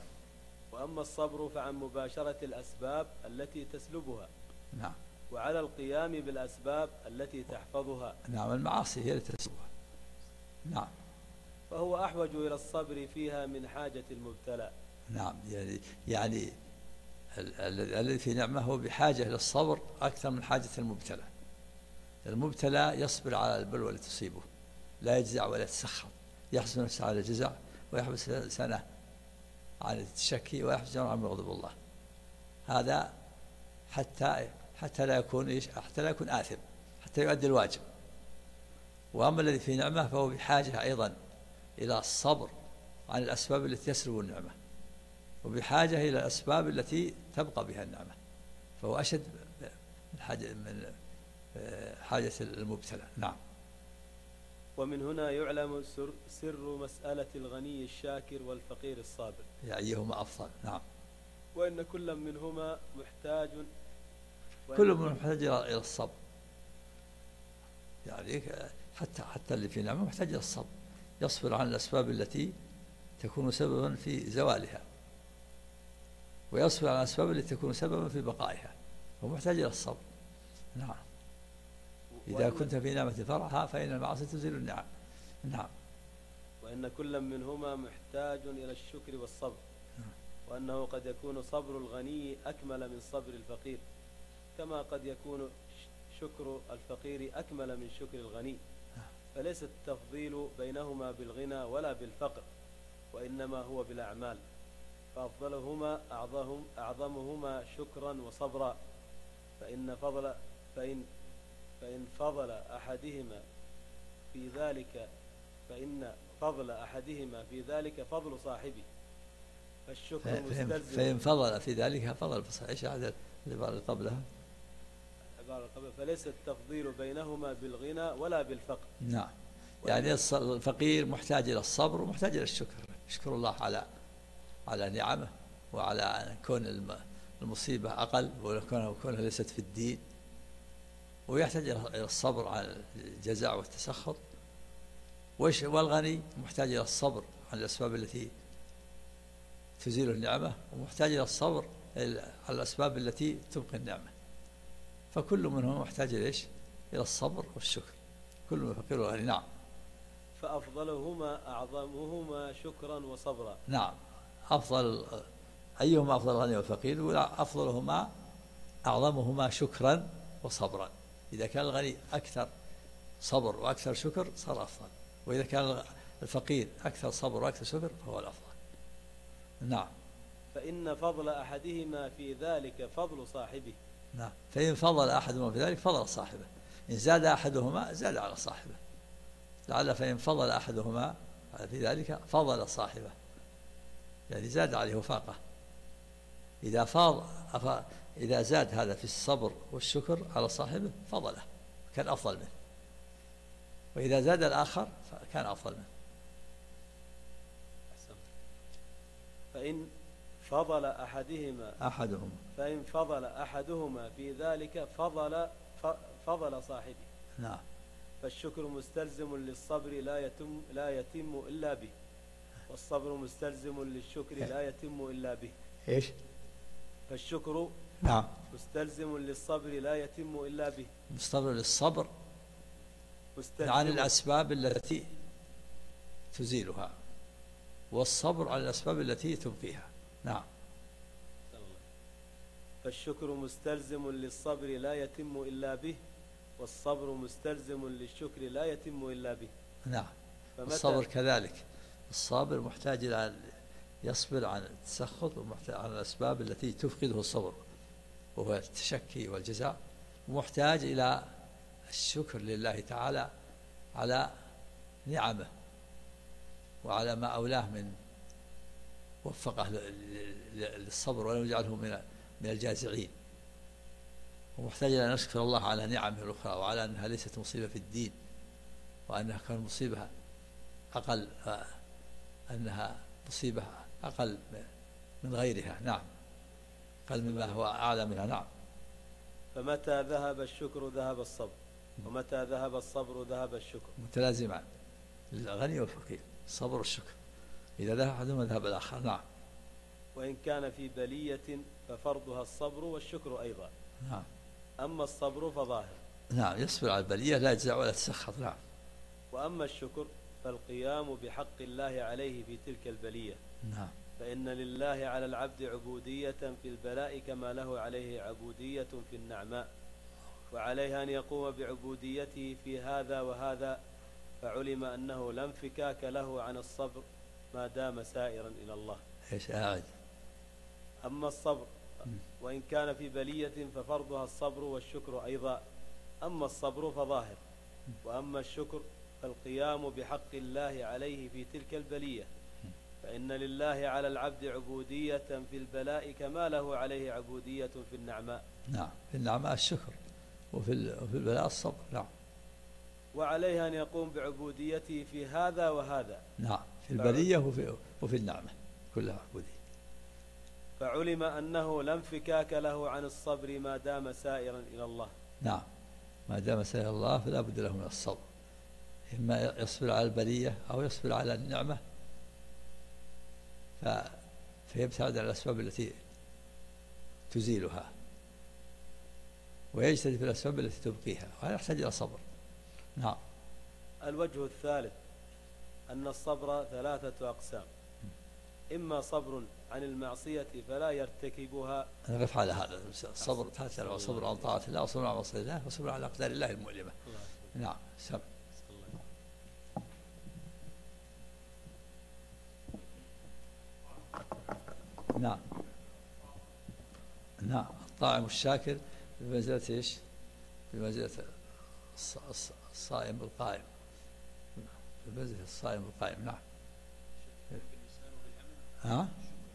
الصبر فعن مباشرة الأسباب التي تسلبها. نعم. وعلى القيام بالأسباب التي تحفظها. نعم، المعاصي هي التي تسلبها. نعم. فهو أحوج إلى الصبر فيها من حاجة المبتلى. نعم، يعني الذي في نعمة هو بحاجة للصبر أكثر من حاجة المبتلى. المبتلى يصبر على البلوى التي تصيبه، لا يجزع ولا يتسخط، يحبس نفسه على الجزع ويحبس لسانه عن التشكي ويحبس جمعه عن غضب الله. هذا حتى لا يكون آثم، حتى يؤدي الواجب. وأما الذي في نعمة فهو بحاجة أيضا إلى الصبر عن الأسباب التي تسلب النعمة، وبحاجة إلى الأسباب التي تبقى بها النعمة، فهو أشد من حاجة المبتلى. نعم. ومن هنا يعلم سر مسألة الغني الشاكر والفقير الصابر، أيهما أفضل. نعم. وإن كل منهما محتاج إلى الصبر، يعني حتى اللي في نعمة محتاج إلى الصبر، يصبر عن الأسباب التي تكون سببا في زوالها، ويصبر على الأسباب التي تكون سببا في بقائها، ومحتاج إلى الصبر. نعم. إذا كنت في نعمة فرعها فإن المعاصي تزيل النعم. نعم. وإن كل منهما محتاج إلى الشكر والصبر، وأنه قد يكون صبر الغني أكمل من صبر الفقير، كما قد يكون شكر الفقير أكمل من شكر الغني، فليس التفضيل بينهما بالغنى ولا بالفقر، وإنما هو بالأعمال، فأفضلهما أعظمهما شكرا وصبرا، فإن فضل أحدهما في ذلك فضل صاحبه، فالشكر مستلزم. فإن فضل في ذلك فضل صاحبه. إيش هذا العبارة قبلها؟ فليس التفضيل بينهما بالغنى ولا بالفقر. نعم. يعني الفقير محتاج إلى الصبر ومحتاج إلى الشكر، يشكر الله على نعمه وعلى أن كون المصيبة أقل وكونها ليست في الدين، ويحتاج إلى الصبر على الجزع والتسخط. والغني محتاج إلى الصبر على الأسباب التي تزيل النعمة، ومحتاج إلى الصبر على الأسباب التي تبقي النعمة، فكل منهم محتاج إلى الصبر والشكر، كل فقير وغني. نعم. فأفضلهما أعظمهما شكرا وصبرا. نعم. أيهما أفضل الغني والفقير؟ ولا أفضلهما أعظمهما شكرا وصبرا. إذا كان الغني أكثر صبر وأكثر شكر صار أفضل، وإذا كان الفقير أكثر صبر وأكثر شكر فهو الأفضل. نعم. فإن فضل أحدهما في ذلك فضل صاحبه. نعم. فإن فضل أحدهما في ذلك فضل صاحبه، إن زاد أحدهما زاد على صاحبه. لعل فإن فضل أحدهما في ذلك فضل صاحبه، يعني زاد عليه وفاقه. إذا زاد هذا في الصبر والشكر على صاحبه فضله، كان أفضل منه، وإذا زاد الآخر كان أفضل منه. فإن فضل أحدهما في ذلك فضل صاحبه. نعم. فالشكر مستلزم للصبر لا يتم إلا به، والصبر مستلزم للشكر لا يتم إلا به. إيش؟ فالشكر نعم. مستلزم للصبر لا يتم إلا به. مستمر للصبر عن الأسباب التي تزيلها، والصبر على الأسباب التي تبقيها. نعم. فالشكر مستلزم للصبر لا يتم إلا به، والصبر مستلزم للشكر لا يتم إلا به. نعم. الصبر كذلك، الصابر محتاج إلى يصبر عن التسخط، ومحتاج عن الأسباب التي تفقده الصبر وهو التشكي والجزاء، ومحتاج إلى الشكر لله تعالى على نعمه وعلى ما أولاه من وفقه للصبر ولم يجعله من الجازعين، ومحتاج إلى أن نشكر الله على نعمه الأخرى وعلى أنها ليست مصيبة في الدين، وأنها كانت مصيبة أقل، أنها مصيبة أقل من غيرها. نعم. أقل مما هو أعلى منها. نعم. فمتى ذهب الشكر ذهب الصبر، ومتى ذهب الصبر ذهب الشكر. متلازمان للغني والفقير، الصبر والشكر، إذا ذهب أحدهما ذهب الآخر. نعم. وإن كان في بلية ففرضها الصبر والشكر أيضا. نعم. أما الصبر فظاهر. نعم، يصبر على البلية لا يجزع ولا يتسخط. نعم. وأما الشكر فالقيام بحق الله عليه في تلك البلية. نعم. فإن لله على العبد عبودية في البلاء كما له عليه عبودية في النعماء، وعليه أن يقوم بعبوديته في هذا وهذا، فعلم أنه لا انفكاك له عن الصبر ما دام سائرا إلى الله. إيش أعد؟ أما الصبر وإن كان في بلية ففرضها الصبر والشكر أيضا. أما الصبر فظاهر، وأما الشكر فالقيام بحق الله عليه في تلك البلية. فإن لله على العبد عبودية في البلاء كما له عليه عبودية في النعماء. نعم. في النعماء الشكر، وفي البلاء الصبر. نعم. وعليه أن يقوم بعبوديته في هذا وهذا. نعم. في البلية وفي النعمة كلها عبودية. فعلم أنه لا انفكاك له عن الصبر ما دام سائرا إلى الله. نعم. ما دام سائر الله فلا بد له من الصبر، إما يصبر على البلية أو يصبر على النعمة، فيبتعد عن الأسباب التي تزيلها ويجتهد في الأسباب التي تبقيها، وهذا يحتاج إلى صبر. نعم. الوجه الثالث أن الصبر ثلاثة أقسام: إما صبر عن المعصية فلا يرتكبها. نقف على هذا الصبر ثلاثة: صبر عن طاعة الله، وصبر عن معصية الله، وصبر على أقدار الله المؤلمة. نعم. سم. نعم. نعم. الطاعم الشاكر بمنزلة ايش؟ بمنزلة الصائم القائم، بمنزلة الصائم القائم. نعم. ها؟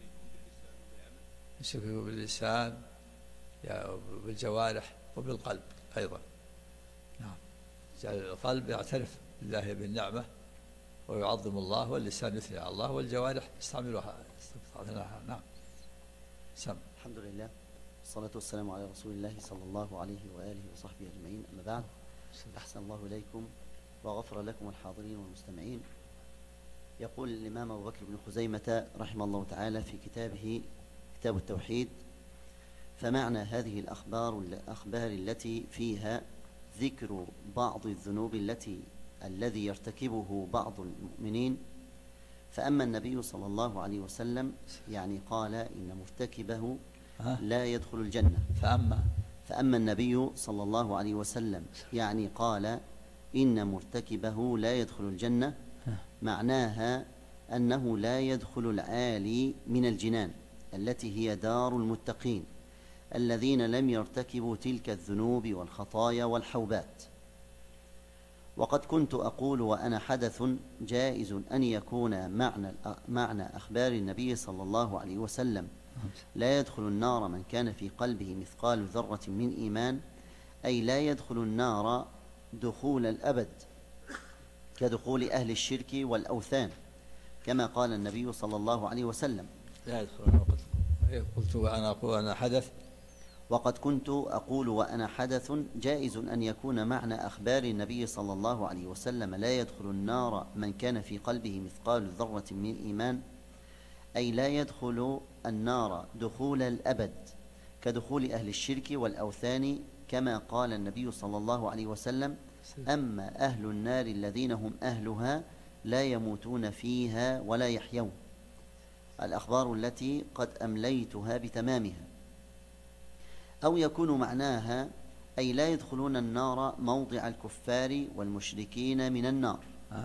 الشكر باللسان وبالجوارح وبالقلب أيضا. نعم. جعل القلب يعترف بالله بالنعمة ويعظم الله، واللسان يثني على الله، والجوارح يستعملها. نعم. سم. الحمد لله والصلاة والسلام على رسول الله صلى الله عليه وآله وصحبه أجمعين. أما بعد، أحسن الله إليكم وغفر لكم الحاضرين والمستمعين. يقول الإمام أبو بكر بن خزيمة رحمه الله تعالى في كتابه كتاب التوحيد: فمعنى هذه الأخبار التي فيها ذكر بعض الذنوب الذي يرتكبه بعض المؤمنين، فأما النبي صلى الله عليه وسلم يعني قال إن مرتكبه لا يدخل الجنة. فأما النبي صلى الله عليه وسلم يعني قال إن مرتكبه لا يدخل الجنة، معناها أنه لا يدخل العالي من الجنان التي هي دار المتقين الذين لم يرتكبوا تلك الذنوب والخطايا والحوبات. وقد كنت أقول وأنا حدث جائز أن يكون معنى أخبار النبي صلى الله عليه وسلم لا يدخل النار من كان في قلبه مثقال ذرة من إيمان، أي لا يدخل النار دخول الأبد كدخول أهل الشرك والأوثان، كما قال النبي صلى الله عليه وسلم: لا يدخل. قلت وأنا أقول وأنا حدث. وقد كنت أقول وأنا حدث جائز أن يكون معنى أخبار النبي صلى الله عليه وسلم لا يدخل النار من كان في قلبه مثقال ذرة من إيمان، أي لا يدخل النار دخول الأبد كدخول أهل الشرك والأوثان، كما قال النبي صلى الله عليه وسلم: أما أهل النار الذين هم أهلها لا يموتون فيها ولا يحيون. الأخبار التي قد أمليتها بتمامها. أو يكون معناها أي لا يدخلون النار موضع الكفار والمشركين من النار.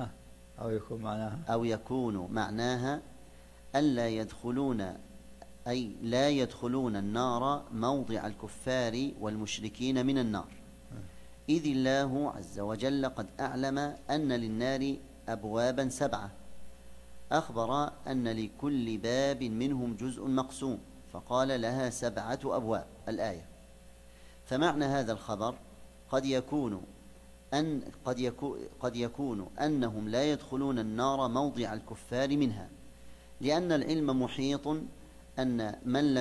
أو يكون معناها ألا يدخلون، أي لا يدخلون النار موضع الكفار والمشركين من النار، إذ الله عز وجل قد أعلم أن للنار أبوابا 7، أخبر أن لكل باب منهم جزء مقسوم، فقال لها 7 أبواب الآية. فمعنى هذا الخبر قد يكون أنهم لا يدخلون النار موضع الكفار منها، لأن العلم محيط أن من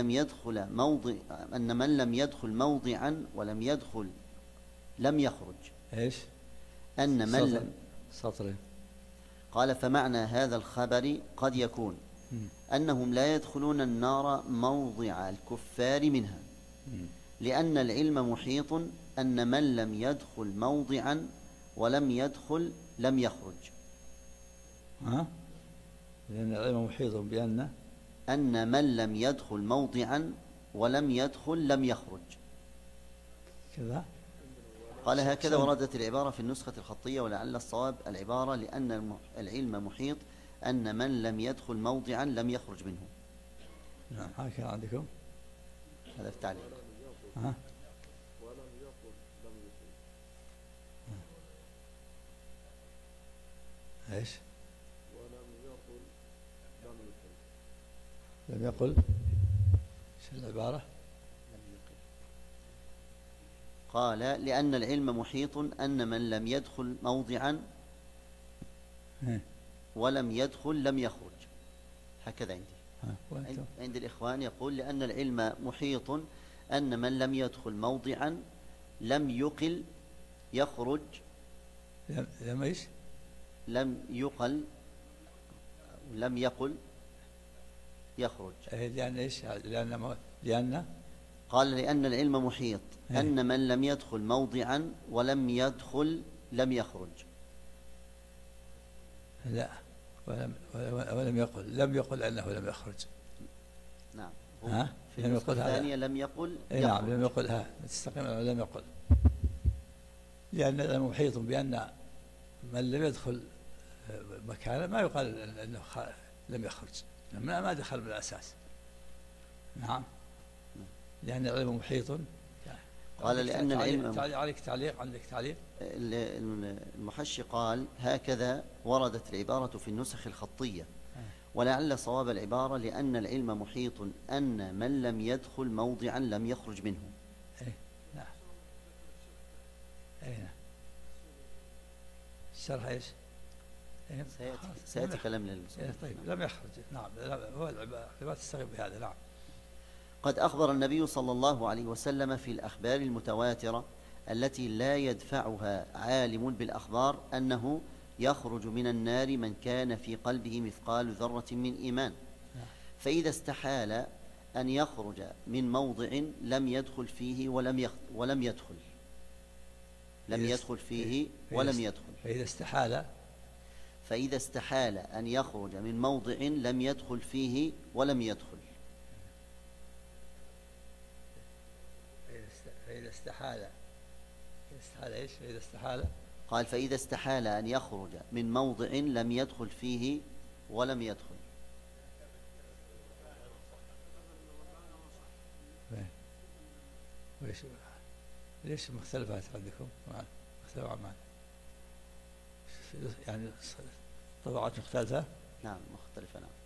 لم يدخل موضعا ولم يدخل لم يخرج. إيش؟ أن من لم سطر. قال: فمعنى هذا الخبر قد يكون أنهم لا يدخلون النار موضع الكفار منها، لأن العلم محيط أن من لم يدخل موضعا ولم يدخل لم يخرج. لأن العلم محيط أن من لم يدخل موضعا ولم يدخل لم يخرج كذا. قال: هكذا وردت العبارة في النسخة الخطية، ولعل الصواب العبارة لأن العلم محيط أن من لم يدخل موضعا لم يخرج منه. نعم، هكذا عندكم. هذا في التعليق. ولم يقل لم يخرج. ايش؟ ولم يقل لم يخرج. لم يقل. ايش العبارة؟ قال: لأن العلم محيط أن من لم يدخل موضعا ولم يدخل لم يخرج. هكذا عند الإخوان يقول: لأن العلم محيط أن من لم يدخل موضعا لم يقل يخرج. لم ايش؟ لم يقل لم يقل يخرج. لأن ايش؟ لأن قال: لأن العلم محيط أن من لم يدخل موضعا ولم يدخل لم يخرج. لا، ولم يقل أنه لم يخرج. نعم. في النسخة الثانية لم يقل. نعم، لم يقل. تستقيم لم يقل، لأن العلم محيط بأن من لم يدخل مكانا ما يقال أنه لم يخرج، ما دخل من الأساس. نعم، لأن العلم محيط. قال: لأن العلم. عليك تعليق؟ عندك تعليق؟ المحشي قال: هكذا وردت العبارة في النسخ الخطية، ولعل صواب العبارة لأن العلم محيط أن من لم يدخل موضعا لم يخرج منه. نعم. نعم. الشرح ايش؟ سيأتي كلام للمصنف. طيب، لم يخرج. نعم، هو العبارة تستغيب بهذا. نعم. قد أخبر النبي صلى الله عليه وسلم في الأخبار المتواترة التي لا يدفعها عالم بالأخبار أنه يخرج من النار من كان في قلبه مثقال ذرة من إيمان، فإذا استحال أن يخرج من موضع لم يدخل فيه ولم يدخل فيه ولم يدخل. فإذا استحال أن يخرج من موضع لم يدخل فيه ولم يدخل. فإذا استحال ايش؟ فإذا استحال. قال: فإذا استحال أن يخرج من موضع لم يدخل فيه ولم يدخل. ليش مختلفات عندكم؟ مختلفة معنا يعني طبعات مختلفة. نعم، مختلفة. نعم.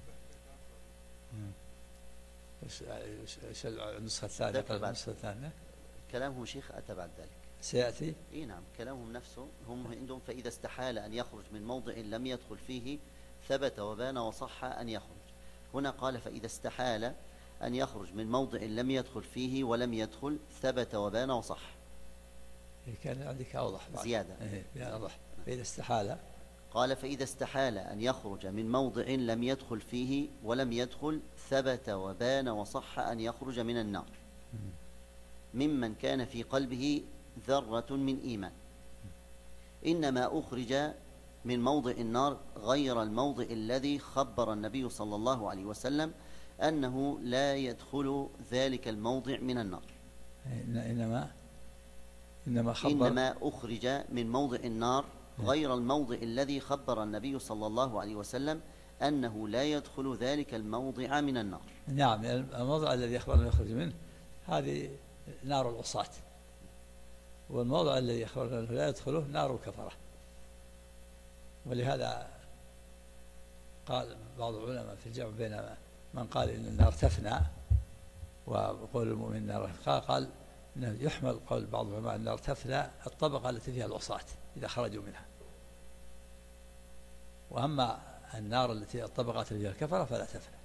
ايش النسخة الثانية؟ كلامهم شيخ أتى بعد ذلك، سيأتي. نعم، كلامهم نفسه هم عندهم: فإذا استحال أن يخرج من موضع لم يدخل فيه ثبت وبان وصح أن يخرج. هنا قال: فإذا استحال أن يخرج من موضع لم يدخل فيه ولم يدخل ثبت وبان وصح. كان عندك أوضح زيادة. أوضح. فإذا استحال. قال: فإذا استحال أن يخرج من موضع لم يدخل فيه ولم يدخل ثبت وبان وصح أن يخرج من النار. ممن كان في قلبه ذرة من إيمان، إنما أخرج من موضع النار غير الموضع الذي خبر النبي صلى الله عليه وسلم أنه لا يدخل ذلك الموضع من النار. إنما أخرج من موضع النار غير الموضع الذي خبر النبي صلى الله عليه وسلم أنه لا يدخل ذلك الموضع من النار. نعم، الموضع الذي أخبرنا يخرج منه هذه نار العصاة، والموضع الذي أخبرنا لا يدخله نار الكفرة. ولهذا قال بعض العلماء في الجمع بين من قال إن النار تفنى وقول المؤمن النار، قال إنه يحمل قول بعض العلماء النار تفنى الطبقة التي فيها العصاة إذا خرجوا منها، وأما النار التي الطبقات التي فيها الكفرة فلا تفنى.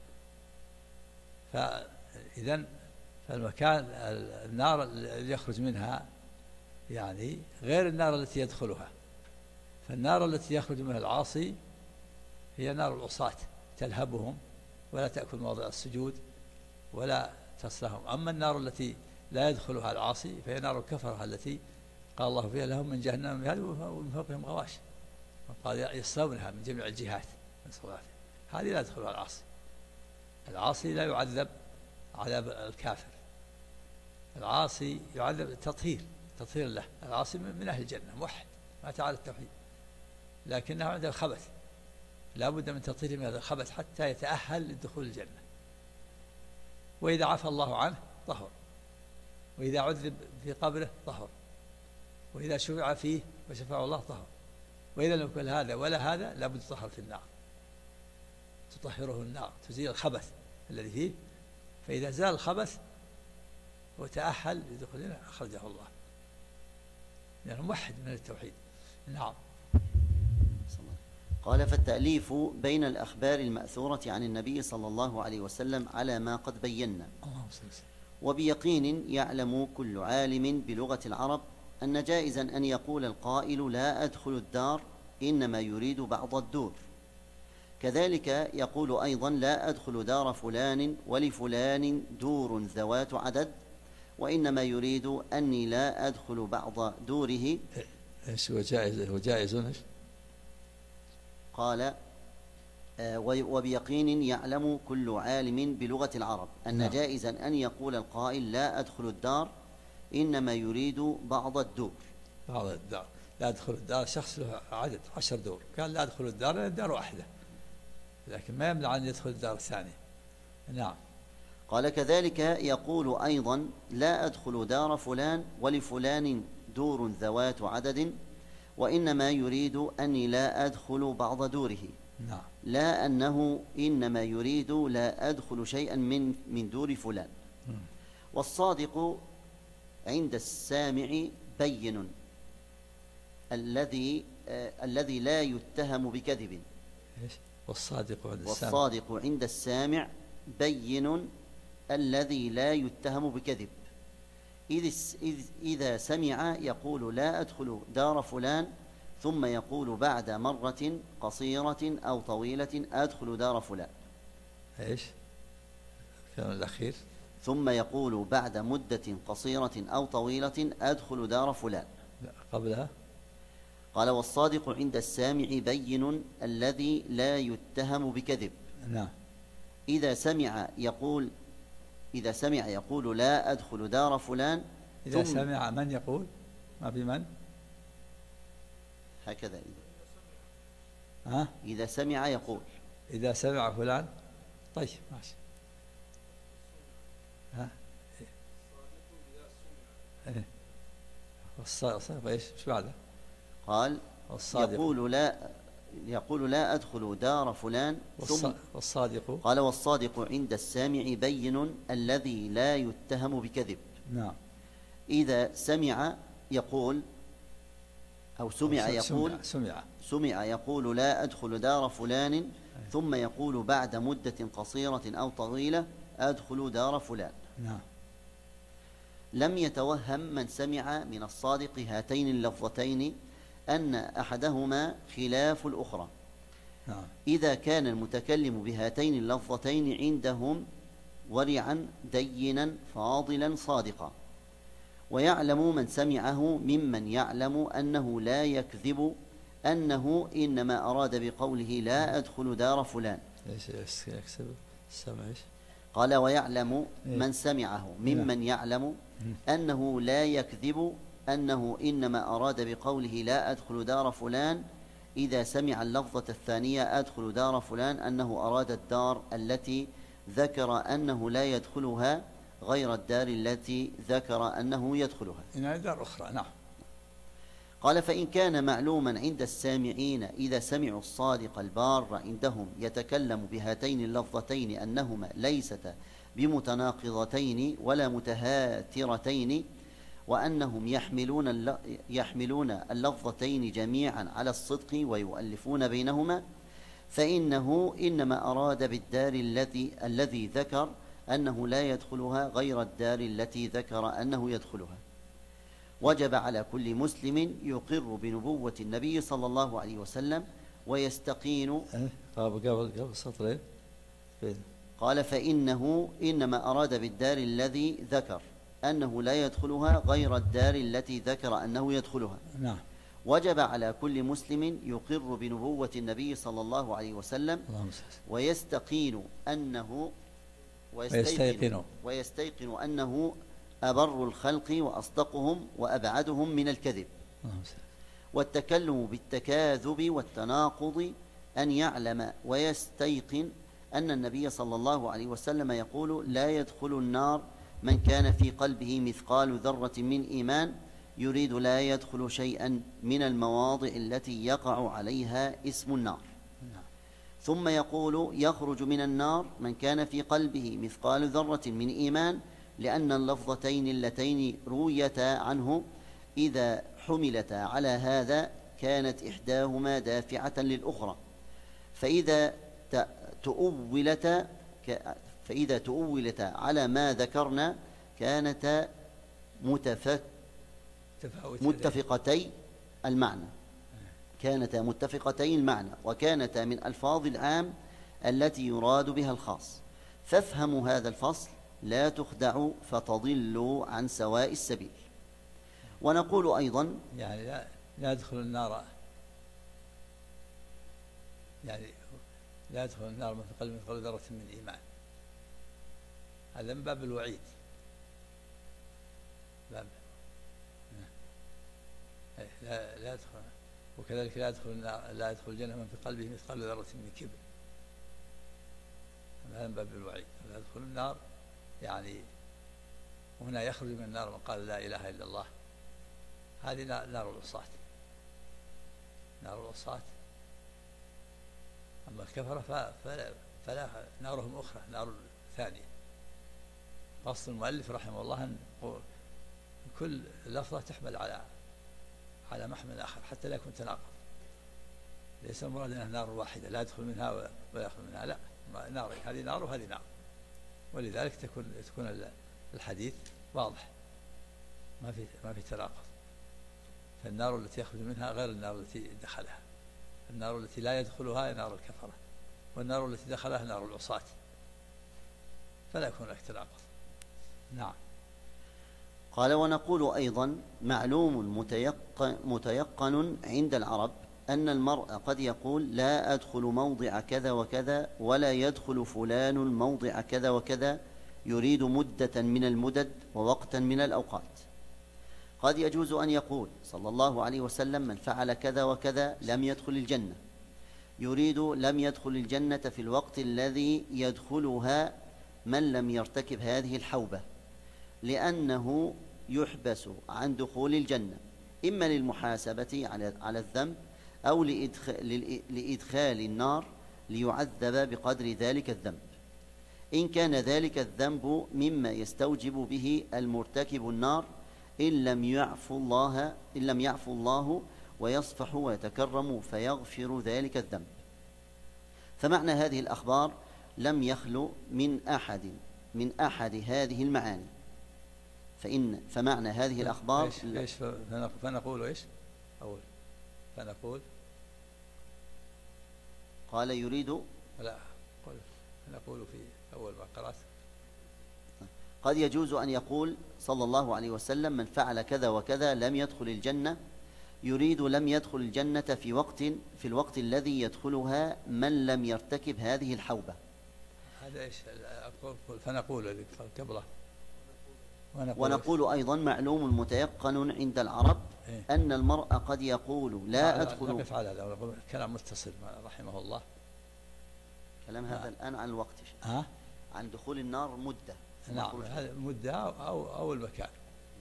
فإذن فالمكان النار التي يخرج منها يعني غير النار التي يدخلها. فالنار التي يخرج منها العاصي هي نار العصاة تلهبهم ولا تأكل مواضع السجود ولا تصلهم. أما النار التي لا يدخلها العاصي فهي نار الكفرة التي قال الله فيها لهم من جهنم مهاد ومن فوقهم غواش، وقال يصلونها من جميع الجهات. هذه لا يدخلها العاصي. العاصي لا يعذب عذاب الكافر، العاصي يعذب تطهير له. العاصي من أهل الجنة موحد ما تعالى التوحيد، لكنه عند الخبث لا بد من تطهير من هذا الخبث حتى يتأهل للدخول الجنة. وإذا عفى الله عنه طهر، وإذا عذب في قبره طهر، وإذا شفع فيه وشفعه الله طهر. وإذا لم يكن هذا ولا هذا لا بد تطهر في النار، تطهره النار تزيل الخبث الذي فيه. فإذا زال الخبث وتأهل لدخولنا أخرجه الله، يعني موحد من التوحيد. نعم. قال فالتأليف بين الأخبار المأثورة عن النبي صلى الله عليه وسلم على ما قد بينا. وبيقين يعلم كل عالم بلغة العرب أن جائزا أن يقول القائل لا أدخل الدار إنما يريد بعض الدور، كذلك يقول أيضا لا أدخل دار فلان ولفلان دور ذوات عدد، وإنما يريد أني لا أدخل بعض دوره. إيش هو جائز إيش؟ قال وبيقين يعلم كل عالم بلغة العرب أن جائزا أن يقول القائل لا أدخل الدار إنما يريد بعض الدور. بعض الدار، لا أدخل الدار شخص له عدد 10 دور، قال لا أدخل الدار لأن الدار واحدة، لكن ما يمنع أن يدخل الدار الثانية. نعم. قال كذلك يقول أيضا لا أدخل دار فلان ولفلان دور ذوات عدد، وإنما يريد أني لا أدخل بعض دوره. نعم. لا أنه إنما يريد لا أدخل شيئا من دور فلان. والصادق عند السامع بين الذي لا يتهم بكذب. والصادق عند السامع بين الذي لا يتهم بكذب، إذا سمع يقول لا أدخل دار فلان ثم يقول بعد مرة قصيرة أو طويلة أدخل دار فلان. إيش كان الأخير؟ ثم يقول بعد مدة قصيرة أو طويلة أدخل دار فلان. قبلها قال والصادق عند السامع بين الذي لا يتهم بكذب. نعم. إذا سمع يقول لا أدخل دار فلان. إذا سمع من يقول ما بمن هكذا إذا سمع يقول إذا سمع فلان. طيب ماشي. والصادق ايش بعده؟ قال يقول لا أدخل دار فلان. والصادق قال والصادق عند السامع بين الذي لا يتهم بكذب. نعم. إذا سمع يقول أو سمع يقول لا أدخل دار فلان ثم يقول بعد مدة قصيرة أو طويلة أدخل دار فلان. نعم. لم يتوهم من سمع من الصادق هاتين اللفظتين أن أحدهما خلاف الأخرى. نعم. إذا كان المتكلم بهاتين اللفظتين عندهم ورعا دينا فاضلا صادقا. ويعلم من سمعه ممن يعلم أنه لا يكذب أنه إنما أراد بقوله لا أدخل دار فلان. يكسب السمع إيش؟ قال ويعلم من سمعه ممن يعلم أنه لا يكذب أنه إنما أراد بقوله لا أدخل دار فلان إذا سمع اللفظة الثانية أدخل دار فلان أنه أراد الدار التي ذكر أنه لا يدخلها غير الدار التي ذكر أنه يدخلها. إن دار أخرى. نعم. قال فإن كان معلوما عند السامعين إذا سمعوا الصادق البار عندهم يتكلم بهاتين اللفظتين أنهما ليستا بمتناقضتين ولا متهاترتين وأنهم يحملون اللفظتين جميعا على الصدق ويؤلفون بينهما فإنه إنما أراد بالدار الذي ذكر أنه لا يدخلها غير الدار التي ذكر أنه يدخلها. وجب على كل مسلم يقر بنبوة النبي صلى الله عليه وسلم ويستقين. قبل سطرين. قال فإنه إنما أراد بالدار الذي ذكر أنه لا يدخلها غير الدار التي ذكر أنه يدخلها. نعم. وجب على كل مسلم يقر بنبوة النبي صلى الله عليه وسلم ويستقين أنه أبر الخلق وأصدقهم وأبعدهم من الكذب. والتكلم بالتكاذب والتناقض أن يعلم ويستيقن أن النبي صلى الله عليه وسلم يقول لا يدخل النار من كان في قلبه مثقال ذرة من إيمان يريد لا يدخل شيئا من المواضع التي يقع عليها اسم النار. ثم يقول يخرج من النار من كان في قلبه مثقال ذرة من إيمان لأن اللفظتين اللتين رويتا عنه إذا حملتا على هذا كانت إحداهما دافعة للأخرى فإذا تؤولتا على ما ذكرنا كانتا متفقتي المعنى وكانتا من ألفاظ العام التي يراد بها الخاص. فافهموا هذا الفصل لا تخدعوا فتضلوا عن سواء السبيل. ونقول أيضا يعني لا يدخل النار لا يدخل النار من في قلب مثقال ذرة من إيمان. هذا من باب الوعيد. لا يدخل. وكذلك لا يدخل الجنة من في قلبه مثقال ذرة من كبر. هذا من باب الوعيد. لا يدخل النار يعني هنا يخرج من النار من قال لا إله إلا الله. هذه نار العصاة. أما الكفرة فلا نارهم أخرى نار ثانية. قصد المؤلف رحمه الله أن كل لفظة تحمل على محمل آخر حتى لا يكون تناقض. ليس المراد أنها نار واحدة لا يدخل منها ولا يخرج منها، لا، نار هذه نار وهذه نار. ولذلك تكون الحديث واضح ما في تناقض. فالنار التي يخرج منها غير النار التي دخلها. النار التي لا يدخلها هي نار الكفرة، والنار التي دخلها نار العصاة، فلا يكون لك تناقض. نعم. قال ونقول أيضا معلوم متيقن عند العرب أن المرء قد يقول لا أدخل موضع كذا وكذا ولا يدخل فلان موضع كذا وكذا يريد مدة من المدد ووقتا من الأوقات. قد يجوز أن يقول صلى الله عليه وسلم من فعل كذا وكذا لم يدخل الجنة، يريد لم يدخل الجنة في الوقت الذي يدخلها من لم يرتكب هذه الحوبة، لأنه يحبس عن دخول الجنة إما للمحاسبة على الذنب أو لإدخال النار ليعذب بقدر ذلك الذنب، إن كان ذلك الذنب مما يستوجب به المرتكب النار إن لم يعفو الله ويصفح ويتكرم فيغفر ذلك الذنب. فمعنى هذه الأخبار لم يخلو من أحد هذه المعاني. فمعنى هذه الأخبار فنقول إيش أول فنقول قال يريد لا فنقول في أول ما قرأت قد يجوز أن يقول صلى الله عليه وسلم من فعل كذا وكذا لم يدخل الجنة، يريد لم يدخل الجنة في الوقت الذي يدخلها من لم يرتكب هذه الحوبة. هذا إيش فنقول قبله ونقول أيضا معلوم متيقن عند العرب أن المرء قد يقول لا أدخل. نقف على هذا ونقول كلام متصل رحمه الله. كلام هذا الآن عن الوقت عن دخول النار مدة. نعم هذا مدة أو المكان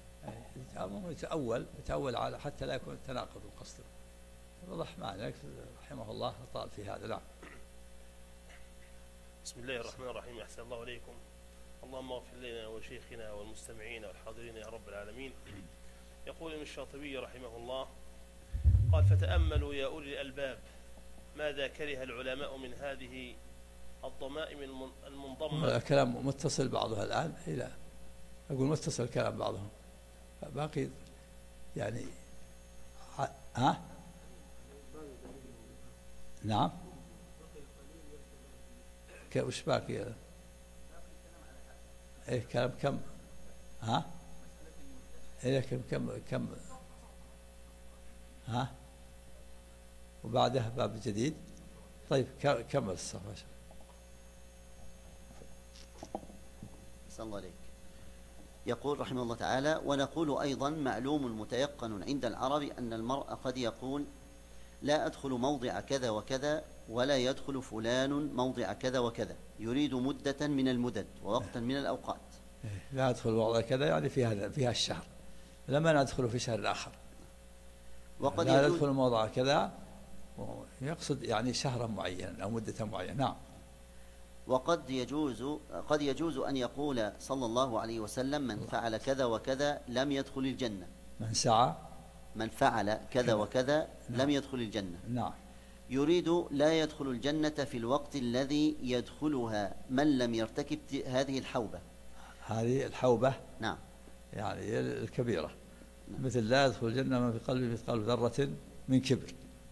يتأول على حتى لا يكون التناقض القصد. وضح معنا رحمه الله طال في هذا. نعم. بسم الله الرحمن الرحيم. أحسن الله عليكم. اللهم اغفر لنا وشيخنا والمستمعين والحاضرين يا رب العالمين. يقول ابن الشاطبي رحمه الله قال: فتأملوا يا أولي الألباب ماذا كره العلماء من هذه الضمائم المنضمة. كلام متصل بعضها الآن إلى أقول متصل كلام بعضهم باقي يعني نعم وش باقي ايه كلام كم ايه كم وبعدها باب جديد. طيب كمل الصفحة. أحسن الله عليك. يقول رحمه الله تعالى: ونقول أيضا معلوم متيقن عند العرب أن المرء قد يقول لا أدخل موضع كذا وكذا ولا يدخل فلان موضع كذا وكذا، يريد مدة من المدد ووقتا من الأوقات. لا أدخل موضع كذا يعني فيها الشهر، لما ندخل في شهر آخر. وقد لا يدخل موضع كذا يقصد يعني شهرا معينا أو مدة معينة. نعم. وقد يجوز أن يقول صلى الله عليه وسلم من فعل كذا وكذا لم يدخل الجنة. من فعل كذا وكذا لم يدخل الجنة. نعم. يريد لا يدخل الجنة في الوقت الذي يدخلها من لم يرتكب هذه الحوبة. هذه الحوبة نعم يعني الكبيرة. نعم. مثل لا يدخل الجنة من في قلبه مثقال ذرة من كبر.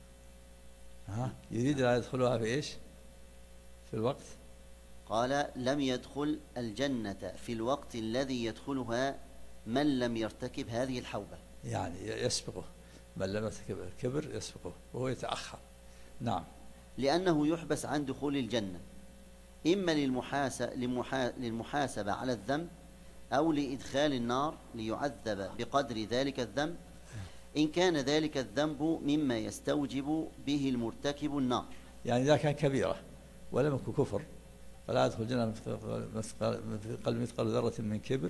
يريد لا يدخلها في إيش؟ في الوقت. قال لم يدخل الجنة في الوقت الذي يدخلها من لم يرتكب هذه الحوبة، يعني يسبقه، من لم يرتكب الكبر يسبقه وهو يتأخر. نعم. لأنه يحبس عن دخول الجنة إما للمحاسبة على الذنب أو لإدخال النار ليعذب بقدر ذلك الذنب، إن كان ذلك الذنب مما يستوجب به المرتكب النار. يعني إذا كان كبيرة ولم يكن كفر فلا يدخل الجنة في قلب مثقال ذرة من كبر،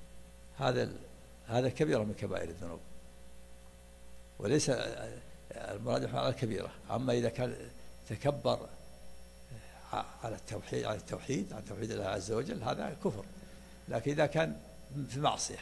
هذا كبيرة من كبائر الذنوب، وليس المراد على الكبيرة. أما إذا كان تكبر على التوحيد عن توحيد الله عز وجل هذا كفر. لكن إذا كان في معصية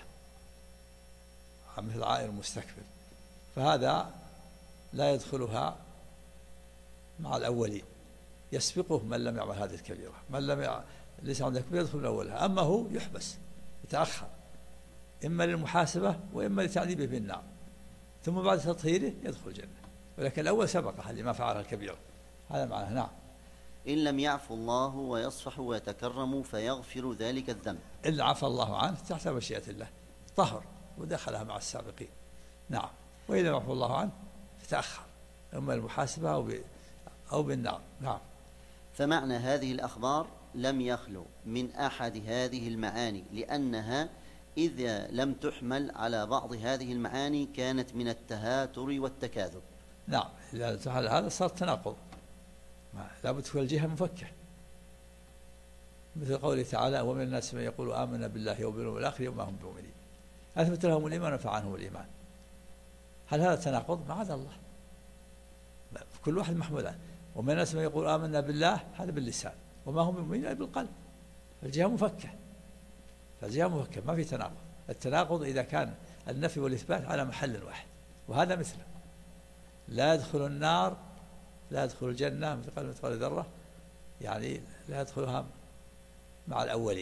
مثل عائر مستكبر فهذا لا يدخلها مع الأولين، يسبقه من لم يعمل هذه الكبيرة. من لم ليس عنده كبيرة يدخل من أولها، أما هو يحبس يتأخر إما للمحاسبة وإما لتعذيبه بالنار، ثم بعد تطهيره يدخل الجنة. ولكن الأول سبقه لما فعل الكبيرة. هذا معناه. نعم. إن لم يعفو الله ويصفح ويتكرم فيغفر ذلك الذنب. إن عفى الله عنه تحت مشيئة الله طهر ودخلها مع السابقين. نعم. وإن لم يعفو الله عنه فتأخر إما المحاسبة أو بالنار. نعم. فمعنى هذه الأخبار لم يخلو من أحد هذه المعاني، لأنها إذا لم تحمل على بعض هذه المعاني كانت من التهاتر والتكاذب. نعم. إذا فعل هذا صار تناقض، لابد تكون الجهة مفكة، مثل قوله تعالى: ومن الناس من يقول آمنا بالله وباليوم الآخر وما هم بمؤمنين، أثبت لهم الإيمان ونفع عنهم الإيمان. هل هذا تناقض؟ معاذ الله، كل واحد محمول. ومن الناس من يقول آمنا بالله هذا باللسان وما هم بمؤمنين بالقلب، الجهة مفكة، فالجهة مفكة ما في تناقض. التناقض إذا كان النفي والإثبات على محل واحد، وهذا مثله لا يدخل النار لا يدخل الجنة مثقال ذرة، يعني لا يدخلها مع الأولين،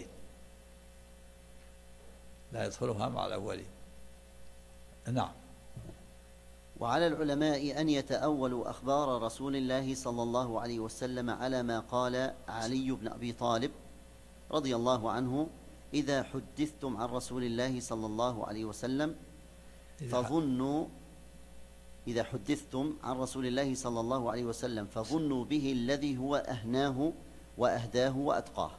لا يدخلها مع الأولين. نعم. وعلى العلماء أن يتأولوا أخبار رسول الله صلى الله عليه وسلم على ما قال علي بن أبي طالب رضي الله عنه: إذا حدثتم عن رسول الله صلى الله عليه وسلم فظنوا إذا حدثتم عن رسول الله صلى الله عليه وسلم فظنوا به الذي هو أهناه وأهداه وأتقاه.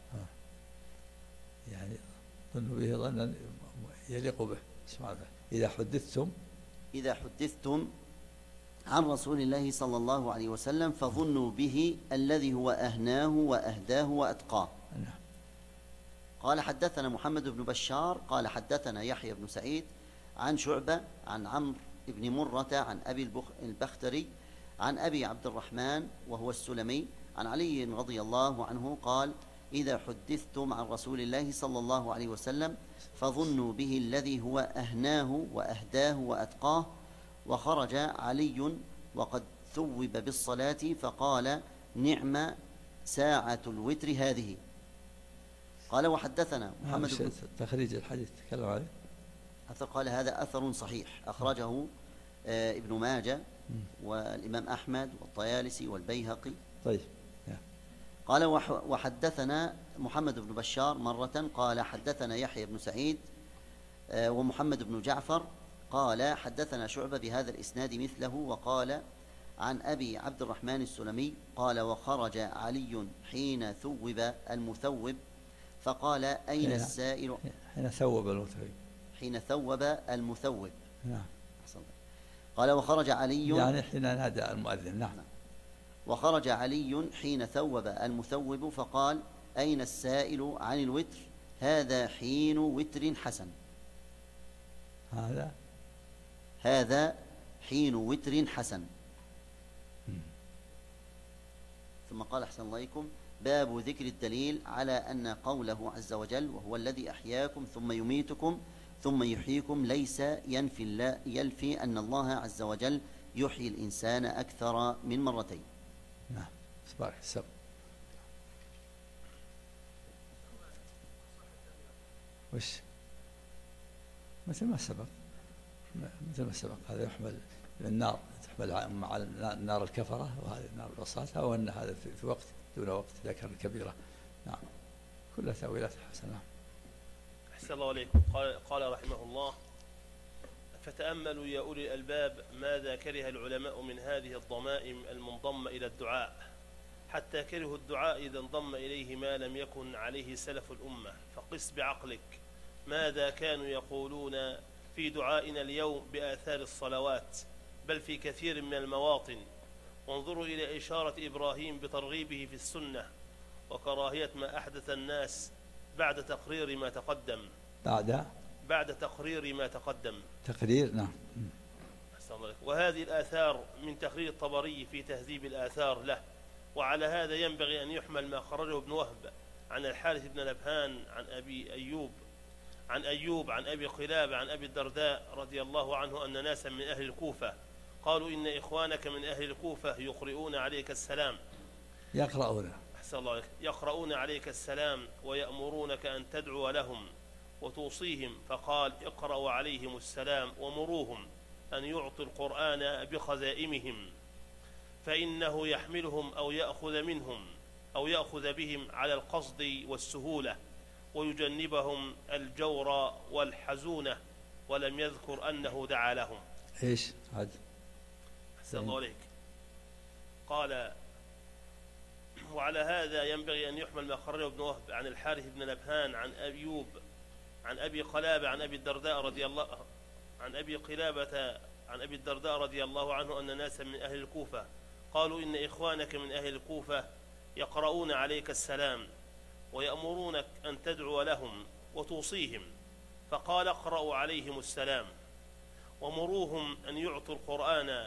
يعني ظنوا به ظنا يليق به سبحانه. إذا حدثتم عن رسول الله صلى الله عليه وسلم فظنوا به الذي هو أهناه وأهداه وأتقاه. قال حدثنا محمد بن بشار قال حدثنا يحيى بن سعيد عن شعبة عن عمرو بن مرة عن أبي البختري عن أبي عبد الرحمن وهو السلمي عن علي رضي الله عنه قال إذا حدثتم عن رسول الله صلى الله عليه وسلم فظنوا به الذي هو أهناه وأهداه وأتقاه. وخرج علي وقد ثوب بالصلاة فقال نعم ساعة الوتر هذه. قال وحدثنا محمد بن تخريج الحديث تكلم عليه قال هذا أثر صحيح أخرجه ابن ماجه والإمام أحمد والطيالسي والبيهقي. طيب. قال وحدثنا محمد بن بشار مرة قال حدثنا يحيى بن سعيد ومحمد بن جعفر قال حدثنا شعبة بهذا الإسناد مثله. وقال عن أبي عبد الرحمن السلمي قال وخرج علي حين ثوب المثوب فقال أين السائل حين ثوب المثوب. نعم. قال وخرج علي يعني حين نادى المؤذن. نعم. وخرج علي حين ثوب المثوب فقال أين السائل عن الوتر هذا حين وتر حسن. هذا حين وتر حسن. ثم قال أحسن الله إليكم باب ذكر الدليل على أن قوله عز وجل وهو الذي أحياكم ثم يميتكم ثم يحييكم ليس يلفي أن الله عز وجل يحيي الإنسان أكثر من مرتين. نعم. صباح السبب وش مثل ما سبق هذا يحمل النار تحمل مع النار الكفرة وهذه النار العصاة أو أن هذا في وقت دون وقت إذا كان كبيرة. نعم. كلها تأويلات حسنة. أحسن الله عليكم. قال رحمه الله فتأملوا يا أولي الألباب ماذا كره العلماء من هذه الضمائم المنضمة إلى الدعاء حتى كرهوا الدعاء إذا انضم إليه ما لم يكن عليه سلف الأمة. فقس بعقلك ماذا كانوا يقولون في دعائنا اليوم بآثار الصلوات بل في كثير من المواطن. وانظروا إلى إشارة إبراهيم بترغيبه في السنة وكراهية ما أحدث الناس بعد تقرير ما تقدم. بعد تقرير ما تقدم. تقرير. نعم. وهذه الآثار من تقرير الطبري في تهذيب الآثار له. وعلى هذا ينبغي أن يحمل ما خرجه ابن وهب عن الحارث بن نبهان عن أيوب عن أبي قلابة عن أبي الدرداء رضي الله عنه أن ناسا من أهل الكوفة قالوا إن إخوانك من أهل الكوفة يقرؤون عليك السلام يقرؤون عليك السلام ويأمرونك أن تدعو لهم وتوصيهم. فقال اقرأوا عليهم السلام ومروهم أن يعطوا القرآن بخزائمهم فإنه يحملهم أو يأخذ بهم على القصد والسهولة ويجنبهم الجور والحزونة. ولم يذكر أنه دعا لهم. إيش هذا؟ أحسن الله عليك. قال وعلى هذا ينبغي أن يحمل ما خرجه ابن وهب عن الحارث بن نبهان عن أيوب عن أبي قلابة عن أبي الدرداء رضي الله عنه أن ناسا من أهل الكوفة قالوا إن إخوانك من أهل الكوفة يقرؤون عليك السلام ويأمرونك أن تدعو لهم وتوصيهم. فقال اقرأوا عليهم السلام ومروهم أن يعطوا القرآن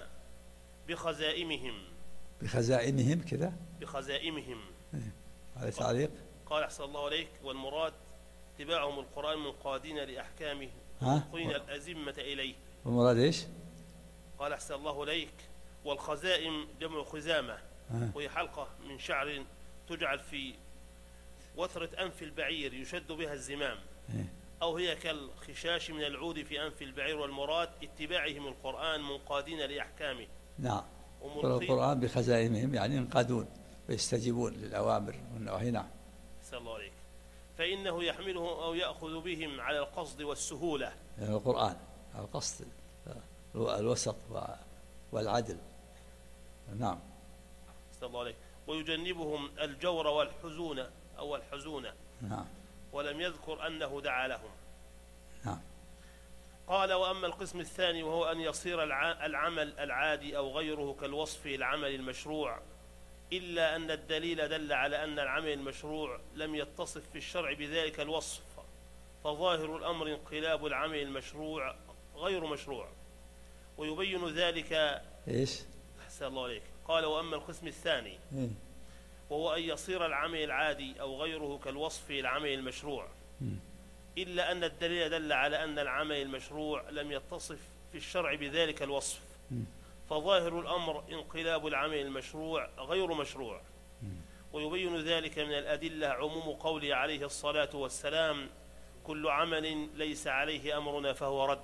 بخزائمهم كذا. بخزائمهم. على تعليق. قال أحسن الله عليك والمراد اتباعهم القرآن منقادين لأحكامه ملقين الأزمة إليه. والمراد إيش؟ قال أحسن الله عليك والخزائم جمع خزامة وهي حلقة من شعر تجعل في وثرة أنف البعير يشد بها الزمام أو هي كالخشاش من العود في أنف البعير. والمراد اتباعهم القرآن منقادين لأحكامه. نعم. القرآن بخزائمهم يعني ينقادون ويستجيبون للأوامر والنواهي. نعم. أحسن الله عليك. فإنه يحملهم أو يأخذ بهم على القصد والسهولة. يعني القرآن القصد الوسط والعدل. نعم. صلى الله عليه. ويجنبهم الجور والحزون أو الحزونة. نعم. ولم يذكر أنه دعا لهم. نعم. قال: وأما القسم الثاني وهو أن يصير العمل العادي أو غيره كالوصف العمل المشروع، إلا أن الدليل دل على أن العمل المشروع لم يتصف في الشرع بذلك الوصف، فظاهر الأمر انقلاب العمل المشروع غير مشروع. ويبين ذلك إيش؟ أحسن الله عليك. قال: وأما القسم الثاني وهو أن يصير العمل العادي أو غيره كالوصف العمل المشروع، إلا أن الدليل دل على أن العمل المشروع لم يتصف في الشرع بذلك الوصف، فظاهر الأمر انقلاب العمل المشروع غير مشروع. ويبين ذلك من الأدلة عموم قوله عليه الصلاة والسلام: كل عمل ليس عليه أمرنا فهو رد.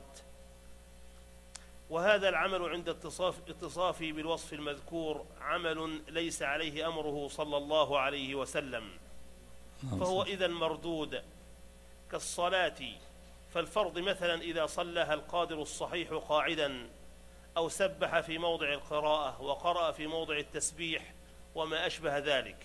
وهذا العمل عند اتصافه بالوصف المذكور عمل ليس عليه أمره صلى الله عليه وسلم، فهو إذن مردود كالصلاة. فالفرض مثلا إذا صلىها القادر الصحيح قاعدا، أو سبح في موضع القراءة وقرأ في موضع التسبيح وما أشبه ذلك.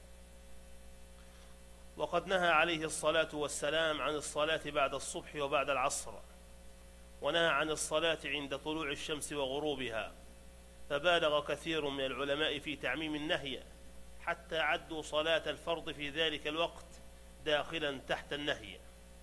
وقد نهى عليه الصلاة والسلام عن الصلاة بعد الصبح وبعد العصر، ونهى عن الصلاة عند طلوع الشمس وغروبها، فبالغ كثير من العلماء في تعميم النهي حتى عدوا صلاة الفرض في ذلك الوقت داخلا تحت النهي.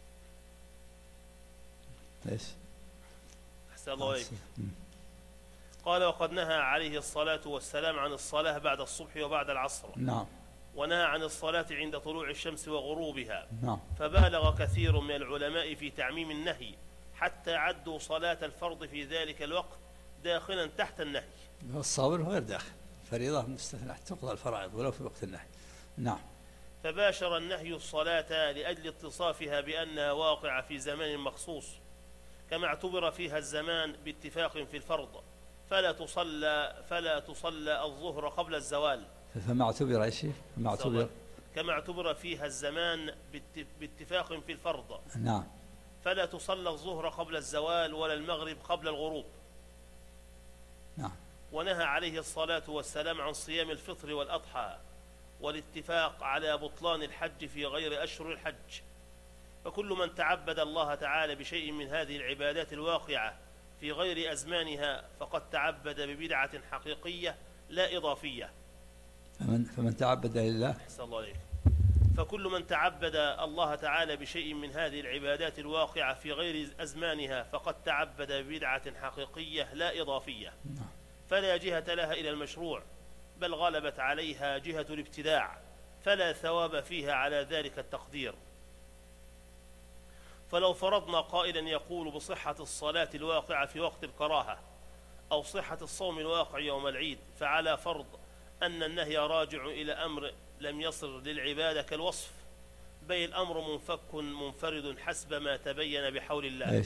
ليش؟ أحسن الله عليك. قال: وقد نهى عليه الصلاة والسلام عن الصلاة بعد الصبح وبعد العصر. نعم. ونهى عن الصلاة عند طلوع الشمس وغروبها. نعم. فبالغ كثير من العلماء في تعميم النهي حتى عدوا صلاة الفرض في ذلك الوقت داخلا تحت النهي. الصابر غير داخل، فريضة مستثنى تقضى الفرائض ولو في وقت النهي. نعم. فباشر النهي الصلاة لأجل اتصافها بأنها واقعة في زمان مخصوص، كما اعتبر فيها الزمان باتفاق في الفرض، فلا تصلى الظهر قبل الزوال. فما اعتبر ايش؟ كما اعتبر فيها الزمان باتفاق في الفرض. نعم. فلا تصلى الظهر قبل الزوال ولا المغرب قبل الغروب. نعم. ونهى عليه الصلاة والسلام عن صيام الفطر والأضحى، والاتفاق على بطلان الحج في غير أشهر الحج. فكل من تعبد الله تعالى بشيء من هذه العبادات الواقعة في غير أزمانها فقد تعبد ببدعة حقيقية لا إضافية. فمن تعبد لله. أحسن الله عليك. فكل من تعبد الله تعالى بشيء من هذه العبادات الواقعة في غير أزمانها فقد تعبد ببدعة حقيقية لا إضافية، فلا جهة لها إلى المشروع، بل غلبت عليها جهة الابتداع، فلا ثواب فيها على ذلك التقدير. فلو فرضنا قائلا يقول بصحة الصلاة الواقعة في وقت الكراهة أو صحة الصوم الواقع يوم العيد، فعلى فرض أن النهي راجع إلى أمر لم يصل للعبادة كالوصف، بل الأمر منفك منفرد حسب ما تبين بحول الله.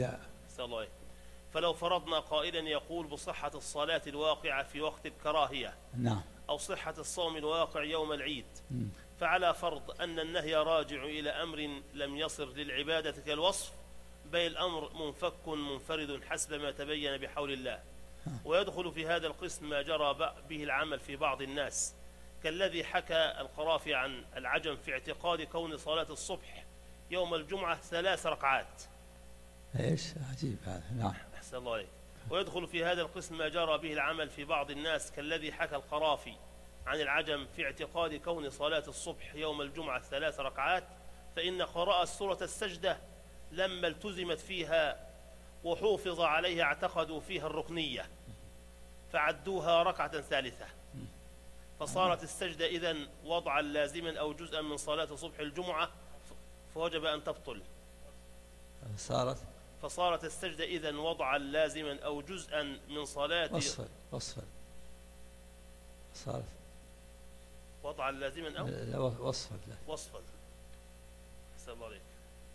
فلو فرضنا قائلا يقول بصحة الصلاة الواقعة في وقت الكراهية نعم. أو صحة الصوم الواقع يوم العيد، فعلى فرض أن النهي راجع إلى أمر لم يصل للعبادة كالوصف، بل الأمر منفك منفرد حسب ما تبين بحول الله. ويدخل في هذا القسم ما جرى به العمل في بعض الناس، كالذي حكى القرافي عن العجم في اعتقاد كون صلاة الصبح يوم الجمعة 3 ركعات. ايش عجيب هذا. نعم. أحسن الله عليك. ويدخل في هذا القسم ما جرى به العمل في بعض الناس، كالذي حكى القرافي عن العجم في اعتقاد كون صلاة الصبح يوم الجمعة 3 ركعات، فإن قراءة سورة السجدة لما التزمت فيها وحوفظ عليها اعتقدوا فيها الركنية فعدوها ركعة ثالثة، فصارت السجدة إذن وضعا لازما أو جزءا من صلاة صبح الجمعة، فوجب أن تبطل. فصارت السجدة إذن وضعا لازما أو جزءا من صلاة صارت وضعا لازما أو لا وصفا. أحسن الله عليك.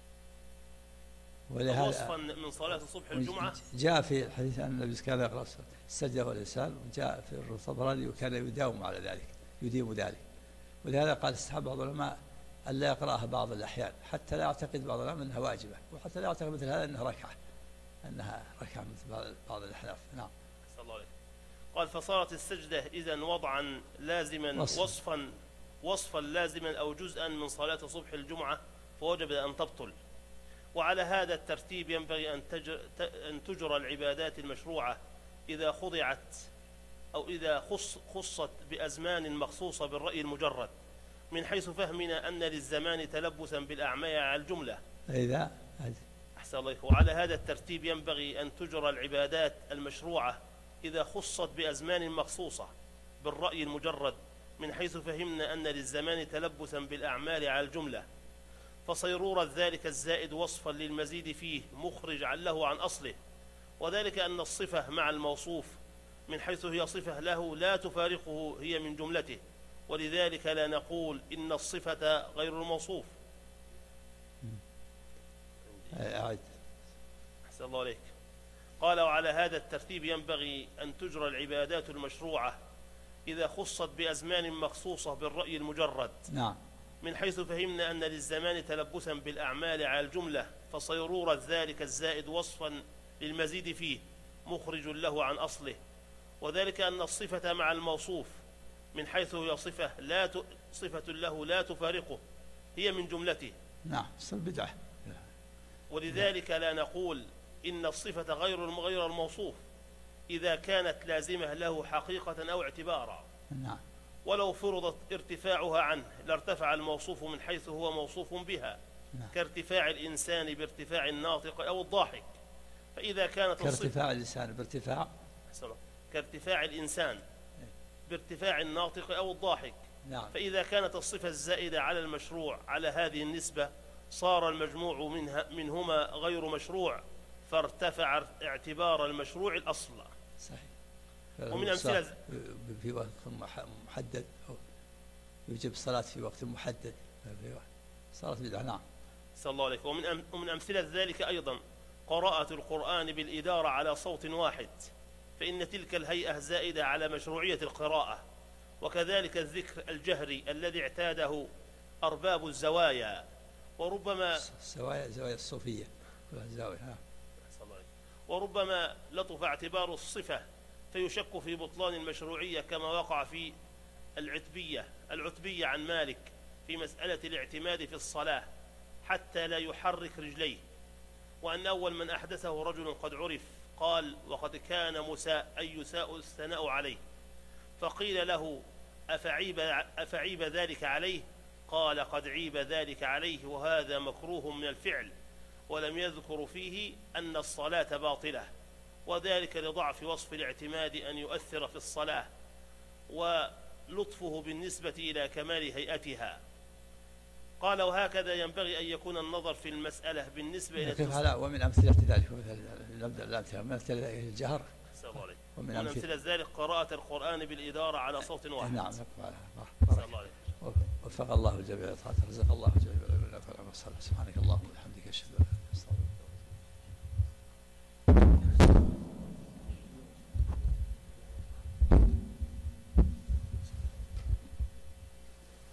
ولهذا وصفا من صلاة الصبح الجمعة جاء في الحديث أن النبي كان يقرأ السجدة والإرسال، وجاء في الطبراني وكان يداوم على ذلك، يديم ذلك. ولهذا قال استحب بعض العلماء ألا يقرأها بعض الأحيان حتى لا يعتقد بعض الأحيان أنها واجبة، وحتى لا يعتقد مثل هذا أنها ركعة مثل بعض الأحناف. نعم. صلى الله عليه. قال فصارت السجدة إذن وضعا لازما وصفا لازما أو جزءا من صلاة صبح الجمعة، فوجب أن تبطل. وعلى هذا الترتيب ينبغي أن تجرى العبادات المشروعة إذا خضعت أو إذا خصت بأزمان مخصوصة بالرأي المجرد، من حيث فهمنا أن للزمان تلبسا بالأعمال على الجملة. إذا أحسن الله. وعلى هذا الترتيب ينبغي أن تجرى العبادات المشروعة إذا خصت بأزمان مخصوصة بالرأي المجرد، من حيث فهمنا أن للزمان تلبسا بالأعمال على الجملة، فصيرورة ذلك الزائد وصفا للمزيد فيه مخرج له عن أصله، وذلك أن الصفة مع الموصوف من حيث هي صفة له لا تفارقه، هي من جملته، ولذلك لا نقول إن الصفة غير الموصوف. أعد. أحسن الله عليك. قال وعلى هذا الترتيب ينبغي أن تجرى العبادات المشروعة إذا خصت بأزمان مخصوصة بالرأي المجرد. نعم. من حيث فهمنا أن للزمان تلبسا بالأعمال على الجملة، فصيرورة ذلك الزائد وصفا للمزيد فيه مخرج له عن أصله، وذلك أن الصفة مع الموصوف من حيث هي صفة له لا تفارقه، هي من جملته. نعم. بدعة. ولذلك لا نقول إن الصفة غير الموصوف إذا كانت لازمة له حقيقة أو اعتبارا. نعم. ولو فرضت ارتفاعها عنه لارتفع الموصوف من حيث هو موصوف بها. نعم. كارتفاع الإنسان بارتفاع الناطق أو الضاحك. فإذا كانت كارتفاع الإنسان بارتفاع كارتفاع الإنسان بارتفاع الناطق أو الضاحك. نعم. فإذا كانت الصفة الزائدة على المشروع على هذه النسبة صار المجموع منهما غير مشروع، فارتفع اعتبار المشروع الأصل. صحيح. ومن أمثلة في وقت محدد يجب الصلاة في وقت محدد صلاة بدعة. نعم. صلى الله عليه. ومن أمثلة ذلك أيضا قراءة القرآن بالإدارة على صوت واحد، فإن تلك الهيئة زائدة على مشروعية القراءة. وكذلك الذكر الجهري الذي اعتاده أرباب الزوايا، وربما زوايا الصوفية وربما لطف اعتبار الصفة فيشك في بطلان المشروعية، كما وقع في العتبية عن مالك في مسألة الاعتماد في الصلاة حتى لا يحرك رجليه، وأن أول من أحدثه رجل قد عرف، قال وقد كان مساء أي يساء الثناء عليه، فقيل له أفعيب ذلك عليه؟ قال قد عيب ذلك عليه، وهذا مكروه من الفعل، ولم يذكر فيه أن الصلاة باطلة، وذلك لضعف وصف الاعتماد أن يؤثر في الصلاة، ولطفه بالنسبة إلى كمال هيئتها. قال وهكذا ينبغي أن يكون النظر في المسألة بالنسبة إلى كيف هذا. ومن أمثلة ذلك من أمثلة الجهر ومن أمثلة ذلك قراءة القرآن بالإدارة على صوت واحد. نعم. صلى الله عليه. وفق الله الجميع، رزق الله الجميع. سبحانه